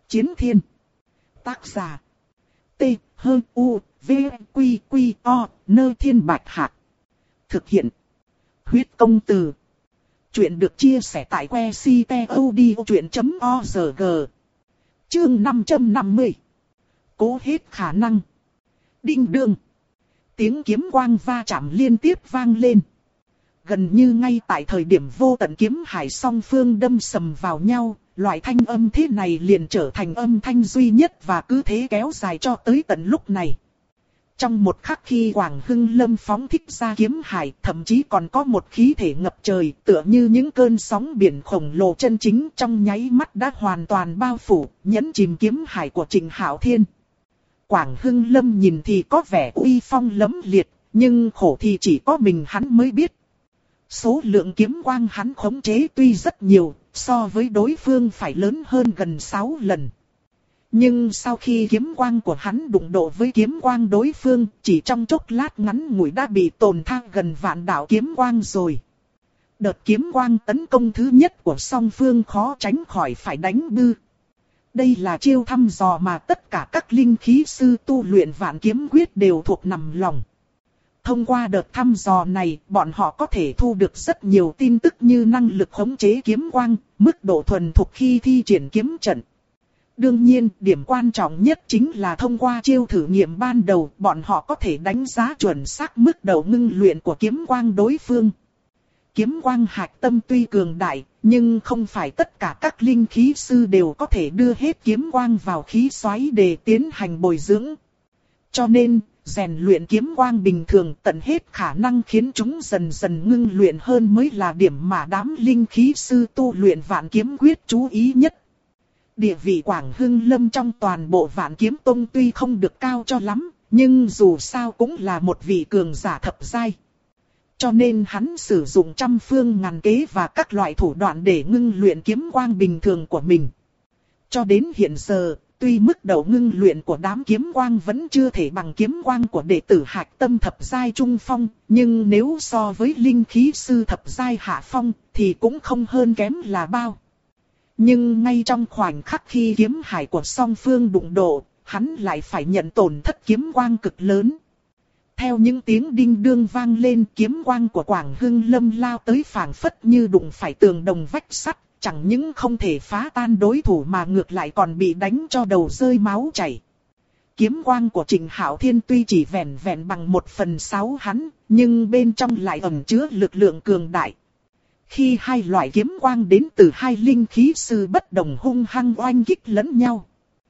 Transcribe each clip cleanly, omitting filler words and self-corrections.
Chiến thiên. Tác giả. T-H-U-V-Q-Q-O, Nơ Thiên Bạch Hạc. Thực hiện. Huyết Công Từ. Chuyện được chia sẻ tại que ctod.org. Chương 550. Cố hết khả năng. Đinh đương. Tiếng kiếm quang va chạm liên tiếp vang lên. Gần như ngay tại thời điểm vô tận kiếm hải song phương đâm sầm vào nhau, loại thanh âm thế này liền trở thành âm thanh duy nhất và cứ thế kéo dài cho tới tận lúc này. Trong một khắc khi Quảng Hưng Lâm phóng thích ra kiếm hải, thậm chí còn có một khí thể ngập trời, tựa như những cơn sóng biển khổng lồ chân chính, trong nháy mắt đã hoàn toàn bao phủ, nhấn chìm kiếm hải của Trịnh Hạo Thiên. Quảng Hưng Lâm nhìn thì có vẻ uy phong lẫm liệt, nhưng khổ thì chỉ có mình hắn mới biết. Số lượng kiếm quang hắn khống chế tuy rất nhiều, so với đối phương phải lớn hơn gần 6 lần. Nhưng sau khi kiếm quang của hắn đụng độ với kiếm quang đối phương, chỉ trong chốc lát ngắn ngủi đã bị tổn thương gần vạn đạo kiếm quang rồi. Đợt kiếm quang tấn công thứ nhất của song phương khó tránh khỏi phải đánh bư. Đây là chiêu thăm dò mà tất cả các linh khí sư tu luyện Vạn Kiếm Quyết đều thuộc nằm lòng. Thông qua đợt thăm dò này, bọn họ có thể thu được rất nhiều tin tức như năng lực khống chế kiếm quang, mức độ thuần thục khi thi triển kiếm trận. Đương nhiên, điểm quan trọng nhất chính là thông qua chiêu thử nghiệm ban đầu, bọn họ có thể đánh giá chuẩn xác mức độ ngưng luyện của kiếm quang đối phương. Kiếm quang hạch tâm tuy cường đại, nhưng không phải tất cả các linh khí sư đều có thể đưa hết kiếm quang vào khí xoáy để tiến hành bồi dưỡng. Cho nên, rèn luyện kiếm quang bình thường tận hết khả năng khiến chúng dần dần ngưng luyện hơn mới là điểm mà đám linh khí sư tu luyện Vạn Kiếm Quyết chú ý nhất. Địa vị Quảng Hưng Lâm trong toàn bộ Vạn Kiếm Tông tuy không được cao cho lắm, nhưng dù sao cũng là một vị cường giả thập giai. Cho nên hắn sử dụng trăm phương ngàn kế và các loại thủ đoạn để ngưng luyện kiếm quang bình thường của mình. Cho đến hiện giờ, tuy mức độ ngưng luyện của đám kiếm quang vẫn chưa thể bằng kiếm quang của đệ tử Hạch Tâm thập giai trung phong, nhưng nếu so với linh khí sư thập giai hạ phong thì cũng không hơn kém là bao. Nhưng ngay trong khoảnh khắc khi kiếm hải của song phương đụng độ, hắn lại phải nhận tổn thất kiếm quang cực lớn. Theo những tiếng đinh đương vang lên, kiếm quang của Quảng Hưng Lâm lao tới phảng phất như đụng phải tường đồng vách sắt, chẳng những không thể phá tan đối thủ mà ngược lại còn bị đánh cho đầu rơi máu chảy. Kiếm quang của Trịnh Hạo Thiên tuy chỉ vẹn vẹn bằng 1/6 hắn, nhưng bên trong lại ẩn chứa lực lượng cường đại. Khi hai loại kiếm quang đến từ hai linh khí sư bất đồng hung hăng oanh kích lẫn nhau.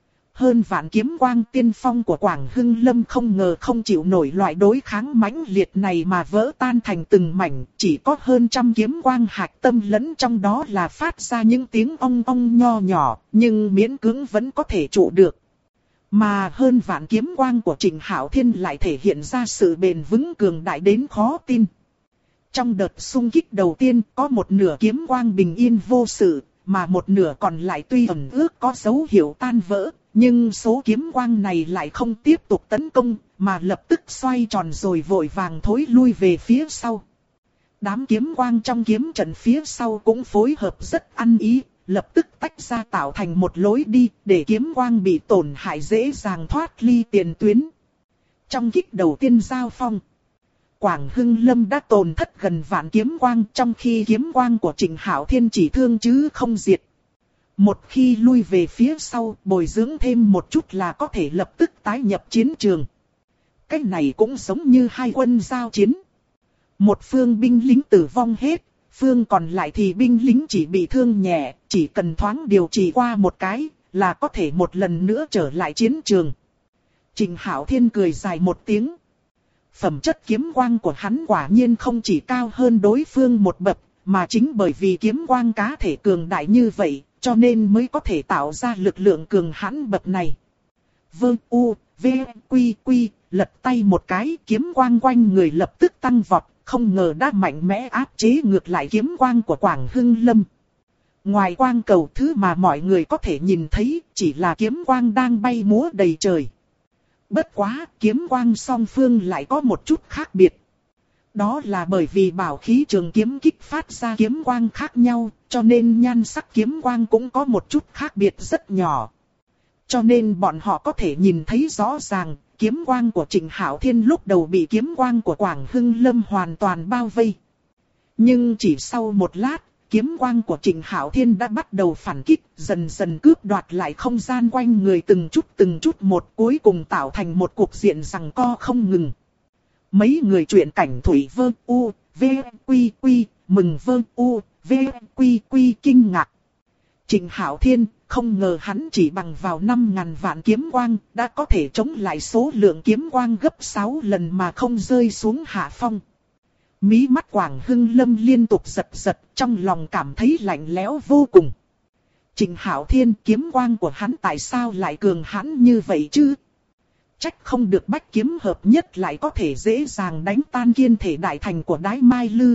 Hơn vạn kiếm quang tiên phong của Quảng Hưng Lâm không ngờ không chịu nổi loại đối kháng mãnh liệt này mà vỡ tan thành từng mảnh, chỉ có hơn trăm kiếm quang hạch tâm lẫn trong đó là phát ra những tiếng ong ong nho nhỏ, nhưng miễn cưỡng vẫn có thể trụ được. Mà hơn vạn kiếm quang của Trịnh Hạo Thiên lại thể hiện ra sự bền vững cường đại đến khó tin. Trong đợt xung kích đầu tiên có một nửa kiếm quang bình yên vô sự, mà một nửa còn lại tuy ẩn ước có dấu hiệu tan vỡ. Nhưng số kiếm quang này lại không tiếp tục tấn công, mà lập tức xoay tròn rồi vội vàng thối lui về phía sau. Đám kiếm quang trong kiếm trận phía sau cũng phối hợp rất ăn ý, lập tức tách ra tạo thành một lối đi, để kiếm quang bị tổn hại dễ dàng thoát ly tiền tuyến. Trong kích đầu tiên giao phong, Quảng Hưng Lâm đã tổn thất gần vạn kiếm quang, trong khi kiếm quang của Trịnh Hạo Thiên chỉ thương chứ không diệt. Một khi lui về phía sau, bồi dưỡng thêm một chút là có thể lập tức tái nhập chiến trường. Cái này cũng giống như hai quân giao chiến. Một phương binh lính tử vong hết, phương còn lại thì binh lính chỉ bị thương nhẹ, chỉ cần thoáng điều trị qua một cái, là có thể một lần nữa trở lại chiến trường. Trịnh Hạo Thiên cười dài một tiếng. Phẩm chất kiếm quang của hắn quả nhiên không chỉ cao hơn đối phương một bậc, mà chính bởi vì kiếm quang cá thể cường đại như vậy, cho nên mới có thể tạo ra lực lượng cường hãn bậc này. V-U-V-Quy-Quy, lật tay một cái, kiếm quang quanh người lập tức tăng vọt, không ngờ đã mạnh mẽ áp chế ngược lại kiếm quang của Quảng Hưng Lâm. Ngoài quang cầu, thứ mà mọi người có thể nhìn thấy chỉ là kiếm quang đang bay múa đầy trời. Bất quá, kiếm quang song phương lại có một chút khác biệt. Đó là bởi vì bảo khí trường kiếm kích phát ra kiếm quang khác nhau, cho nên nhan sắc kiếm quang cũng có một chút khác biệt rất nhỏ. Cho nên bọn họ có thể nhìn thấy rõ ràng, kiếm quang của Trịnh Hạo Thiên lúc đầu bị kiếm quang của Quảng Hưng Lâm hoàn toàn bao vây. Nhưng chỉ sau một lát, kiếm quang của Trịnh Hạo Thiên đã bắt đầu phản kích, dần dần cướp đoạt lại không gian quanh người từng chút một, cuối cùng tạo thành một cuộc diện giằng co không ngừng. Mấy người truyện cảnh thủy vơ u, v, quy quy, mừng vơ u, v, quy quy kinh ngạc. Trịnh Hạo Thiên, không ngờ hắn chỉ bằng vào 5.000 vạn kiếm quang, đã có thể chống lại số lượng kiếm quang gấp 6 lần mà không rơi xuống hạ phong. Mí mắt Quảng Hưng Lâm liên tục giật giật, trong lòng cảm thấy lạnh lẽo vô cùng. Trịnh Hạo Thiên, kiếm quang của hắn tại sao lại cường hãn như vậy chứ? Trách không được bách kiếm hợp nhất lại có thể dễ dàng đánh tan kiên thể đại thành của Đái Mai Lư.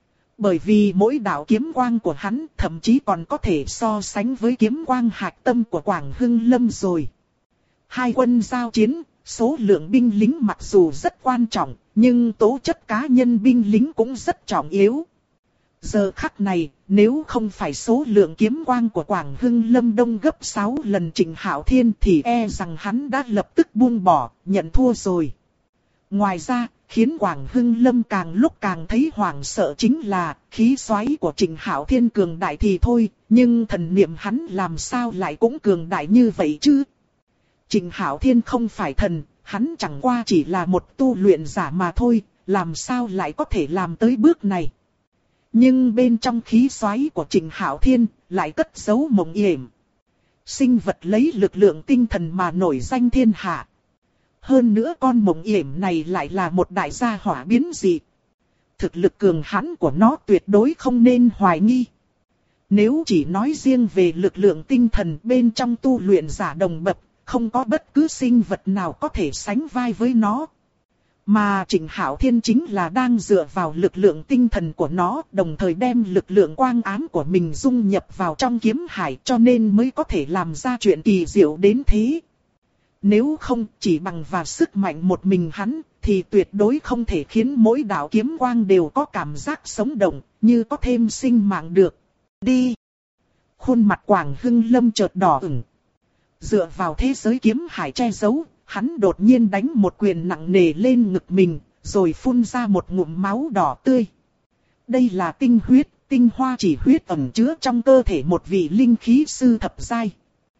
Bởi vì mỗi đạo kiếm quang của hắn thậm chí còn có thể so sánh với kiếm quang hạch tâm của Quảng Hưng Lâm rồi. Hai quân giao chiến, số lượng binh lính mặc dù rất quan trọng, nhưng tố chất cá nhân binh lính cũng rất trọng yếu. Giờ khắc này, nếu không phải số lượng kiếm quang của Quảng Hưng Lâm đông gấp 6 lần Trịnh Hạo Thiên thì e rằng hắn đã lập tức buông bỏ, nhận thua rồi. Ngoài ra, khiến Quảng Hưng Lâm càng lúc càng thấy hoảng sợ chính là khí xoáy của Trịnh Hạo Thiên cường đại thì thôi, nhưng thần niệm hắn làm sao lại cũng cường đại như vậy chứ? Trịnh Hạo Thiên không phải thần, hắn chẳng qua chỉ là một tu luyện giả mà thôi, làm sao lại có thể làm tới bước này? Nhưng bên trong khí xoáy của Trịnh Hạo Thiên lại cất giấu mộng yểm. Sinh vật lấy lực lượng tinh thần mà nổi danh thiên hạ. Hơn nữa con mộng yểm này lại là một đại gia hỏa biến dị. Thực lực cường hãn của nó tuyệt đối không nên hoài nghi. Nếu chỉ nói riêng về lực lượng tinh thần bên trong tu luyện giả đồng bậc, không có bất cứ sinh vật nào có thể sánh vai với nó. Mà Trịnh Hạo Thiên chính là đang dựa vào lực lượng tinh thần của nó, đồng thời đem lực lượng quang ám của mình dung nhập vào trong kiếm hải, cho nên mới có thể làm ra chuyện kỳ diệu đến thế. Nếu không chỉ bằng vào sức mạnh một mình hắn, thì tuyệt đối không thể khiến mỗi đạo kiếm quang đều có cảm giác sống động, như có thêm sinh mạng được. Đi! Khuôn mặt Quảng Hưng Lâm chợt đỏ ửng. Dựa vào thế giới kiếm hải che giấu, hắn đột nhiên đánh một quyền nặng nề lên ngực mình, rồi phun ra một ngụm máu đỏ tươi. Đây là tinh huyết, tinh hoa chỉ huyết ẩn chứa trong cơ thể một vị linh khí sư thập giai.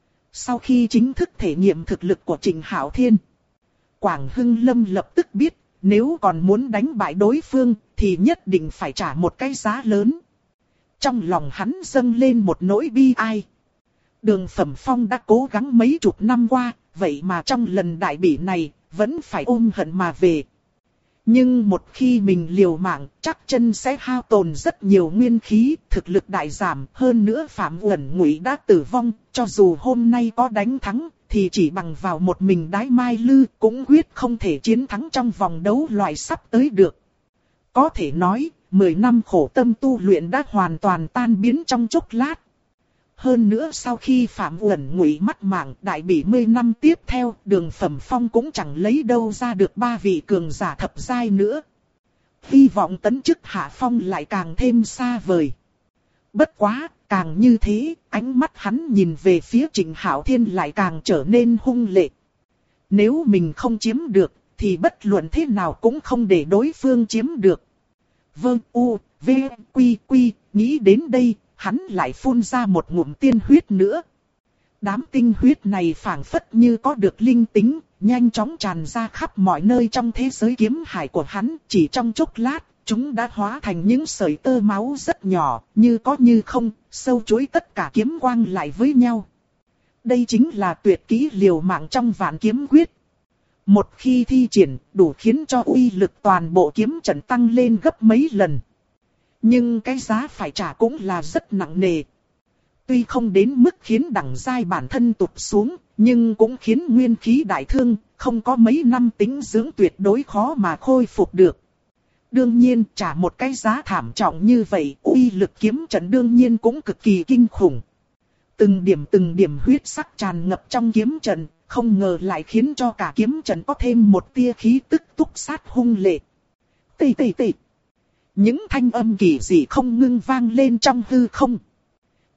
Sau khi chính thức thể nghiệm thực lực của Trịnh Hạo Thiên, Quảng Hưng Lâm lập tức biết, nếu còn muốn đánh bại đối phương, thì nhất định phải trả một cái giá lớn. Trong lòng hắn dâng lên một nỗi bi ai. Đường Phẩm Phong đã cố gắng mấy chục năm qua, vậy mà trong lần đại bỉ này, vẫn phải ôm hận mà về. Nhưng một khi mình liều mạng, chắc chân sẽ hao tổn rất nhiều nguyên khí, thực lực đại giảm. Hơn nữa Phạm Uẩn Ngụy đã tử vong, cho dù hôm nay có đánh thắng, thì chỉ bằng vào một mình Đái Mai Lư cũng quyết không thể chiến thắng trong vòng đấu loại sắp tới được. Có thể nói, 10 năm khổ tâm tu luyện đã hoàn toàn tan biến trong chốc lát. Hơn nữa sau khi Phạm Uẩn Ngụy mất mạng đại bỉ 10 năm tiếp theo, Đường Phẩm Phong cũng chẳng lấy đâu ra được 3 vị cường giả thập giai nữa. Hy vọng tấn chức hạ phong lại càng thêm xa vời. Bất quá, càng như thế, ánh mắt hắn nhìn về phía Trịnh Hạo Thiên lại càng trở nên hung lệ. Nếu mình không chiếm được, thì bất luận thế nào cũng không để đối phương chiếm được. Vâng, u, v, quy quy, nghĩ đến đây. Hắn lại phun ra một ngụm tiên huyết nữa. Đám tinh huyết này phảng phất như có được linh tính, nhanh chóng tràn ra khắp mọi nơi trong thế giới kiếm hải của hắn. Chỉ trong chốc lát, chúng đã hóa thành những sợi tơ máu rất nhỏ, như có như không, sâu chuỗi tất cả kiếm quang lại với nhau. Đây chính là tuyệt kỹ liều mạng trong Vạn Kiếm Quyết. Một khi thi triển, đủ khiến cho uy lực toàn bộ kiếm trận tăng lên gấp mấy lần. Nhưng cái giá phải trả cũng là rất nặng nề. Tuy không đến mức khiến đẳng giai bản thân tụt xuống, nhưng cũng khiến nguyên khí đại thương, không có mấy năm tính dưỡng tuyệt đối khó mà khôi phục được. Đương nhiên trả một cái giá thảm trọng như vậy, uy lực kiếm trận đương nhiên cũng cực kỳ kinh khủng. Từng điểm huyết sắc tràn ngập trong kiếm trận, không ngờ lại khiến cho cả kiếm trận có thêm một tia khí tức túc sát hung lệ. Tì tì tì. Những thanh âm kỳ dị không ngưng vang lên trong hư không.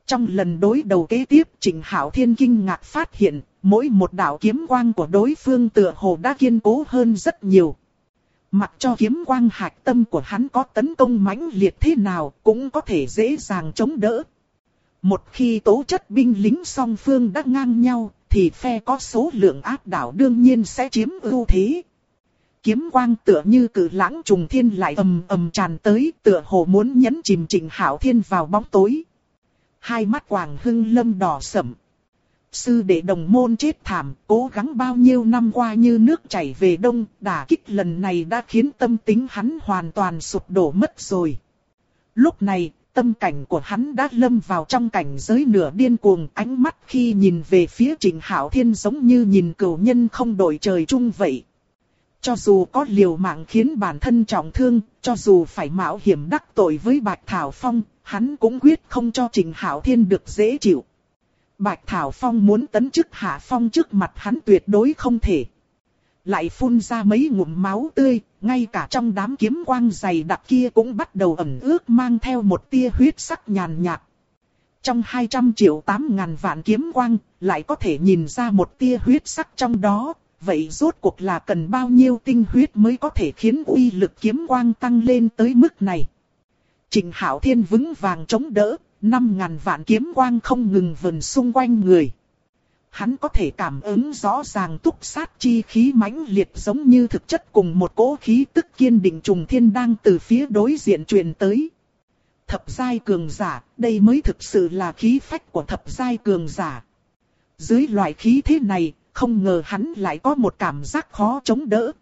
Trong lần đối đầu kế tiếp, Trịnh Hạo Thiên kinh ngạc phát hiện, mỗi một đạo kiếm quang của đối phương tựa hồ đã kiên cố hơn rất nhiều. Mặc cho kiếm quang hạch tâm của hắn có tấn công mãnh liệt thế nào, cũng có thể dễ dàng chống đỡ. Một khi tố chất binh lính song phương đã ngang nhau, thì phe có số lượng áp đảo đương nhiên sẽ chiếm ưu thế. Kiếm quang tựa như cự lãng trùng thiên lại ầm ầm tràn tới, tựa hồ muốn nhấn chìm Trịnh Hạo Thiên vào bóng tối. Hai mắt Quảng Hưng Lâm đỏ sẫm. Sư đệ đồng môn chết thảm, cố gắng bao nhiêu năm qua như nước chảy về đông, đả kích lần này đã khiến tâm tính hắn hoàn toàn sụp đổ mất rồi. Lúc này, tâm cảnh của hắn đã lâm vào trong cảnh giới nửa điên cuồng, ánh mắt khi nhìn về phía Trịnh Hạo Thiên giống như nhìn cửu nhân không đội trời chung vậy. Cho dù có liều mạng khiến bản thân trọng thương, cho dù phải mạo hiểm đắc tội với Bạch Thảo Phong, hắn cũng quyết không cho Trịnh Hạo Thiên được dễ chịu. Bạch Thảo Phong muốn tấn chức Hạ Phong trước mặt hắn tuyệt đối không thể. Lại phun ra mấy ngụm máu tươi, ngay cả trong đám kiếm quang dày đặc kia cũng bắt đầu ẩn ước mang theo một tia huyết sắc nhàn nhạt. Trong 200 triệu 8.000 vạn kiếm quang, lại có thể nhìn ra một tia huyết sắc trong đó. Vậy rốt cuộc là cần bao nhiêu tinh huyết mới có thể khiến uy lực kiếm quang tăng lên tới mức này? Trịnh Hạo Thiên vững vàng chống đỡ, 5.000 vạn kiếm quang không ngừng vần xung quanh người. Hắn có thể cảm ứng rõ ràng túc sát chi khí mãnh liệt giống như thực chất cùng một cỗ khí tức kiên định trùng thiên đang từ phía đối diện truyền tới. Thập giai cường giả, đây mới thực sự là khí phách của thập giai cường giả. Dưới loại khí thế này, không ngờ hắn lại có một cảm giác khó chống đỡ.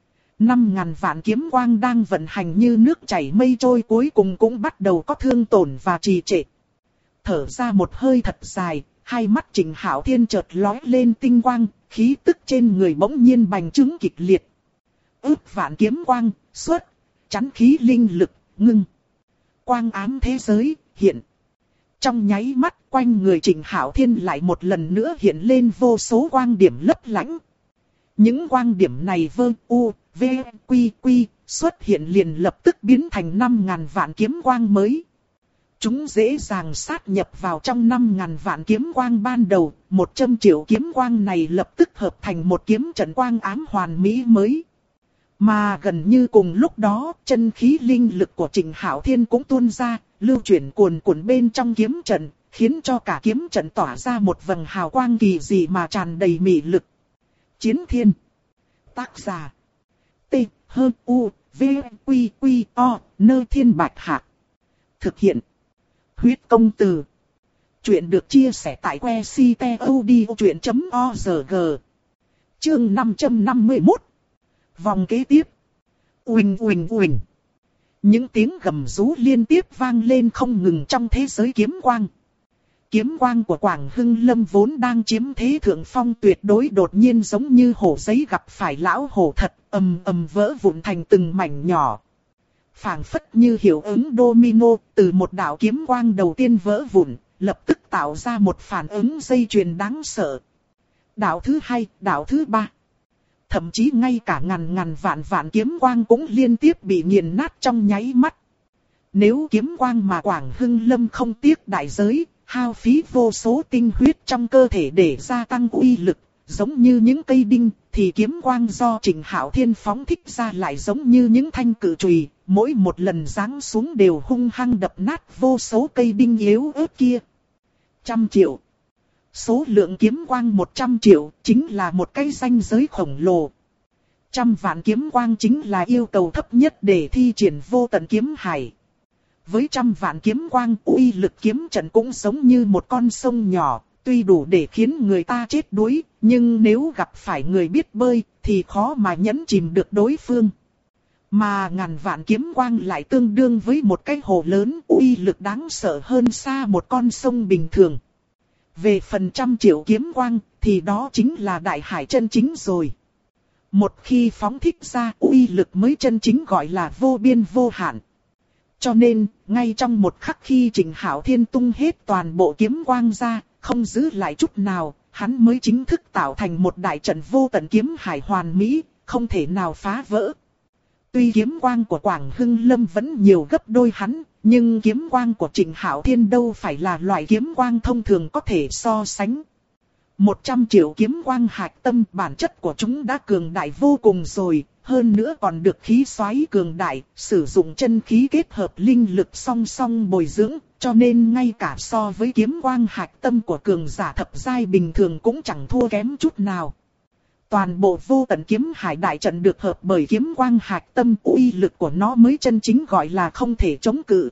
5.000 vạn kiếm quang đang vận hành như nước chảy mây trôi cuối cùng cũng bắt đầu có thương tổn và trì trệ. Thở ra một hơi thật dài, hai mắt Trịnh Hạo Thiên chợt lóe lên tinh quang, khí tức trên người bỗng nhiên bành trướng kịch liệt. Ước vạn kiếm quang, xuất, chắn khí linh lực, ngưng. Quang ám thế giới, hiện. Trong nháy mắt quanh người Trịnh Hạo Thiên lại một lần nữa hiện lên vô số quang điểm lấp lánh. Những quang điểm này v, quy xuất hiện liền lập tức biến thành 5.000 vạn kiếm quang mới. Chúng dễ dàng sát nhập vào trong 5.000 vạn kiếm quang ban đầu, 100 triệu kiếm quang này lập tức hợp thành một kiếm trận quang ám hoàn mỹ mới. Mà gần như cùng lúc đó, chân khí linh lực của Trịnh Hạo Thiên cũng tuôn ra, lưu chuyển cuồn cuộn bên trong kiếm trận, khiến cho cả kiếm trận tỏa ra một vầng hào quang kỳ dị mà tràn đầy mị lực. Chiến Thiên. Tác giả. T, H, U, V, Quy, O, Nơ Thiên Bạch Hạc. Thực hiện. Huyết Công Từ. Chuyện được chia sẻ tại www.audiochuyện.org. Chương 551. Vòng kế tiếp. Uỳnh uỳnh uỳnh. Những tiếng gầm rú liên tiếp vang lên không ngừng trong thế giới kiếm quang. Kiếm quang của Quảng Hưng Lâm vốn đang chiếm thế thượng phong tuyệt đối đột nhiên giống như hổ giấy gặp phải lão hổ thật, ầm ầm vỡ vụn thành từng mảnh nhỏ. Phảng phất như hiệu ứng domino, từ một đạo kiếm quang đầu tiên vỡ vụn, lập tức tạo ra một phản ứng dây chuyền đáng sợ. Đạo thứ hai, đạo thứ ba. Thậm chí ngay cả ngàn vạn kiếm quang cũng liên tiếp bị nghiền nát trong nháy mắt. Nếu kiếm quang mà Quảng Hưng Lâm không tiếc đại giới, hao phí vô số tinh huyết trong cơ thể để gia tăng uy lực, giống như những cây đinh, thì kiếm quang do Trịnh Hạo Thiên phóng thích ra lại giống như những thanh cự chùy, mỗi một lần giáng xuống đều hung hăng đập nát vô số cây đinh yếu ớt kia. 100 triệu. Số lượng kiếm quang 100 triệu chính là một cái ranh giới khổng lồ. 100 vạn kiếm quang chính là yêu cầu thấp nhất để thi triển vô tận kiếm hải. Với 100 vạn kiếm quang, uy lực kiếm trận cũng giống như một con sông nhỏ, tuy đủ để khiến người ta chết đuối, nhưng nếu gặp phải người biết bơi thì khó mà nhấn chìm được đối phương. Mà ngàn vạn kiếm quang lại tương đương với một cái hồ lớn, uy lực đáng sợ hơn xa một con sông bình thường. Về phần 100 triệu kiếm quang, thì đó chính là đại hải chân chính rồi. Một khi phóng thích ra, uy lực mới chân chính gọi là vô biên vô hạn. Cho nên, ngay trong một khắc khi Trịnh Hạo Thiên tung hết toàn bộ kiếm quang ra, không giữ lại chút nào, hắn mới chính thức tạo thành một đại trận vô tận kiếm hải hoàn mỹ, không thể nào phá vỡ. Tuy kiếm quang của Quảng Hưng Lâm vẫn nhiều gấp đôi hắn, nhưng kiếm quang của Trịnh Hạo Thiên đâu phải là loại kiếm quang thông thường có thể so sánh. 100 triệu kiếm quang hạch tâm, bản chất của chúng đã cường đại vô cùng rồi, hơn nữa còn được khí xoáy cường đại, sử dụng chân khí kết hợp linh lực song song bồi dưỡng, cho nên ngay cả so với kiếm quang hạch tâm của cường giả thập giai bình thường cũng chẳng thua kém chút nào. Toàn bộ vô tận kiếm hải đại trận được hợp bởi kiếm quang hạch tâm, uy lực của nó mới chân chính gọi là không thể chống cự.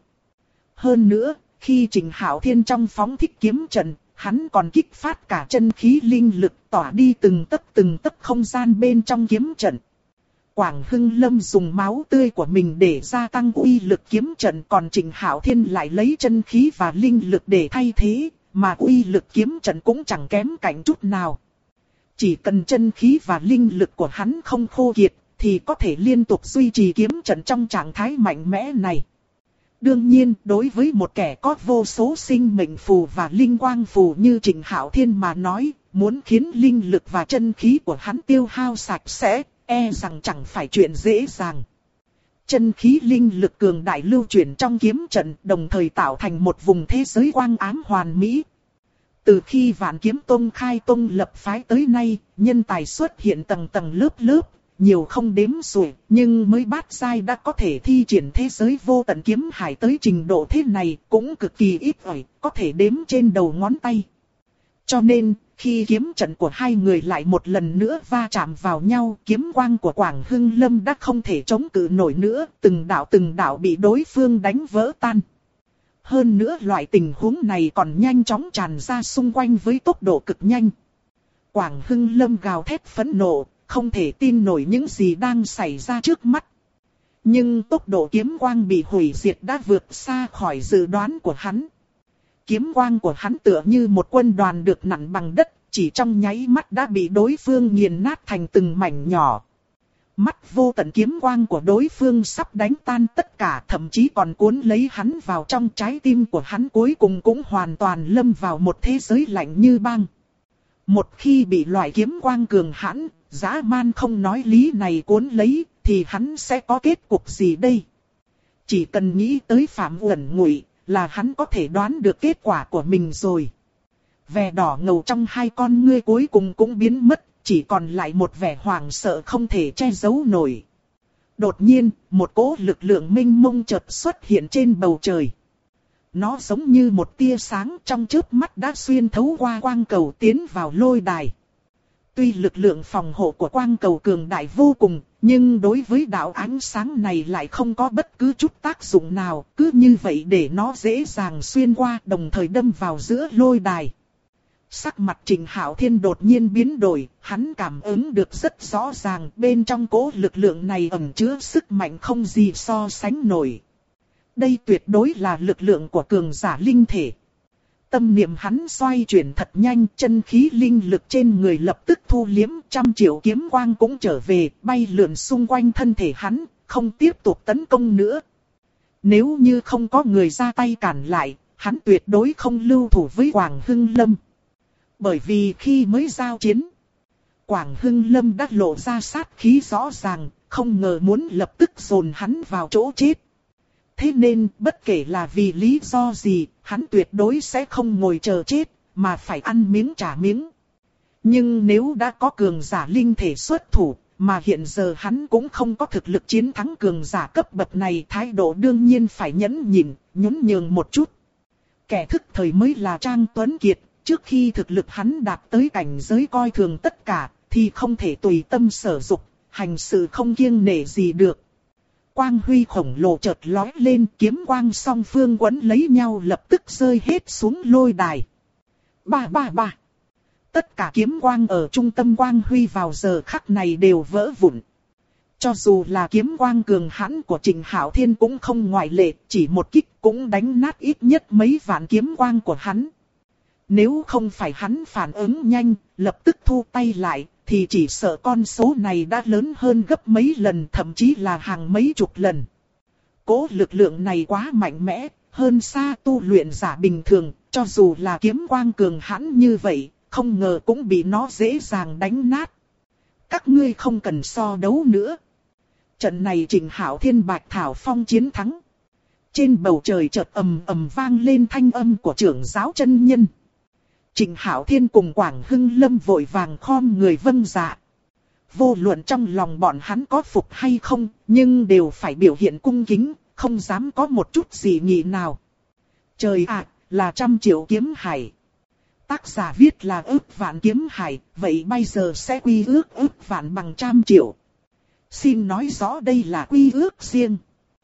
Hơn nữa, khi Trịnh Hạo Thiên trong phóng thích kiếm trận, hắn còn kích phát cả chân khí linh lực tỏa đi từng tấc không gian bên trong kiếm trận. Quảng Hưng Lâm dùng máu tươi của mình để gia tăng uy lực kiếm trận, còn Trịnh Hạo Thiên lại lấy chân khí và linh lực để thay thế, mà uy lực kiếm trận cũng chẳng kém cạnh chút nào. Chỉ cần chân khí và linh lực của hắn không khô kiệt, thì có thể liên tục duy trì kiếm trận trong trạng thái mạnh mẽ này. Đương nhiên, đối với một kẻ có vô số sinh mệnh phù và linh quang phù như Trịnh Hạo Thiên mà nói, muốn khiến linh lực và chân khí của hắn tiêu hao sạch sẽ, rằng chẳng phải chuyện dễ dàng. Chân khí linh lực cường đại lưu chuyển trong kiếm trận, đồng thời tạo thành một vùng thế giới quang ám hoàn mỹ. Từ khi Vạn Kiếm Tông khai tông lập phái tới nay, nhân tài xuất hiện tầng tầng lớp lớp, nhiều không đếm xuể, nhưng mới bát giai đã có thể thi triển thế giới vô tận kiếm hải tới trình độ thế này, cũng cực kỳ ít ỏi, có thể đếm trên đầu ngón tay. Cho nên, khi kiếm trận của hai người lại một lần nữa va chạm vào nhau, kiếm quang của Quảng Hưng Lâm đã không thể chống cự nổi nữa, từng đạo bị đối phương đánh vỡ tan. Hơn nữa loại tình huống này còn nhanh chóng tràn ra xung quanh với tốc độ cực nhanh. Quảng Hưng Lâm gào thét phẫn nộ, không thể tin nổi những gì đang xảy ra trước mắt. Nhưng tốc độ kiếm quang bị hủy diệt đã vượt xa khỏi dự đoán của hắn. Kiếm quang của hắn tựa như một quân đoàn được nặn bằng đất, chỉ trong nháy mắt đã bị đối phương nghiền nát thành từng mảnh nhỏ. Mắt vô tận kiếm quang của đối phương sắp đánh tan tất cả, thậm chí còn cuốn lấy hắn vào trong trái tim của hắn, cuối cùng cũng hoàn toàn lâm vào một thế giới lạnh như băng. Một khi bị loại kiếm quang cường hãn, dã man không nói lý này cuốn lấy, thì hắn sẽ có kết cục gì đây? Chỉ cần nghĩ tới Phạm Uẩn Ngụy là hắn có thể đoán được kết quả của mình rồi. Vẻ đỏ ngầu trong hai con ngươi cuối cùng cũng biến mất, chỉ còn lại một vẻ hoảng sợ không thể che giấu nổi. Đột nhiên, một cỗ lực lượng mênh mông chợt xuất hiện trên bầu trời. Nó giống như một tia sáng trong chớp mắt đã xuyên thấu qua quang cầu tiến vào lôi đài. Tuy lực lượng phòng hộ của quang cầu cường đại vô cùng, nhưng đối với đạo ánh sáng này lại không có bất cứ chút tác dụng nào, cứ như vậy để nó dễ dàng xuyên qua, đồng thời đâm vào giữa lôi đài. Sắc mặt Trịnh Hạo Thiên đột nhiên biến đổi, hắn cảm ứng được rất rõ ràng bên trong cỗ lực lượng này ẩn chứa sức mạnh không gì so sánh nổi. Đây tuyệt đối là lực lượng của cường giả linh thể. Tâm niệm hắn xoay chuyển thật nhanh, chân khí linh lực trên người lập tức thu liếm, 100 triệu kiếm quang cũng trở về, bay lượn xung quanh thân thể hắn, không tiếp tục tấn công nữa. Nếu như không có người ra tay cản lại, hắn tuyệt đối không lưu thủ với Quảng Hưng Lâm. Bởi vì khi mới giao chiến, Quảng Hưng Lâm đã lộ ra sát khí rõ ràng, không ngờ muốn lập tức dồn hắn vào chỗ chết. Thế nên, bất kể là vì lý do gì, hắn tuyệt đối sẽ không ngồi chờ chết, mà phải ăn miếng trả miếng. Nhưng nếu đã có cường giả linh thể xuất thủ, mà hiện giờ hắn cũng không có thực lực chiến thắng cường giả cấp bậc này, thái độ đương nhiên phải nhẫn nhịn, nhún nhường một chút. Kẻ thức thời mới là Trang Tuấn Kiệt, trước khi thực lực hắn đạt tới cảnh giới coi thường tất cả, thì không thể tùy tâm sở dục, hành sự không kiêng nể gì được. Quang huy khổng lồ chợt lói lên, kiếm quang song phương quấn lấy nhau lập tức rơi hết xuống lôi đài. Ba. Tất cả kiếm quang ở trung tâm quang huy vào giờ khắc này đều vỡ vụn. Cho dù là kiếm quang cường hãn của Trịnh Hạo Thiên cũng không ngoại lệ, chỉ một kích cũng đánh nát ít nhất mấy vạn kiếm quang của hắn. Nếu không phải hắn phản ứng nhanh, lập tức thu tay lại, thì chỉ sợ con số này đã lớn hơn gấp mấy lần, thậm chí là hàng mấy chục lần. Cố lực lượng này quá mạnh mẽ, hơn xa tu luyện giả bình thường, cho dù là kiếm quang cường hãn như vậy, không ngờ cũng bị nó dễ dàng đánh nát. Các ngươi không cần so đấu nữa. Trận này Trịnh Hạo Thiên Bạch Thảo Phong chiến thắng. Trên bầu trời chợt ầm ầm vang lên thanh âm của trưởng giáo chân nhân. Trịnh Hạo Thiên cùng Quảng Hưng Lâm vội vàng khom người vâng dạ. Vô luận trong lòng bọn hắn có phục hay không, nhưng đều phải biểu hiện cung kính, không dám có một chút gì nghị nào. Trời ạ, là 100 triệu kiếm hải. Tác giả viết là ức vạn kiếm hải, vậy bây giờ sẽ quy ước vạn bằng 100 triệu. Xin nói rõ đây là quy ước riêng.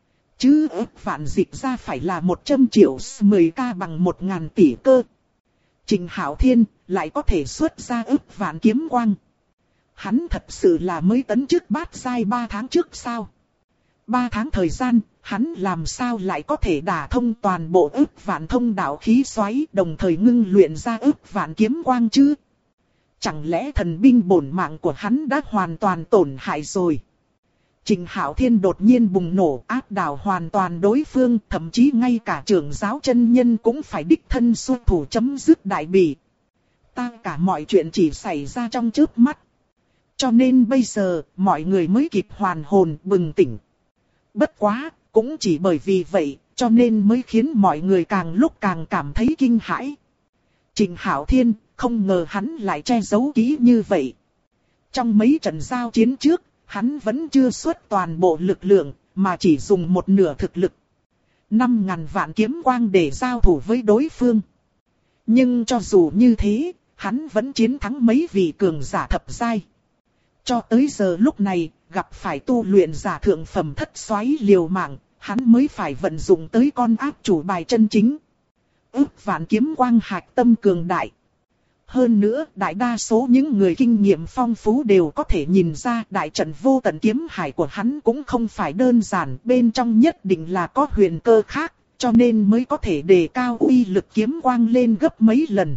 Chứ ức vạn dịch ra phải là 100 triệu 10k bằng 1000 tỷ cơ. Trịnh Hạo Thiên lại có thể xuất ra ức vạn kiếm quang. Hắn thật sự là mới tấn chức bát giai 3 tháng trước sao? 3 tháng thời gian, hắn làm sao lại có thể đả thông toàn bộ ức vạn thông đạo khí xoáy, đồng thời ngưng luyện ra ức vạn kiếm quang chứ? Chẳng lẽ thần binh bổn mạng của hắn đã hoàn toàn tổn hại rồi? Trịnh Hạo Thiên đột nhiên bùng nổ, áp đảo hoàn toàn đối phương, thậm chí ngay cả trưởng giáo chân nhân cũng phải đích thân xuất thủ chấm dứt đại bỉ. Tất cả mọi chuyện chỉ xảy ra trong chớp mắt. Cho nên bây giờ, mọi người mới kịp hoàn hồn bừng tỉnh. Bất quá, cũng chỉ bởi vì vậy, cho nên mới khiến mọi người càng lúc càng cảm thấy kinh hãi. Trịnh Hạo Thiên, không ngờ hắn lại che giấu kỹ như vậy. Trong mấy trận giao chiến trước, hắn vẫn chưa xuất toàn bộ lực lượng, mà chỉ dùng một nửa thực lực. 5.000 vạn kiếm quang để giao thủ với đối phương. Nhưng cho dù như thế, hắn vẫn chiến thắng mấy vị cường giả thập giai. Cho tới giờ lúc này, gặp phải tu luyện giả thượng phẩm thất xoáy liều mạng, hắn mới phải vận dụng tới con áp chủ bài chân chính. Ức vạn kiếm quang hạch tâm cường đại. Hơn nữa, đại đa số những người kinh nghiệm phong phú đều có thể nhìn ra đại trận vô tận kiếm hải của hắn cũng không phải đơn giản, bên trong nhất định là có huyền cơ khác, cho nên mới có thể đề cao uy lực kiếm quang lên gấp mấy lần.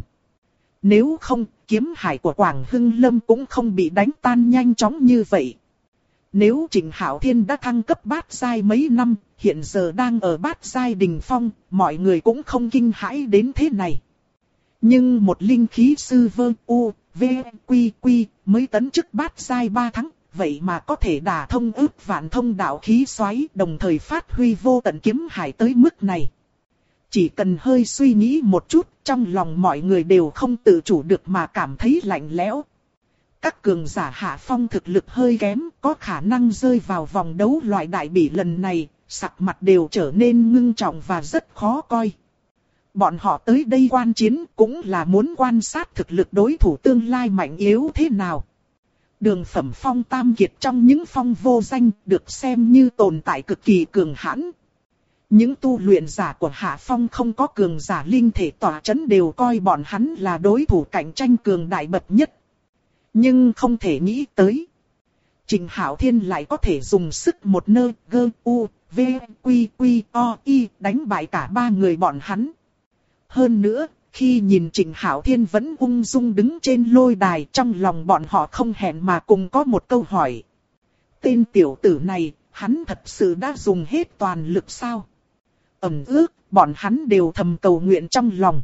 Nếu không, kiếm hải của Quảng Hưng Lâm cũng không bị đánh tan nhanh chóng như vậy. Nếu Trịnh Hạo Thiên đã thăng cấp bát giai mấy năm, hiện giờ đang ở bát giai đỉnh phong, mọi người cũng không kinh hãi đến thế này. Nhưng một linh khí sư vơ u, v, quy quy, mới tấn chức bát giai 3 tháng, vậy mà có thể đả thông ức vạn thông đạo khí xoáy, đồng thời phát huy vô tận kiếm hải tới mức này. Chỉ cần hơi suy nghĩ một chút, trong lòng mọi người đều không tự chủ được mà cảm thấy lạnh lẽo. Các cường giả hạ phong thực lực hơi kém, có khả năng rơi vào vòng đấu loại đại bỉ lần này, sắc mặt đều trở nên ngưng trọng và rất khó coi. Bọn họ tới đây quan chiến cũng là muốn quan sát thực lực đối thủ tương lai mạnh yếu thế nào. Đường phẩm phong tam kiệt trong những phong vô danh được xem như tồn tại cực kỳ cường hãn. Những tu luyện giả của hạ phong không có cường giả linh thể tỏa chấn đều coi bọn hắn là đối thủ cạnh tranh cường đại bậc nhất. Nhưng không thể nghĩ tới. Trịnh Hạo Thiên lại có thể dùng sức một nơ, gơ, u, v, quy, quy, o, y đánh bại cả 3 người bọn hắn. Hơn nữa, khi nhìn Trịnh Hạo Thiên vẫn ung dung đứng trên lôi đài, trong lòng bọn họ không hẹn mà cùng có một câu hỏi. Tên tiểu tử này, hắn thật sự đã dùng hết toàn lực sao? Ẩn ước, bọn hắn đều thầm cầu nguyện trong lòng.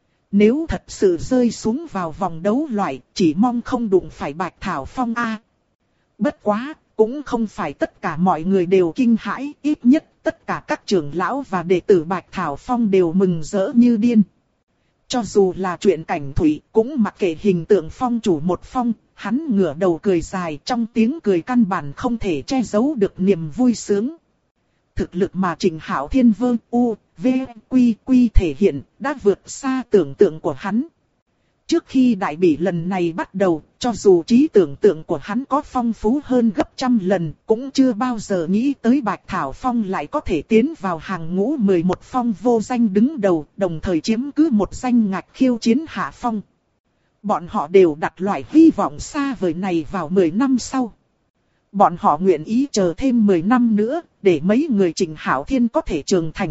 Nếu thật sự rơi xuống vào vòng đấu loại, chỉ mong không đụng phải Bạch Thảo Phong a. Bất quá, cũng không phải tất cả mọi người đều kinh hãi, ít nhất tất cả các trưởng lão và đệ tử Bạch Thảo Phong đều mừng rỡ như điên. Cho dù là chuyện cảnh thủy, cũng mặc kệ hình tượng phong chủ một phong, hắn ngửa đầu cười dài, trong tiếng cười căn bản không thể che giấu được niềm vui sướng. Thực lực mà Trịnh Hạo Thiên vơ u, v, quy quy thể hiện đã vượt xa tưởng tượng của hắn. Trước khi đại bỉ lần này bắt đầu, cho dù trí tưởng tượng của hắn có phong phú hơn gấp trăm lần, cũng chưa bao giờ nghĩ tới Bạch Thảo Phong lại có thể tiến vào hàng ngũ 11 phong vô danh đứng đầu, đồng thời chiếm cứ một danh ngạch khiêu chiến hạ phong. Bọn họ đều đặt loại hy vọng xa vời này vào 10 năm sau. Bọn họ nguyện ý chờ thêm 10 năm nữa, để mấy người Trịnh Hạo Thiên có thể trưởng thành.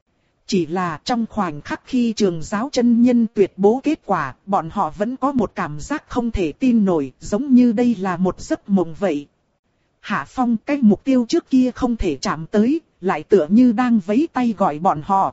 Chỉ là trong khoảnh khắc khi trường giáo chân nhân tuyệt bố kết quả, bọn họ vẫn có một cảm giác không thể tin nổi, giống như đây là một giấc mộng vậy. Hạ Phong, cái mục tiêu trước kia không thể chạm tới, lại tựa như đang vẫy tay gọi bọn họ.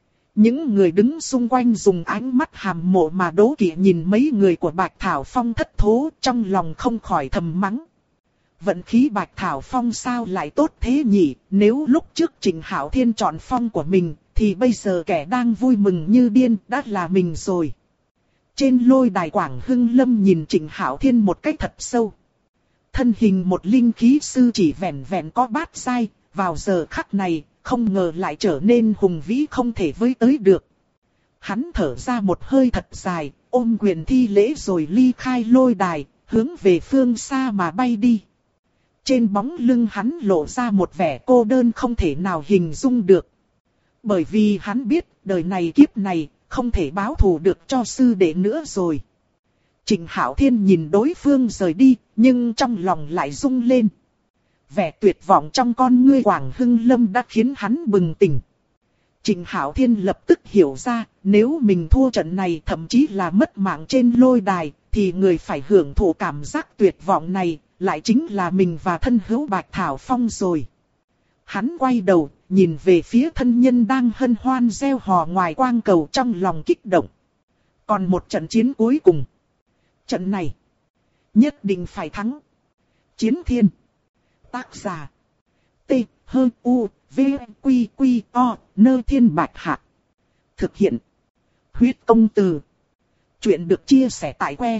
Những người đứng xung quanh dùng ánh mắt hàm mộ mà đố kỵ nhìn mấy người của Bạch Thảo Phong thất thố, trong lòng không khỏi thầm mắng. Vận khí Bạch Thảo Phong sao lại tốt thế nhỉ, nếu lúc trước Trịnh Hạo Thiên chọn phong của mình, thì bây giờ kẻ đang vui mừng như điên đã là mình rồi. Trên lôi đài Quảng Hưng Lâm nhìn Trịnh Hạo Thiên một cách thật sâu. Thân hình một linh khí sư chỉ vẹn vẹn có bát giai, vào giờ khắc này, không ngờ lại trở nên hùng vĩ không thể với tới được. Hắn thở ra một hơi thật dài, ôm quyền thi lễ rồi ly khai lôi đài, hướng về phương xa mà bay đi. Trên bóng lưng hắn lộ ra một vẻ cô đơn không thể nào hình dung được. Bởi vì hắn biết, đời này kiếp này, không thể báo thù được cho sư đệ nữa rồi. Trịnh Hạo Thiên nhìn đối phương rời đi, nhưng trong lòng lại rung lên. Vẻ tuyệt vọng trong con ngươi Quảng Hưng Lâm đã khiến hắn bừng tỉnh. Trịnh Hạo Thiên lập tức hiểu ra, nếu mình thua trận này thậm chí là mất mạng trên lôi đài, thì người phải hưởng thụ cảm giác tuyệt vọng này, lại chính là mình và thân hữu Bạch Thảo Phong rồi. Hắn quay đầu, nhìn về phía thân nhân đang hân hoan reo hò ngoài quang cầu trong lòng kích động. Còn một trận chiến cuối cùng. Trận này, nhất định phải thắng. Chiến thiên. Tác giả. T, H, U, V, Quy, Quy, O, Nơ Thiên Bạch Hạ. Thực hiện. Huyết công từ. Chuyện được chia sẻ tại que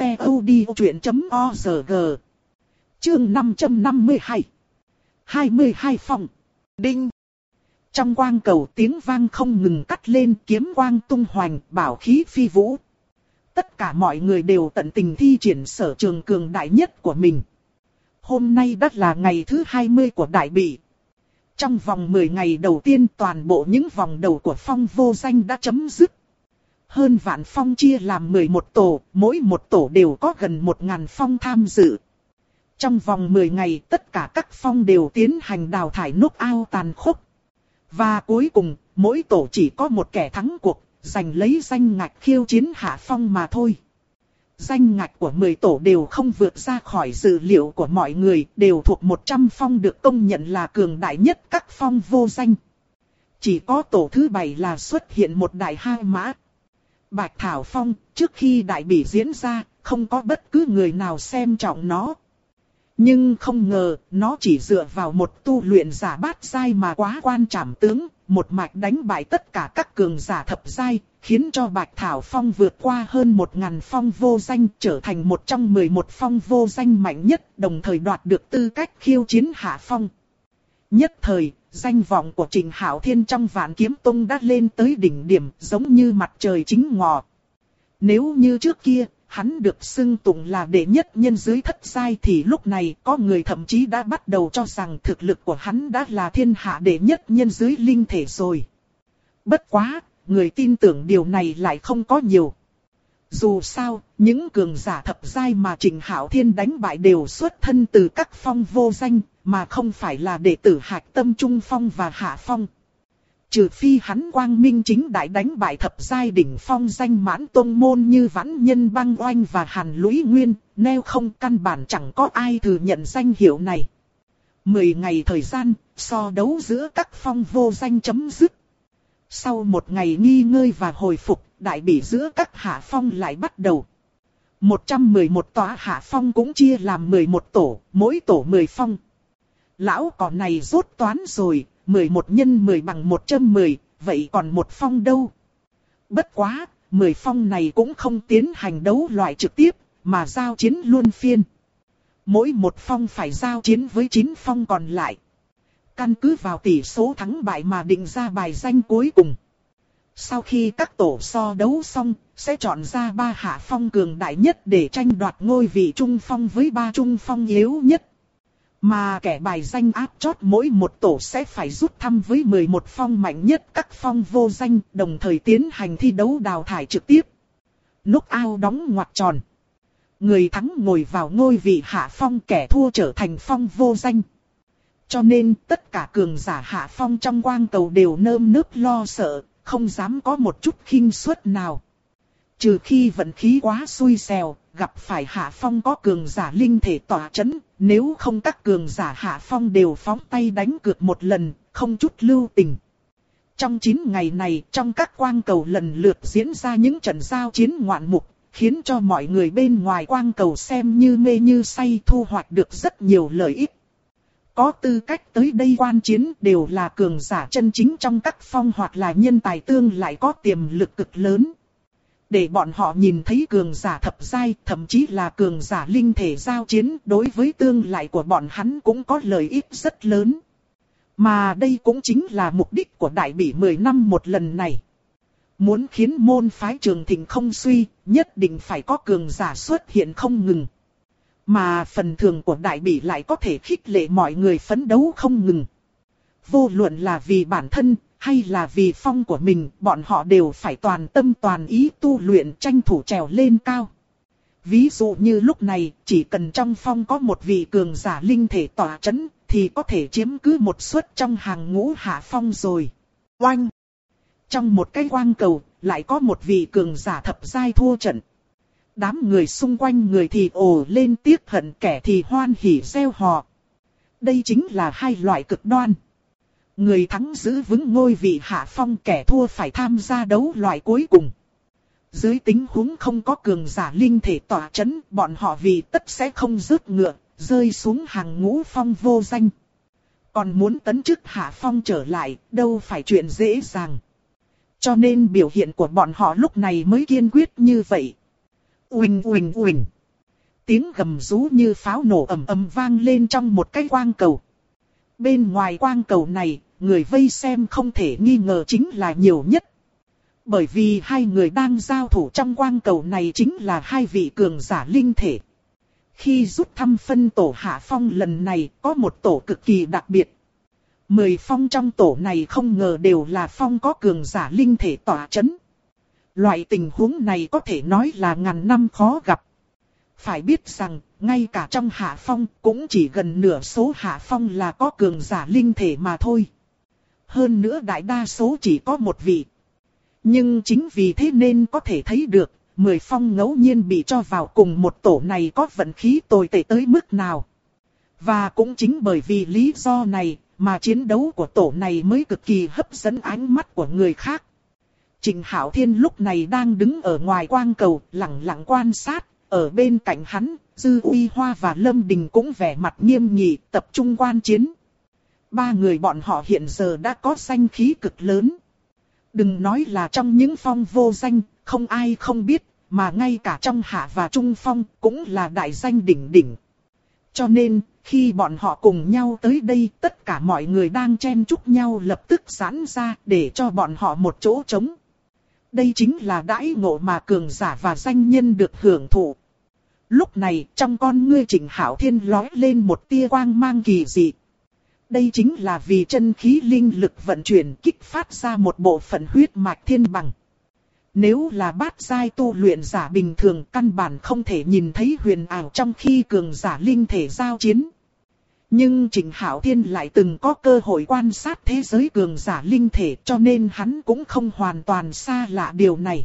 ctod.org. Chương 552. 22 phòng. Đinh. Trong quang cầu tiếng vang không ngừng cắt lên, kiếm quang tung hoành, bảo khí phi vũ. Tất cả mọi người đều tận tình thi triển sở trường cường đại nhất của mình. Hôm nay đã là ngày thứ 20 của đại bị. Trong vòng 10 ngày đầu tiên toàn bộ những vòng đầu của phong vô danh đã chấm dứt. Hơn vạn phong chia làm 11 tổ, mỗi một tổ đều có gần 1000 phong tham dự. Trong vòng 10 ngày tất cả các phong đều tiến hành đào thải knock-out tàn khốc. Và cuối cùng, mỗi tổ chỉ có một kẻ thắng cuộc, giành lấy danh ngạch khiêu chiến hạ phong mà thôi. Danh ngạch của 10 tổ đều không vượt ra khỏi dự liệu của mọi người, đều thuộc 100 phong được công nhận là cường đại nhất các phong vô danh. Chỉ có tổ thứ 7 là xuất hiện một đại hai mã. Bạch Thảo Phong, trước khi đại bỉ diễn ra, không có bất cứ người nào xem trọng nó. Nhưng không ngờ, nó chỉ dựa vào một tu luyện giả bát giai mà quá quan trảm tướng, một mạch đánh bại tất cả các cường giả thập giai, khiến cho Bạch Thảo Phong vượt qua hơn 1000 phong vô danh, trở thành một trong 11 phong vô danh mạnh nhất, đồng thời đoạt được tư cách khiêu chiến hạ phong. Nhất thời, danh vọng của Trịnh Hạo Thiên trong Vạn Kiếm Tông đã lên tới đỉnh điểm, giống như mặt trời chính ngọ. Nếu như trước kia, hắn được xưng tụng là đệ nhất nhân dưới thất giai thì lúc này có người thậm chí đã bắt đầu cho rằng thực lực của hắn đã là thiên hạ đệ nhất nhân dưới linh thể rồi. Bất quá, người tin tưởng điều này lại không có nhiều. Dù sao, những cường giả thập giai mà Trịnh Hạo Thiên đánh bại đều xuất thân từ các phong vô danh, mà không phải là đệ tử Hạc Tâm Trung Phong và Hạ Phong. Trừ phi hắn quang minh chính đại đánh bại thập giai đỉnh phong danh mãn tông môn như Vãn Nhân Băng Oanh và Hàn Lũy Nguyên, nếu không căn bản chẳng có ai thừa nhận danh hiệu này. 10 ngày thời gian, so đấu giữa các phong vô danh chấm dứt. Sau một ngày nghi ngơi và hồi phục, đại bỉ giữa các hạ phong lại bắt đầu. 111 tòa hạ phong cũng chia làm 11 tổ, mỗi tổ 10 phong. Lão cỏ này rốt toán rồi, 11 nhân 10 bằng 110, vậy còn một phong đâu? Bất quá, 10 phong này cũng không tiến hành đấu loại trực tiếp, mà giao chiến luân phiên. Mỗi một phong phải giao chiến với 9 phong còn lại. Căn cứ vào tỷ số thắng bại mà định ra bài danh cuối cùng. Sau khi các tổ so đấu xong, sẽ chọn ra 3 hạ phong cường đại nhất để tranh đoạt ngôi vị trung phong với 3 trung phong yếu nhất. Mà kẻ bài danh áp chót mỗi một tổ sẽ phải rút thăm với 11 phong mạnh nhất các phong vô danh, đồng thời tiến hành thi đấu đào thải trực tiếp. Knock-out đóng ngoặc tròn. Người thắng ngồi vào ngôi vị hạ phong, kẻ thua trở thành phong vô danh. Cho nên tất cả cường giả hạ phong trong quang cầu đều nơm nớp lo sợ, không dám có một chút khinh suất nào. Trừ khi vận khí quá xui xẻo, gặp phải hạ phong có cường giả linh thể tỏa chấn, nếu không các cường giả hạ phong đều phóng tay đánh cược một lần, không chút lưu tình. Trong 9 ngày này, trong các quang cầu lần lượt diễn ra những trận giao chiến ngoạn mục, khiến cho mọi người bên ngoài quang cầu xem như mê như say, thu hoạch được rất nhiều lợi ích. Có tư cách tới đây quan chiến đều là cường giả chân chính trong các phong hoặc là nhân tài tương lại có tiềm lực cực lớn. Để bọn họ nhìn thấy cường giả thập giai, thậm chí là cường giả linh thể giao chiến, đối với tương lai của bọn hắn cũng có lợi ích rất lớn. Mà đây cũng chính là mục đích của đại bỉ 10 năm một lần này. Muốn khiến môn phái Trường Thịnh không suy, nhất định phải có cường giả xuất hiện không ngừng. Mà phần thưởng của đại bỉ lại có thể khích lệ mọi người phấn đấu không ngừng. Vô luận là vì bản thân, hay là vì phong của mình, bọn họ đều phải toàn tâm toàn ý tu luyện, tranh thủ trèo lên cao. Ví dụ như lúc này, chỉ cần trong phong có một vị cường giả linh thể tỏa chấn, thì có thể chiếm cứ một suất trong hàng ngũ hạ phong rồi. Oanh! Trong một cái quang cầu, lại có một vị cường giả thập giai thua trận. Đám người xung quanh người thì ồ lên tiếc hận, kẻ thì hoan hỉ reo hò. Đây chính là hai loại cực đoan. Người thắng giữ vững ngôi vị hạ phong, kẻ thua phải tham gia đấu loại cuối cùng. Dưới tình huống không có cường giả linh thể tỏa chấn, bọn họ vì tất sẽ không rớt ngựa, rơi xuống hàng ngũ phong vô danh. Còn muốn tấn chức hạ phong trở lại, đâu phải chuyện dễ dàng. Cho nên biểu hiện của bọn họ lúc này mới kiên quyết như vậy. Uỳnh uỳnh uỳnh. Tiếng gầm rú như pháo nổ ầm ầm vang lên trong một cái quang cầu. Bên ngoài quang cầu này, người vây xem không thể nghi ngờ chính là nhiều nhất. Bởi vì hai người đang giao thủ trong quang cầu này chính là hai vị cường giả linh thể. Khi rút thăm phân tổ hạ phong lần này, có một tổ cực kỳ đặc biệt. 10 phong trong tổ này không ngờ đều là phong có cường giả linh thể tỏa chấn. Loại tình huống này có thể nói là ngàn năm khó gặp. Phải biết rằng, ngay cả trong hạ phong cũng chỉ gần nửa số hạ phong là có cường giả linh thể mà thôi. Hơn nữa đại đa số chỉ có một vị. Nhưng chính vì thế nên có thể thấy được, 10 phong ngẫu nhiên bị cho vào cùng một tổ này có vận khí tồi tệ tới mức nào. Và cũng chính bởi vì lý do này, mà chiến đấu của tổ này mới cực kỳ hấp dẫn ánh mắt của người khác. Trịnh Hạo Thiên lúc này đang đứng ở ngoài quang cầu, lặng lặng quan sát, ở bên cạnh hắn, Dư Uy Hoa và Lâm Đình cũng vẻ mặt nghiêm nghị, tập trung quan chiến. Ba người bọn họ hiện giờ đã có danh khí cực lớn. Đừng nói là trong những phong vô danh, không ai không biết, mà ngay cả trong hạ và trung phong cũng là đại danh đỉnh đỉnh. Cho nên, khi bọn họ cùng nhau tới đây, tất cả mọi người đang chen chúc nhau lập tức giãn ra để cho bọn họ một chỗ trống. Đây chính là đãi ngộ mà cường giả và danh nhân được hưởng thụ. Lúc này, trong con ngươi Trịnh Hạo Thiên lóe lên một tia quang mang kỳ dị. Đây chính là vì chân khí linh lực vận chuyển kích phát ra một bộ phận huyết mạch thiên bằng. Nếu là bát giai tu luyện giả bình thường căn bản không thể nhìn thấy huyền ảo trong khi cường giả linh thể giao chiến. Nhưng Trịnh Hạo Thiên lại từng có cơ hội quan sát thế giới cường giả linh thể cho nên hắn cũng không hoàn toàn xa lạ điều này.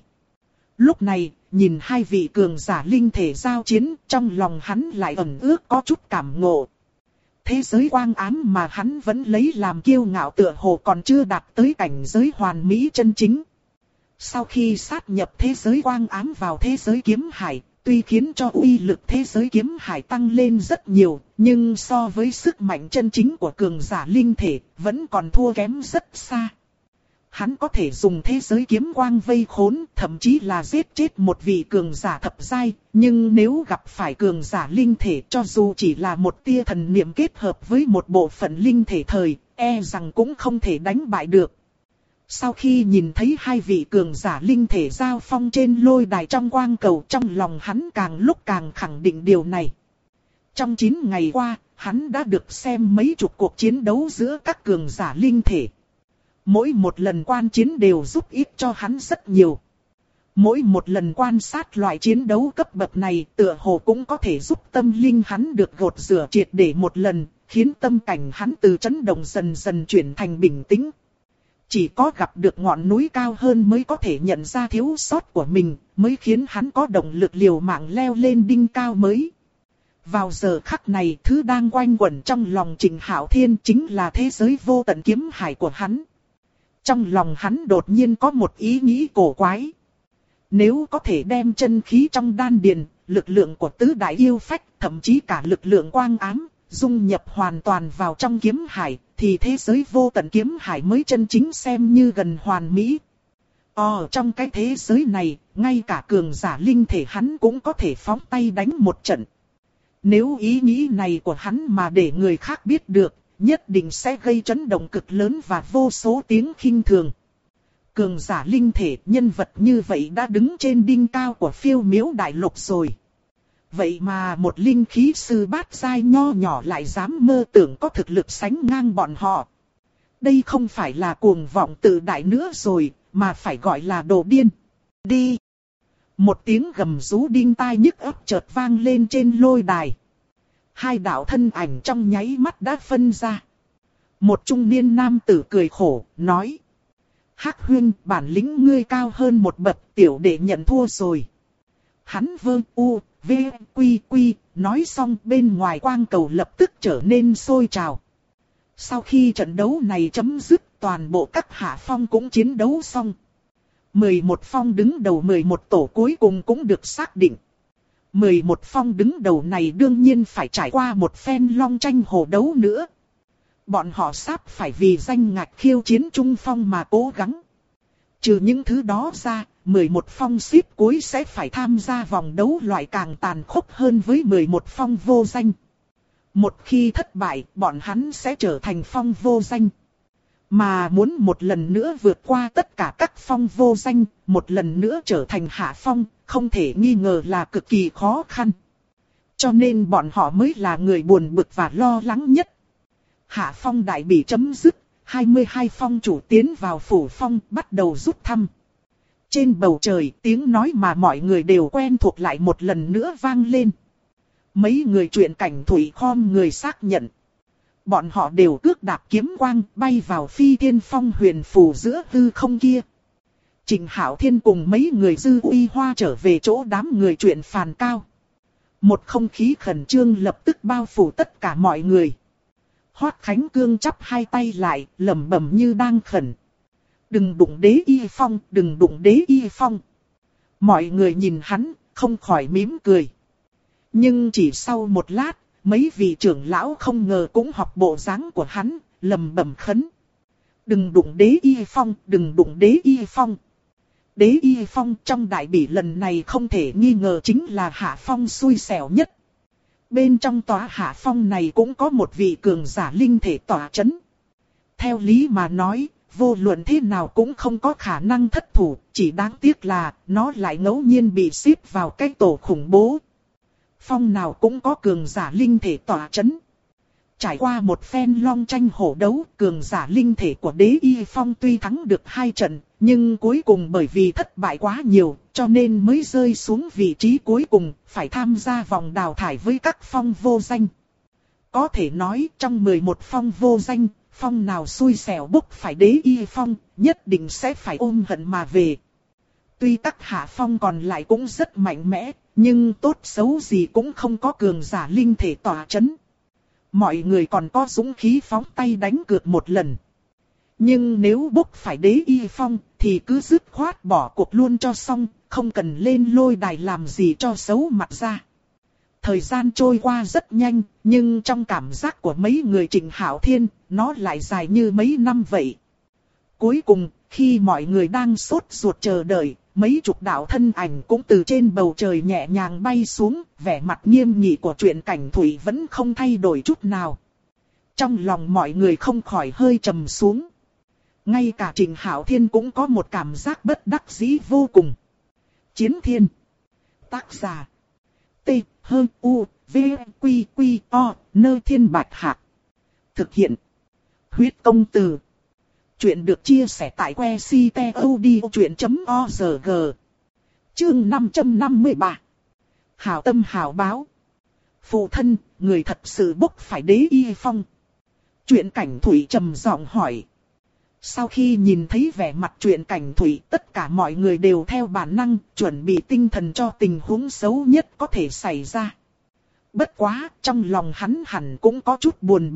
Lúc này, nhìn hai vị cường giả linh thể giao chiến, trong lòng hắn lại ẩn ước có chút cảm ngộ. Thế giới quang ám mà hắn vẫn lấy làm kiêu ngạo tựa hồ còn chưa đạt tới cảnh giới hoàn mỹ chân chính. Sau khi sát nhập thế giới quang ám vào thế giới kiếm hải, tuy khiến cho uy lực thế giới kiếm hải tăng lên rất nhiều, nhưng so với sức mạnh chân chính của cường giả linh thể, vẫn còn thua kém rất xa. Hắn có thể dùng thế giới kiếm quang vây khốn, thậm chí là giết chết một vị cường giả thập giai, nhưng nếu gặp phải cường giả linh thể cho dù chỉ là một tia thần niệm kết hợp với một bộ phận linh thể thời, e rằng cũng không thể đánh bại được. Sau khi nhìn thấy hai vị cường giả linh thể giao phong trên lôi đài trong quang cầu, trong lòng hắn càng lúc càng khẳng định điều này. Trong 9 ngày qua, hắn đã được xem mấy chục cuộc chiến đấu giữa các cường giả linh thể. Mỗi một lần quan chiến đều giúp ích cho hắn rất nhiều. Mỗi một lần quan sát loại chiến đấu cấp bậc này tựa hồ cũng có thể giúp tâm linh hắn được gột rửa triệt để một lần, khiến tâm cảnh hắn từ chấn động dần dần chuyển thành bình tĩnh. Chỉ có gặp được ngọn núi cao hơn mới có thể nhận ra thiếu sót của mình, mới khiến hắn có động lực liều mạng leo lên đỉnh cao mới. Vào giờ khắc này, thứ đang quanh quẩn trong lòng Trịnh Hạo Thiên chính là thế giới vô tận kiếm hải của hắn. Trong lòng hắn đột nhiên có một ý nghĩ cổ quái. Nếu có thể đem chân khí trong đan điền, lực lượng của tứ đại yêu phách, thậm chí cả lực lượng quang ám, dung nhập hoàn toàn vào trong kiếm hải, thì thế giới vô tận kiếm hải mới chân chính xem như gần hoàn mỹ. Trong cái thế giới này, ngay cả cường giả linh thể hắn cũng có thể phóng tay đánh một trận. Nếu ý nghĩ này của hắn mà để người khác biết được, nhất định sẽ gây chấn động cực lớn và vô số tiếng khinh thường. Cường giả linh thể, nhân vật như vậy đã đứng trên đỉnh cao của phiêu miếu đại lục rồi. Vậy mà một linh khí sư bát giai nho nhỏ lại dám mơ tưởng có thực lực sánh ngang bọn họ. Đây không phải là cuồng vọng tự đại nữa rồi, mà phải gọi là đồ điên. Đi! Một tiếng gầm rú đinh tai nhức óc chợt vang lên trên lôi đài. Hai đạo thân ảnh trong nháy mắt đã phân ra. Một trung niên nam tử cười khổ, nói. Hắc Huyên, bản lĩnh ngươi cao hơn một bậc, tiểu đệ nhận thua rồi. Hắn vơ u, v, quy quy, nói xong bên ngoài quang cầu lập tức trở nên sôi trào. Sau khi trận đấu này chấm dứt, toàn bộ các hạ phong cũng chiến đấu xong. 11 phong đứng đầu 11 tổ cuối cùng cũng được xác định. 11 phong đứng đầu này đương nhiên phải trải qua một phen long tranh hổ đấu nữa. Bọn họ sắp phải vì danh ngạch khiêu chiến trung phong mà cố gắng. Trừ những thứ đó ra, 11 phong xếp cuối sẽ phải tham gia vòng đấu loại càng tàn khốc hơn với 11 phong vô danh. Một khi thất bại, bọn hắn sẽ trở thành phong vô danh. Mà muốn một lần nữa vượt qua tất cả các phong vô danh, một lần nữa trở thành hạ phong, không thể nghi ngờ là cực kỳ khó khăn. Cho nên bọn họ mới là người buồn bực và lo lắng nhất. Hạ phong đại bị chấm dứt, 22 phong chủ tiến vào phủ phong bắt đầu rút thăm. Trên bầu trời tiếng nói mà mọi người đều quen thuộc lại một lần nữa vang lên. Mấy người truyện cảnh thủy khom người xác nhận. Bọn họ đều cước đạp kiếm quang bay vào phi thiên phong huyền phù giữa hư không kia. Trình Hạo Thiên cùng mấy người dư uy hoa trở về chỗ đám người truyện phàn cao. Một không khí khẩn trương lập tức bao phủ tất cả mọi người. Hoắc Khánh Cương chắp hai tay lại, lẩm bẩm như đang khẩn. Đừng đụng đế y phong, đừng đụng đế y phong. Mọi người nhìn hắn, không khỏi mỉm cười. Nhưng chỉ sau một lát, mấy vị trưởng lão không ngờ cũng học bộ dáng của hắn, lẩm bẩm khấn. Đừng đụng đế y phong, đừng đụng đế y phong. Đế y phong trong đại bỉ lần này không thể nghi ngờ chính là hạ phong xui xẻo nhất. Bên trong tòa hạ phong này cũng có một vị cường giả linh thể tỏa chấn. Theo lý mà nói, vô luận thế nào cũng không có khả năng thất thủ, chỉ đáng tiếc là nó lại ngẫu nhiên bị xếp vào cái tổ khủng bố. Phong nào cũng có cường giả linh thể tỏa chấn. Trải qua một phen long tranh hổ đấu, cường giả linh thể của đế y phong tuy thắng được 2 trận, nhưng cuối cùng bởi vì thất bại quá nhiều, cho nên mới rơi xuống vị trí cuối cùng, phải tham gia vòng đào thải với các phong vô danh. Có thể nói trong 11 phong vô danh, phong nào xui xẻo bốc phải đế y phong, nhất định sẽ phải ôm hận mà về. Tuy các hạ phong còn lại cũng rất mạnh mẽ, nhưng tốt xấu gì cũng không có cường giả linh thể tỏa chấn. Mọi người còn có dũng khí phóng tay đánh cược một lần. Nhưng nếu bốc phải đế y phong, thì cứ dứt khoát bỏ cuộc luôn cho xong, không cần lên lôi đài làm gì cho xấu mặt ra. Thời gian trôi qua rất nhanh, nhưng trong cảm giác của mấy người Trình Hạo Thiên, nó lại dài như mấy năm vậy. Cuối cùng, khi mọi người đang sốt ruột chờ đợi, mấy chục đạo thân ảnh cũng từ trên bầu trời nhẹ nhàng bay xuống, vẻ mặt nghiêm nghị của truyện cảnh thủy vẫn không thay đổi chút nào. Trong lòng mọi người không khỏi hơi trầm xuống. Ngay cả Trình Hạo Thiên cũng có một cảm giác bất đắc dĩ vô cùng. Chiến Thiên. Tác giả. T, H, U, V, Quy, Quy, O, Nơ Thiên Bạch Hạc. Thực hiện. Huyết Công Từ. Chuyện được chia sẻ tại website.odchuyện.org. Chương 553. Hảo tâm hảo báo. Phụ thân, người thật sự bốc phải đế y phong. Truyện cảnh thủy trầm giọng hỏi. Sau khi nhìn thấy vẻ mặt truyện cảnh thủy, tất cả mọi người đều theo bản năng, chuẩn bị tinh thần cho tình huống xấu nhất có thể xảy ra. Bất quá, trong lòng hắn hẳn cũng có chút buồn bã,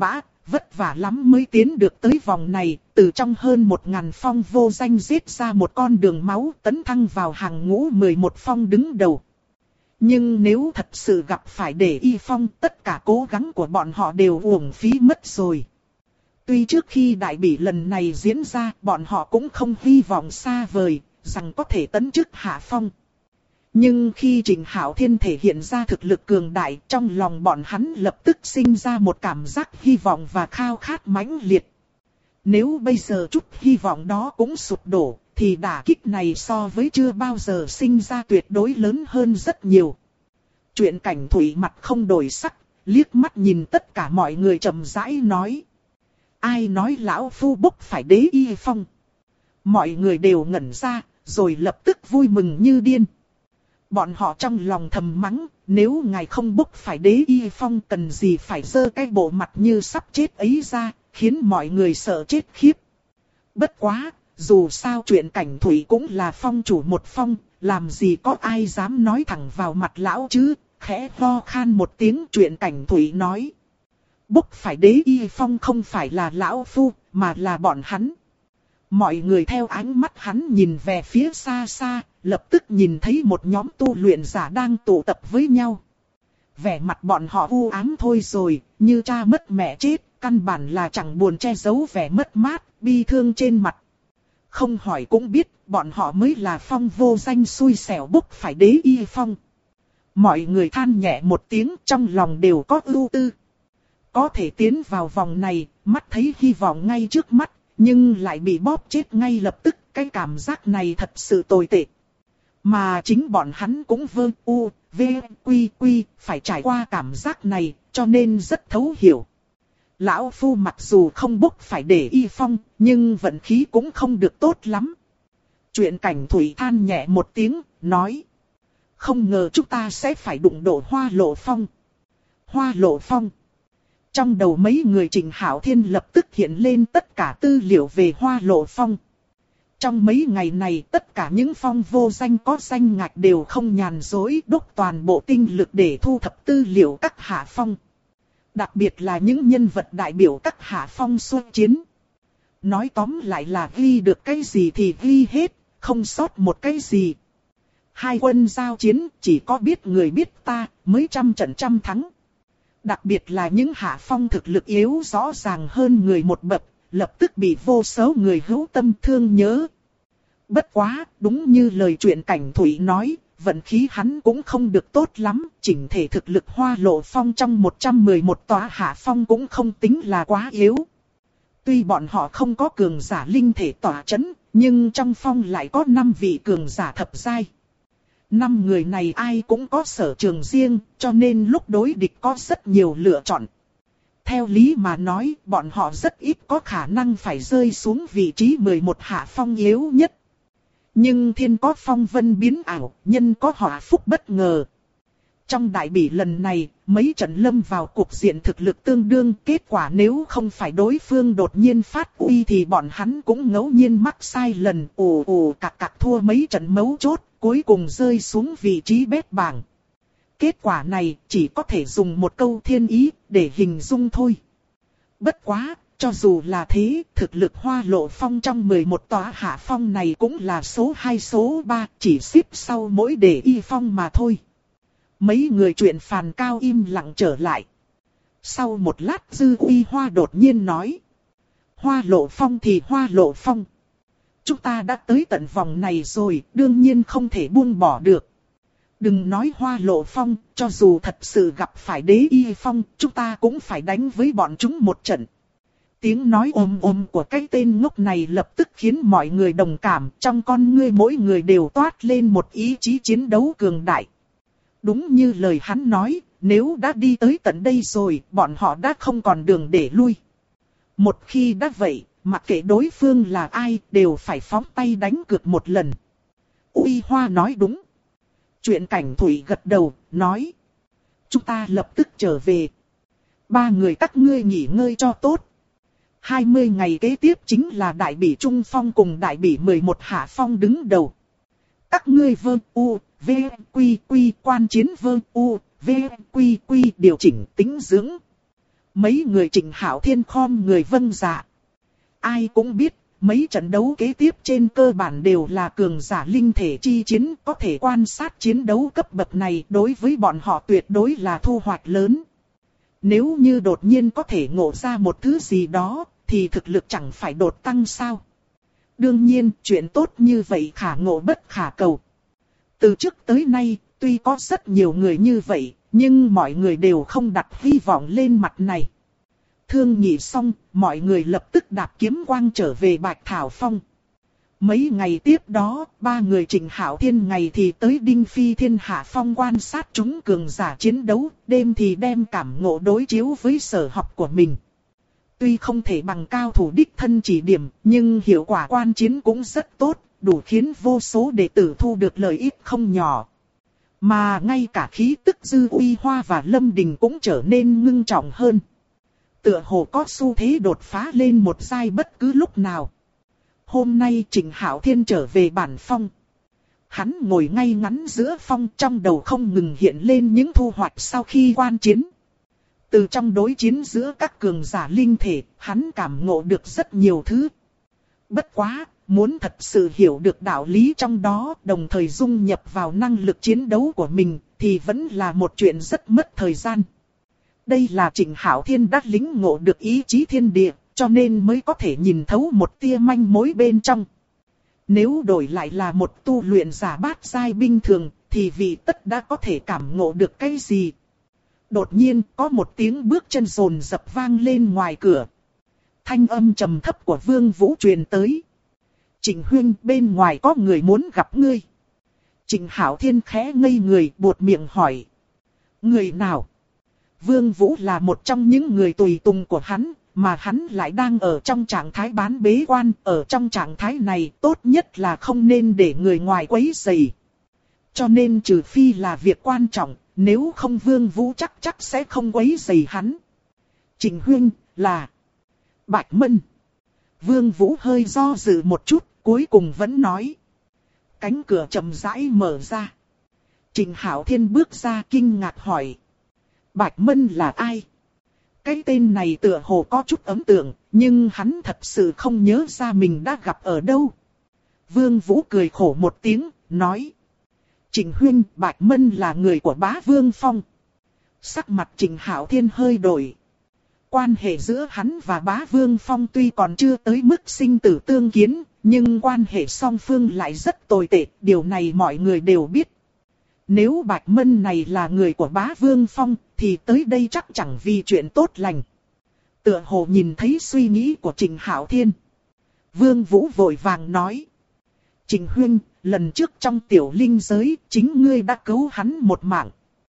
vất vả lắm mới tiến được tới vòng này, từ trong hơn 1000 phong vô danh giết ra một con đường máu tấn thăng vào hàng ngũ 11 phong đứng đầu. Nhưng nếu thật sự gặp phải để y phong, tất cả cố gắng của bọn họ đều uổng phí mất rồi. Tuy trước khi đại bỉ lần này diễn ra, bọn họ cũng không hy vọng xa vời, rằng có thể tấn chức hạ phong. Nhưng khi Trịnh Hạo Thiên thể hiện ra thực lực cường đại, trong lòng bọn hắn lập tức sinh ra một cảm giác hy vọng và khao khát mãnh liệt. Nếu bây giờ chút hy vọng đó cũng sụp đổ, thì đả kích này so với chưa bao giờ sinh ra tuyệt đối lớn hơn rất nhiều. Chuyện Cảnh Thủy mặt không đổi sắc, liếc mắt nhìn tất cả mọi người chậm rãi nói. Ai nói lão phu bốc phải đế y phong? Mọi người đều ngẩn ra, rồi lập tức vui mừng như điên. Bọn họ trong lòng thầm mắng, nếu ngài không bốc phải đế y phong cần gì phải dơ cái bộ mặt như sắp chết ấy ra, khiến mọi người sợ chết khiếp. Bất quá, dù sao chuyện Cảnh Thủy cũng là phong chủ một phong, làm gì có ai dám nói thẳng vào mặt lão chứ, khẽ ho khan một tiếng. Chuyện Cảnh Thủy nói. Bốc phải đế y phong không phải là lão phu, mà là bọn hắn. Mọi người theo ánh mắt hắn nhìn về phía xa xa, lập tức nhìn thấy một nhóm tu luyện giả đang tụ tập với nhau. Vẻ mặt bọn họ u ám thôi rồi, như cha mất mẹ chết, căn bản là chẳng buồn che giấu vẻ mất mát, bi thương trên mặt. Không hỏi cũng biết, bọn họ mới là phong vô danh xui xẻo bốc phải đế y phong. Mọi người than nhẹ một tiếng, trong lòng đều có ưu tư. Có thể tiến vào vòng này, mắt thấy hy vọng ngay trước mắt, nhưng lại bị bóp chết ngay lập tức, cái cảm giác này thật sự tồi tệ. Mà chính bọn hắn cũng phải trải qua cảm giác này, cho nên rất thấu hiểu. Lão phu mặc dù không bốc phải để y phong, nhưng vận khí cũng không được tốt lắm. Chuyện Cảnh Thủy than nhẹ một tiếng, nói. Không ngờ chúng ta sẽ phải đụng độ Hoa Lộ Phong. Hoa Lộ Phong. Trong đầu mấy người Trịnh Hạo Thiên lập tức hiện lên tất cả tư liệu về Hoa Lộ Phong. Trong mấy ngày này tất cả những phong vô danh có danh ngạch đều không nhàn dối đốt toàn bộ tinh lực để thu thập tư liệu các hạ phong. Đặc biệt là những nhân vật đại biểu các hạ phong xuất chiến. Nói tóm lại là ghi được cái gì thì ghi hết, không sót một cái gì. Hai quân giao chiến chỉ có biết người biết ta mới trăm trận trăm thắng. Đặc biệt là những hạ phong thực lực yếu rõ ràng hơn người một bậc, lập tức bị vô số người hữu tâm thương nhớ. Bất quá, đúng như lời chuyện Cảnh Thủy nói, vận khí hắn cũng không được tốt lắm, chỉnh thể thực lực Hoa Lộ Phong trong 111 tòa hạ phong cũng không tính là quá yếu. Tuy bọn họ không có cường giả linh thể tỏa chấn, nhưng trong phong lại có 5 vị cường giả thập giai. 5 người này ai cũng có sở trường riêng, cho nên lúc đối địch có rất nhiều lựa chọn. Theo lý mà nói, bọn họ rất ít có khả năng phải rơi xuống vị trí 11 hạ phong yếu nhất. Nhưng thiên có phong vân biến ảo, nhân có họa phúc bất ngờ. Trong đại bỉ lần này, mấy trận lâm vào cục diện thực lực tương đương, kết quả nếu không phải đối phương đột nhiên phát uy thì bọn hắn cũng ngẫu nhiên mắc sai lần, cặc thua mấy trận mấu chốt, cuối cùng rơi xuống vị trí bét bảng. Kết quả này chỉ có thể dùng một câu thiên ý để hình dung thôi. Bất quá, cho dù là thế, thực lực Hoa Lộ Phong trong 11 tòa hạ phong này cũng là số 2 số 3, chỉ xếp sau mỗi để y phong mà thôi. Mấy người chuyện phàn cao im lặng trở lại. Sau một lát Dư Uy Hoa đột nhiên nói. Hoa Lộ Phong thì Hoa Lộ Phong. Chúng ta đã tới tận vòng này rồi, đương nhiên không thể buông bỏ được. Đừng nói Hoa Lộ Phong, cho dù thật sự gặp phải đế y phong, chúng ta cũng phải đánh với bọn chúng một trận. Tiếng nói ôm của cái tên ngốc này lập tức khiến mọi người đồng cảm, trong con ngươi mỗi người đều toát lên một ý chí chiến đấu cường đại. Đúng như lời hắn nói, nếu đã đi tới tận đây rồi, bọn họ đã không còn đường để lui. Một khi đã vậy, mặc kệ đối phương là ai, đều phải phóng tay đánh cược một lần. Uy Hoa nói đúng. Chuyện Cảnh Thủy gật đầu, nói. Chúng ta lập tức trở về. 3 người các ngươi nghỉ ngơi cho tốt. 20 ngày kế tiếp chính là đại bỉ trung phong cùng đại bỉ 11 hạ phong đứng đầu. Các ngươi quan chiến điều chỉnh tính dưỡng. Mấy người Trịnh Hạo Thiên khom người vâng dạ. Ai cũng biết, mấy trận đấu kế tiếp trên cơ bản đều là cường giả linh thể chi chiến, có thể quan sát chiến đấu cấp bậc này đối với bọn họ tuyệt đối là thu hoạch lớn. Nếu như đột nhiên có thể ngộ ra một thứ gì đó, thì thực lực chẳng phải đột tăng sao? Đương nhiên, chuyện tốt như vậy khả ngộ bất khả cầu. Từ trước tới nay, tuy có rất nhiều người như vậy, nhưng mọi người đều không đặt hy vọng lên mặt này. Thương nghị xong, mọi người lập tức đạp kiếm quang trở về Bạch Thảo Phong. Mấy ngày tiếp đó, ba người Trịnh Hạo Thiên ngày thì tới Đinh Phi Thiên Hạ Phong quan sát chúng cường giả chiến đấu, đêm thì đem cảm ngộ đối chiếu với sở học của mình. Tuy không thể bằng cao thủ đích thân chỉ điểm, nhưng hiệu quả quan chiến cũng rất tốt, đủ khiến vô số đệ tử thu được lợi ích không nhỏ. Mà ngay cả khí tức Dư Uy Hoa và Lâm Đình cũng trở nên ngưng trọng hơn. Tựa hồ có xu thế đột phá lên một giai bất cứ lúc nào. Hôm nay Trịnh Hạo Thiên trở về bản phong. Hắn ngồi ngay ngắn giữa phong, trong đầu không ngừng hiện lên những thu hoạch sau khi quan chiến. Từ trong đối chiến giữa các cường giả linh thể, hắn cảm ngộ được rất nhiều thứ. Bất quá, muốn thật sự hiểu được đạo lý trong đó, đồng thời dung nhập vào năng lực chiến đấu của mình, thì vẫn là một chuyện rất mất thời gian. Đây là Trịnh Hạo Thiên đã lĩnh ngộ được ý chí thiên địa, cho nên mới có thể nhìn thấu một tia manh mối bên trong. Nếu đổi lại là một tu luyện giả bát giai bình thường, thì vị tất đã có thể cảm ngộ được cái gì. Đột nhiên có một tiếng bước chân rồn rập vang lên ngoài cửa. Thanh âm trầm thấp của Vương Vũ truyền tới. Trịnh huynh, bên ngoài có người muốn gặp ngươi. Trịnh Hạo Thiên khẽ ngây người, buột miệng hỏi. Người nào? Vương Vũ là một trong những người tùy tùng của hắn, mà hắn lại đang ở trong trạng thái bán bế quan. Ở trong trạng thái này tốt nhất là không nên để người ngoài quấy rầy. Cho nên trừ phi là việc quan trọng, nếu không Vương Vũ chắc sẽ không quấy rầy hắn. Trịnh huynh, là Bạch Mân. Vương Vũ hơi do dự một chút, cuối cùng vẫn nói. Cánh cửa chậm rãi mở ra. Trịnh Hạo Thiên bước ra kinh ngạc hỏi. Bạch Mân là ai? Cái tên này tựa hồ có chút ấn tượng, nhưng hắn thật sự không nhớ ra mình đã gặp ở đâu. Vương Vũ cười khổ một tiếng, nói. Trịnh huynh, Bạch Mân là người của Bá Vương Phong. Sắc mặt Trịnh Hạo Thiên hơi đổi. Quan hệ giữa hắn và Bá Vương Phong tuy còn chưa tới mức sinh tử tương kiến, nhưng quan hệ song phương lại rất tồi tệ, điều này mọi người đều biết. Nếu Bạch Mân này là người của Bá Vương Phong, thì tới đây chắc chẳng vì chuyện tốt lành. Tựa hồ nhìn thấy suy nghĩ của Trịnh Hạo Thiên. Vương Vũ vội vàng nói. Trịnh huynh, lần trước trong tiểu linh giới, chính ngươi đã cứu hắn một mạng.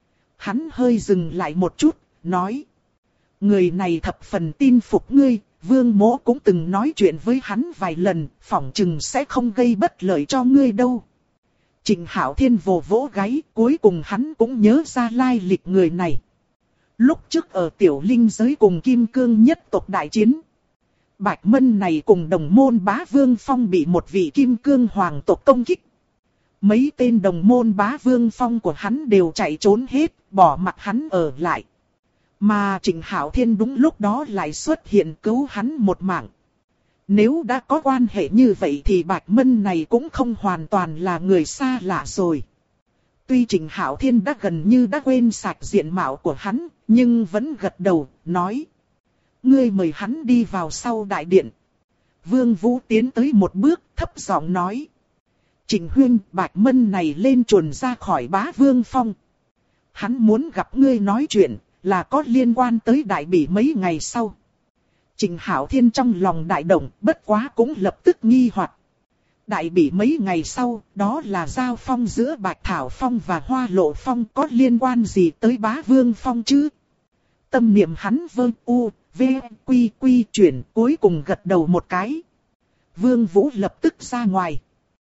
Hắn hơi dừng lại một chút, nói. Người này thập phần tin phục ngươi, Vương Mỗ cũng từng nói chuyện với hắn vài lần, phỏng chừng sẽ không gây bất lợi cho ngươi đâu. Trịnh Hạo Thiên vỗ vỗ gáy, cuối cùng hắn cũng nhớ ra lai lịch người này. Lúc trước ở tiểu linh giới cùng Kim Cương nhất tộc đại chiến, Bạch Mân này cùng đồng môn Bá Vương Phong bị một vị Kim Cương hoàng tộc công kích. Mấy tên đồng môn Bá Vương Phong của hắn đều chạy trốn hết, bỏ mặc hắn ở lại. Mà Trịnh Hạo Thiên đúng lúc đó lại xuất hiện cứu hắn một mạng. Nếu đã có quan hệ như vậy thì Bạch Mân này cũng không hoàn toàn là người xa lạ rồi. Tuy Trịnh Hạo Thiên đã gần như đã quên sạch diện mạo của hắn, nhưng vẫn gật đầu, nói. Ngươi mời hắn đi vào sau đại điện. Vương Vũ tiến tới một bước, thấp giọng nói. Trịnh huynh, Bạch Mân này lên chuồn ra khỏi Bá Vương Phong. Hắn muốn gặp ngươi nói chuyện, là có liên quan tới đại bỉ mấy ngày sau. Trịnh Hạo Thiên trong lòng đại động, bất quá cũng lập tức nghi hoặc. Đại bỉ mấy ngày sau, đó là giao phong giữa Bạch Thảo Phong và Hoa Lộ Phong, có liên quan gì tới Bá Vương Phong chứ? Tâm niệm hắn vâng u, v, quy quy chuyển, cuối cùng gật đầu một cái. Vương Vũ lập tức ra ngoài.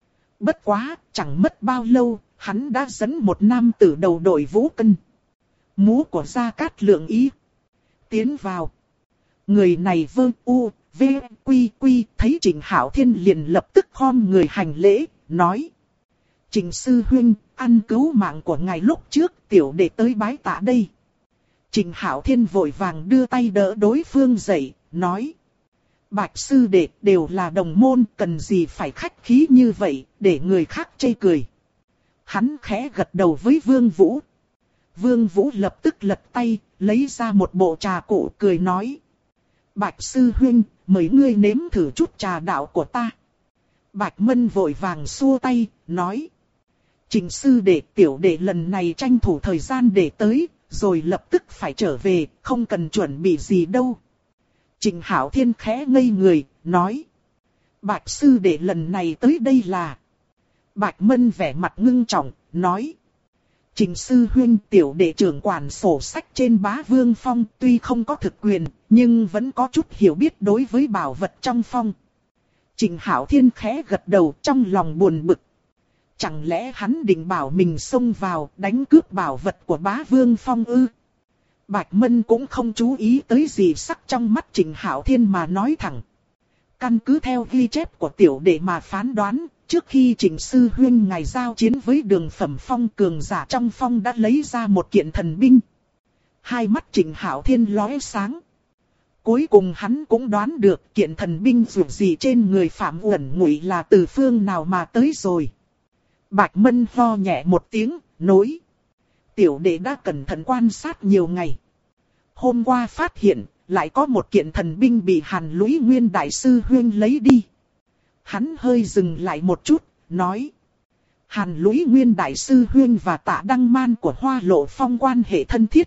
Bất quá, chẳng mất bao lâu, hắn đã dẫn một nam tử đầu đội vũ cân. Mũ của Gia Cát Lượng Ý. Tiến vào. Người này vâng u, v, quy quy, thấy Trịnh Hạo Thiên liền lập tức khom người hành lễ, nói. Trịnh sư huynh, ăn cứu mạng của ngài lúc trước, tiểu đệ tới bái tạ đây. Trịnh Hạo Thiên vội vàng đưa tay đỡ đối phương dậy, nói. Bạch sư đệ đều là đồng môn, cần gì phải khách khí như vậy, để người khác chê cười. Hắn khẽ gật đầu với Vương Vũ. Vương Vũ lập tức lật tay, lấy ra một bộ trà cụ cười nói. Bạch sư huynh, mời ngươi nếm thử chút trà đạo của ta. Bạch Mân vội vàng xua tay, nói. Trịnh sư đệ tiểu đệ lần này tranh thủ thời gian để tới, rồi lập tức phải trở về, không cần chuẩn bị gì đâu. Trịnh Hạo Thiên khẽ ngây người, nói. Bạch sư đệ lần này tới đây là. Bạch Mân vẻ mặt ngưng trọng, nói. Trịnh sư huynh tiểu đệ trưởng quản sổ sách trên Bá Vương Phong tuy không có thực quyền, nhưng vẫn có chút hiểu biết đối với bảo vật trong phong. Trịnh Hạo Thiên khẽ gật đầu trong lòng buồn bực. Chẳng lẽ hắn định bảo mình xông vào đánh cướp bảo vật của Bá Vương Phong ư? Bạch Mân cũng không chú ý tới gì sắc trong mắt Trịnh Hạo Thiên mà nói thẳng. Căn cứ theo ghi chép của tiểu đệ mà phán đoán, trước khi Trịnh sư huynh ngài giao chiến với Đường Phẩm Phong cường giả trong phong đã lấy ra một kiện thần binh. Hai mắt Trịnh Hạo Thiên lóe sáng. Cuối cùng hắn cũng đoán được kiện thần binh dù gì trên người Phạm Uẩn Ngụy là từ phương nào mà tới rồi. Bạch Mân ho nhẹ một tiếng, nói. Tiểu đệ đã cẩn thận quan sát nhiều ngày. Hôm qua phát hiện, lại có một kiện thần binh bị Hàn Lũy Nguyên Đại sư huynh lấy đi. Hắn hơi dừng lại một chút, nói. Hàn Lũy Nguyên Đại sư huynh và Tạ Đăng Man của Hoa Lộ Phong quan hệ thân thiết.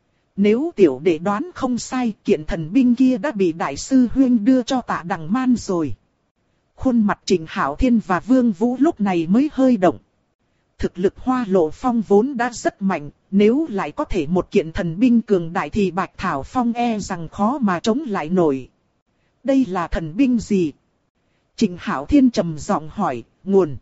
Nếu tiểu đệ đoán không sai, kiện thần binh kia đã bị Đại sư huynh đưa cho Tạ Đăng Man rồi. Khuôn mặt Trịnh Hạo Thiên và Vương Vũ lúc này mới hơi động. Thực lực Hoa Lộ Phong vốn đã rất mạnh, nếu lại có thể một kiện thần binh cường đại thì Bạch Thảo Phong e rằng khó mà chống lại nổi. Đây là thần binh gì? Trịnh Hạo Thiên trầm giọng hỏi, nguồn.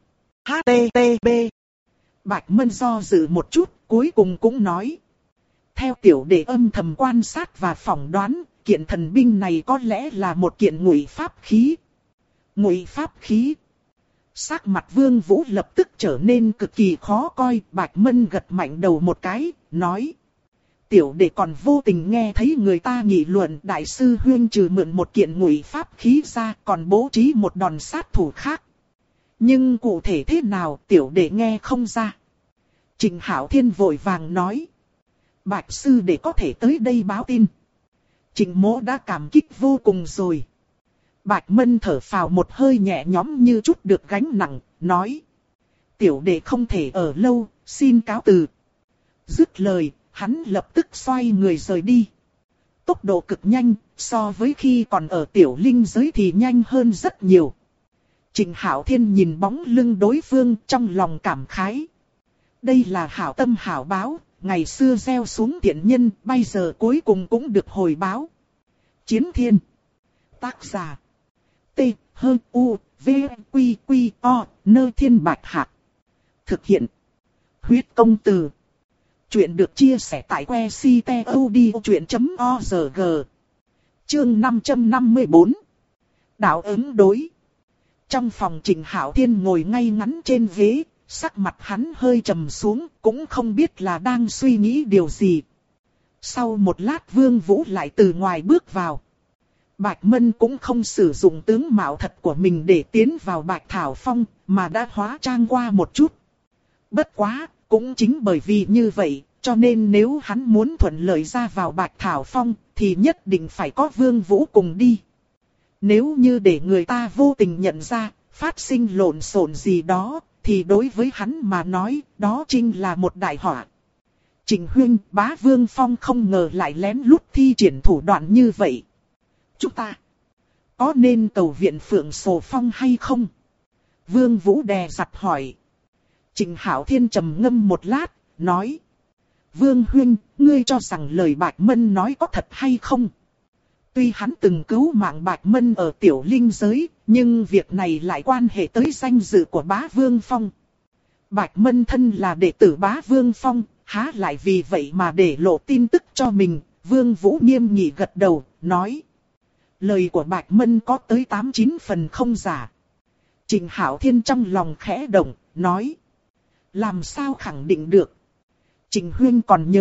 HTTP. Bạch Mân do dự một chút, cuối cùng cũng nói. Theo tiểu đệ âm thầm quan sát và phỏng đoán, kiện thần binh này có lẽ là một kiện ngụy pháp khí. Ngụy pháp khí. Sắc mặt Vương Vũ lập tức trở nên cực kỳ khó coi, Bạch Mân gật mạnh đầu một cái, nói. Tiểu đệ còn vô tình nghe thấy người ta nghị luận Đại sư huynh trừ mượn một kiện ngụy pháp khí ra còn bố trí một đòn sát thủ khác. Nhưng cụ thể thế nào tiểu đệ nghe không ra. Trịnh Hạo Thiên vội vàng nói. Bạch sư đệ có thể tới đây báo tin. Trịnh mỗ đã cảm kích vô cùng rồi. Bạch Mân thở phào một hơi nhẹ nhõm như chút được gánh nặng, nói. Tiểu đệ không thể ở lâu, xin cáo từ. Dứt lời, hắn lập tức xoay người rời đi. Tốc độ cực nhanh, so với khi còn ở tiểu linh giới thì nhanh hơn rất nhiều. Trịnh Hạo Thiên nhìn bóng lưng đối phương trong lòng cảm khái. Đây là hảo tâm hảo báo, ngày xưa gieo xuống thiện nhân, bây giờ cuối cùng cũng được hồi báo. Chiến Thiên. Tác giả. T, H, U, V, Quy, Quy, O, Nơ Thiên Bạch Hạc. Thực hiện. Huyết công từ. Chuyện được chia sẻ tại que ctod.org. Chương 554. Đạo ứng đối. Trong phòng Trịnh Hạo Thiên ngồi ngay ngắn trên ghế, sắc mặt hắn hơi trầm xuống, cũng không biết là đang suy nghĩ điều gì. Sau một lát Vương Vũ lại từ ngoài bước vào. Bạch Mân cũng không sử dụng tướng mạo thật của mình để tiến vào Bạch Thảo Phong, mà đã hóa trang qua một chút. Bất quá, cũng chính bởi vì như vậy, cho nên nếu hắn muốn thuận lợi ra vào Bạch Thảo Phong, thì nhất định phải có Vương Vũ cùng đi. Nếu như để người ta vô tình nhận ra, phát sinh lộn xộn gì đó, thì đối với hắn mà nói, đó chính là một đại họa. Trịnh huynh, Bá Vương Phong không ngờ lại lén lút thi triển thủ đoạn như vậy. Chúng ta có nên cầu viện Phượng Sổ Phong hay không? Vương Vũ đè dặt hỏi. Trịnh Hạo Thiên trầm ngâm một lát, nói. Vương huynh, ngươi cho rằng lời Bạch Mân nói có thật hay không? Tuy hắn từng cứu mạng Bạch Mân ở tiểu linh giới, nhưng việc này lại quan hệ tới danh dự của Bá Vương Phong. Bạch Mân thân là đệ tử Bá Vương Phong, há lại vì vậy mà để lộ tin tức cho mình. Vương Vũ nghiêm nghị gật đầu, nói. Lời của Bạch Mân có tới 89 phần không giả. Trịnh Hạo Thiên trong lòng khẽ động, nói. Làm sao khẳng định được? Trịnh huynh còn nhớ,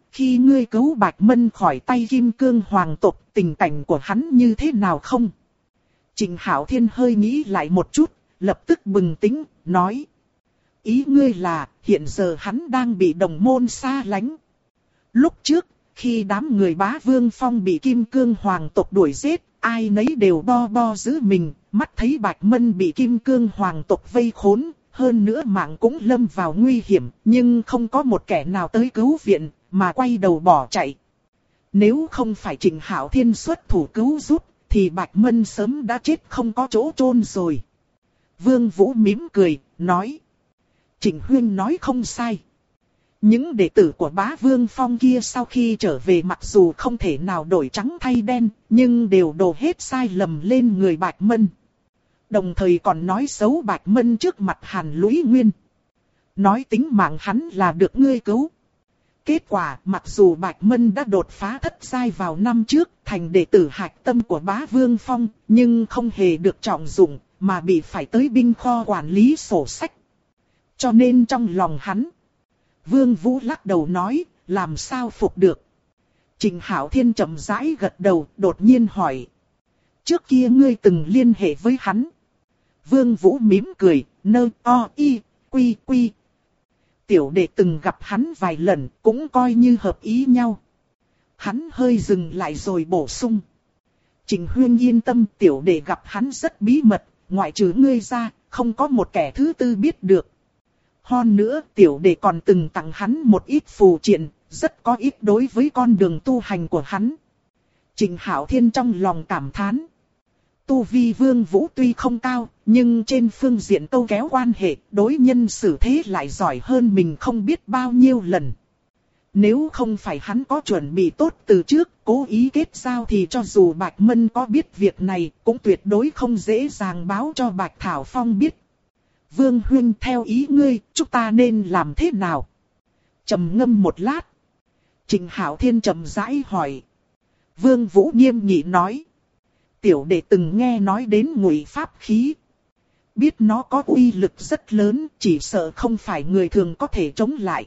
khi ngươi cứu Bạch Mân khỏi tay Kim Cương Hoàng tộc, tình cảnh của hắn như thế nào không? Trịnh Hạo Thiên hơi nghĩ lại một chút, lập tức bừng tỉnh, nói. Ý ngươi là, hiện giờ hắn đang bị đồng môn xa lánh. Lúc trước, khi đám người Bá Vương Phong bị Kim Cương Hoàng tộc đuổi giết, ai nấy đều bo giữ mình, mắt thấy Bạch Mân bị Kim Cương Hoàng tộc vây khốn, hơn nữa mạng cũng lâm vào nguy hiểm, nhưng không có một kẻ nào tới cứu viện, mà quay đầu bỏ chạy. Nếu không phải Trịnh Hạo Thiên xuất thủ cứu giúp, thì Bạch Mân sớm đã chết không có chỗ chôn rồi. Vương Vũ mỉm cười, nói. Trịnh Huyên nói không sai. Những đệ tử của Bá Vương Phong kia sau khi trở về mặc dù không thể nào đổi trắng thay đen, nhưng đều đổ hết sai lầm lên người Bạch Mân. Đồng thời còn nói xấu Bạch Mân trước mặt Hàn Lũy Nguyên. Nói tính mạng hắn là được ngươi cứu. Kết quả mặc dù Bạch Mân đã đột phá thất giai vào năm trước thành đệ tử hạch tâm của Bá Vương Phong, nhưng không hề được trọng dụng, mà bị phải tới binh kho quản lý sổ sách. Cho nên trong lòng hắn, Vương Vũ lắc đầu nói, làm sao phục được. Trịnh Hạo Thiên chậm rãi gật đầu, đột nhiên hỏi. Trước kia ngươi từng liên hệ với hắn. Vương Vũ mỉm cười, quy. Tiểu đệ từng gặp hắn vài lần, cũng coi như hợp ý nhau. Hắn hơi dừng lại rồi bổ sung. Trịnh Huyên yên tâm, tiểu đệ gặp hắn rất bí mật, ngoại trừ ngươi ra, không có một kẻ thứ tư biết được. Hơn nữa, tiểu đệ còn từng tặng hắn một ít phù triện, rất có ích đối với con đường tu hành của hắn. Trịnh Hạo Thiên trong lòng cảm thán. Tu vi Vương Vũ tuy không cao, nhưng trên phương diện câu kéo quan hệ, đối nhân xử thế lại giỏi hơn mình không biết bao nhiêu lần. Nếu không phải hắn có chuẩn bị tốt từ trước, cố ý kết giao thì cho dù Bạch Mân có biết việc này, cũng tuyệt đối không dễ dàng báo cho Bạch Thảo Phong biết. Vương Huyên, theo ý ngươi, chúng ta nên làm thế nào? Trầm ngâm một lát. Trịnh Hạo Thiên trầm rãi hỏi. Vương Vũ nghiêm nghị nói. Tiểu đệ từng nghe nói đến ngụy pháp khí. Biết nó có uy lực rất lớn, chỉ sợ không phải người thường có thể chống lại.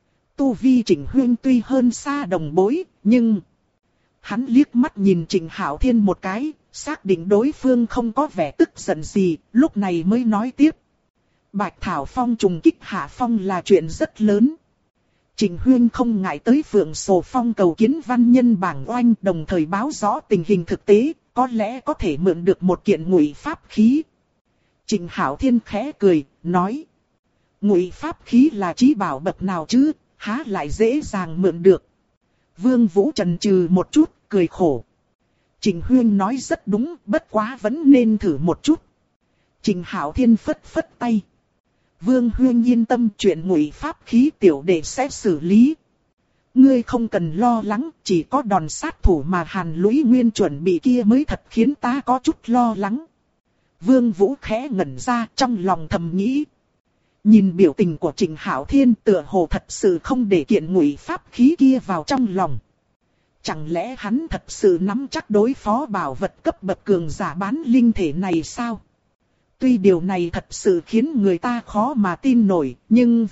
Tu vi Trịnh Huyên tuy hơn xa đồng bối, nhưng... Hắn liếc mắt nhìn Trịnh Hạo Thiên một cái, xác định đối phương không có vẻ tức giận gì, lúc này mới nói tiếp. Bạch Thảo Phong trùng kích Hạ Phong là chuyện rất lớn. Trịnh Huyên không ngại tới Phượng Sổ Phong cầu kiến văn nhân bảng oanh, đồng thời báo rõ tình hình thực tế, có lẽ có thể mượn được một kiện ngụy pháp khí. Trịnh Hạo Thiên khẽ cười, nói. Ngụy pháp khí là chí bảo bậc nào chứ, há lại dễ dàng mượn được. Vương Vũ chần chừ một chút, cười khổ. Trịnh Huyên nói rất đúng, bất quá vẫn nên thử một chút. Trịnh Hạo Thiên phất phất tay. Vương Huyên yên tâm, chuyện ngụy pháp khí tiểu đệ sẽ xử lý. Ngươi không cần lo lắng, chỉ có đòn sát thủ mà Hàn Lũy Nguyên chuẩn bị kia mới thật khiến ta có chút lo lắng. Vương Vũ khẽ ngẩn ra, trong lòng thầm nghĩ. Nhìn biểu tình của Trịnh Hạo Thiên, tựa hồ thật sự không để kiện ngụy pháp khí kia vào trong lòng. Chẳng lẽ hắn thật sự nắm chắc đối phó bảo vật cấp bậc cường giả bán linh thể này sao? Tuy điều này thật sự khiến người ta khó mà tin nổi, nhưng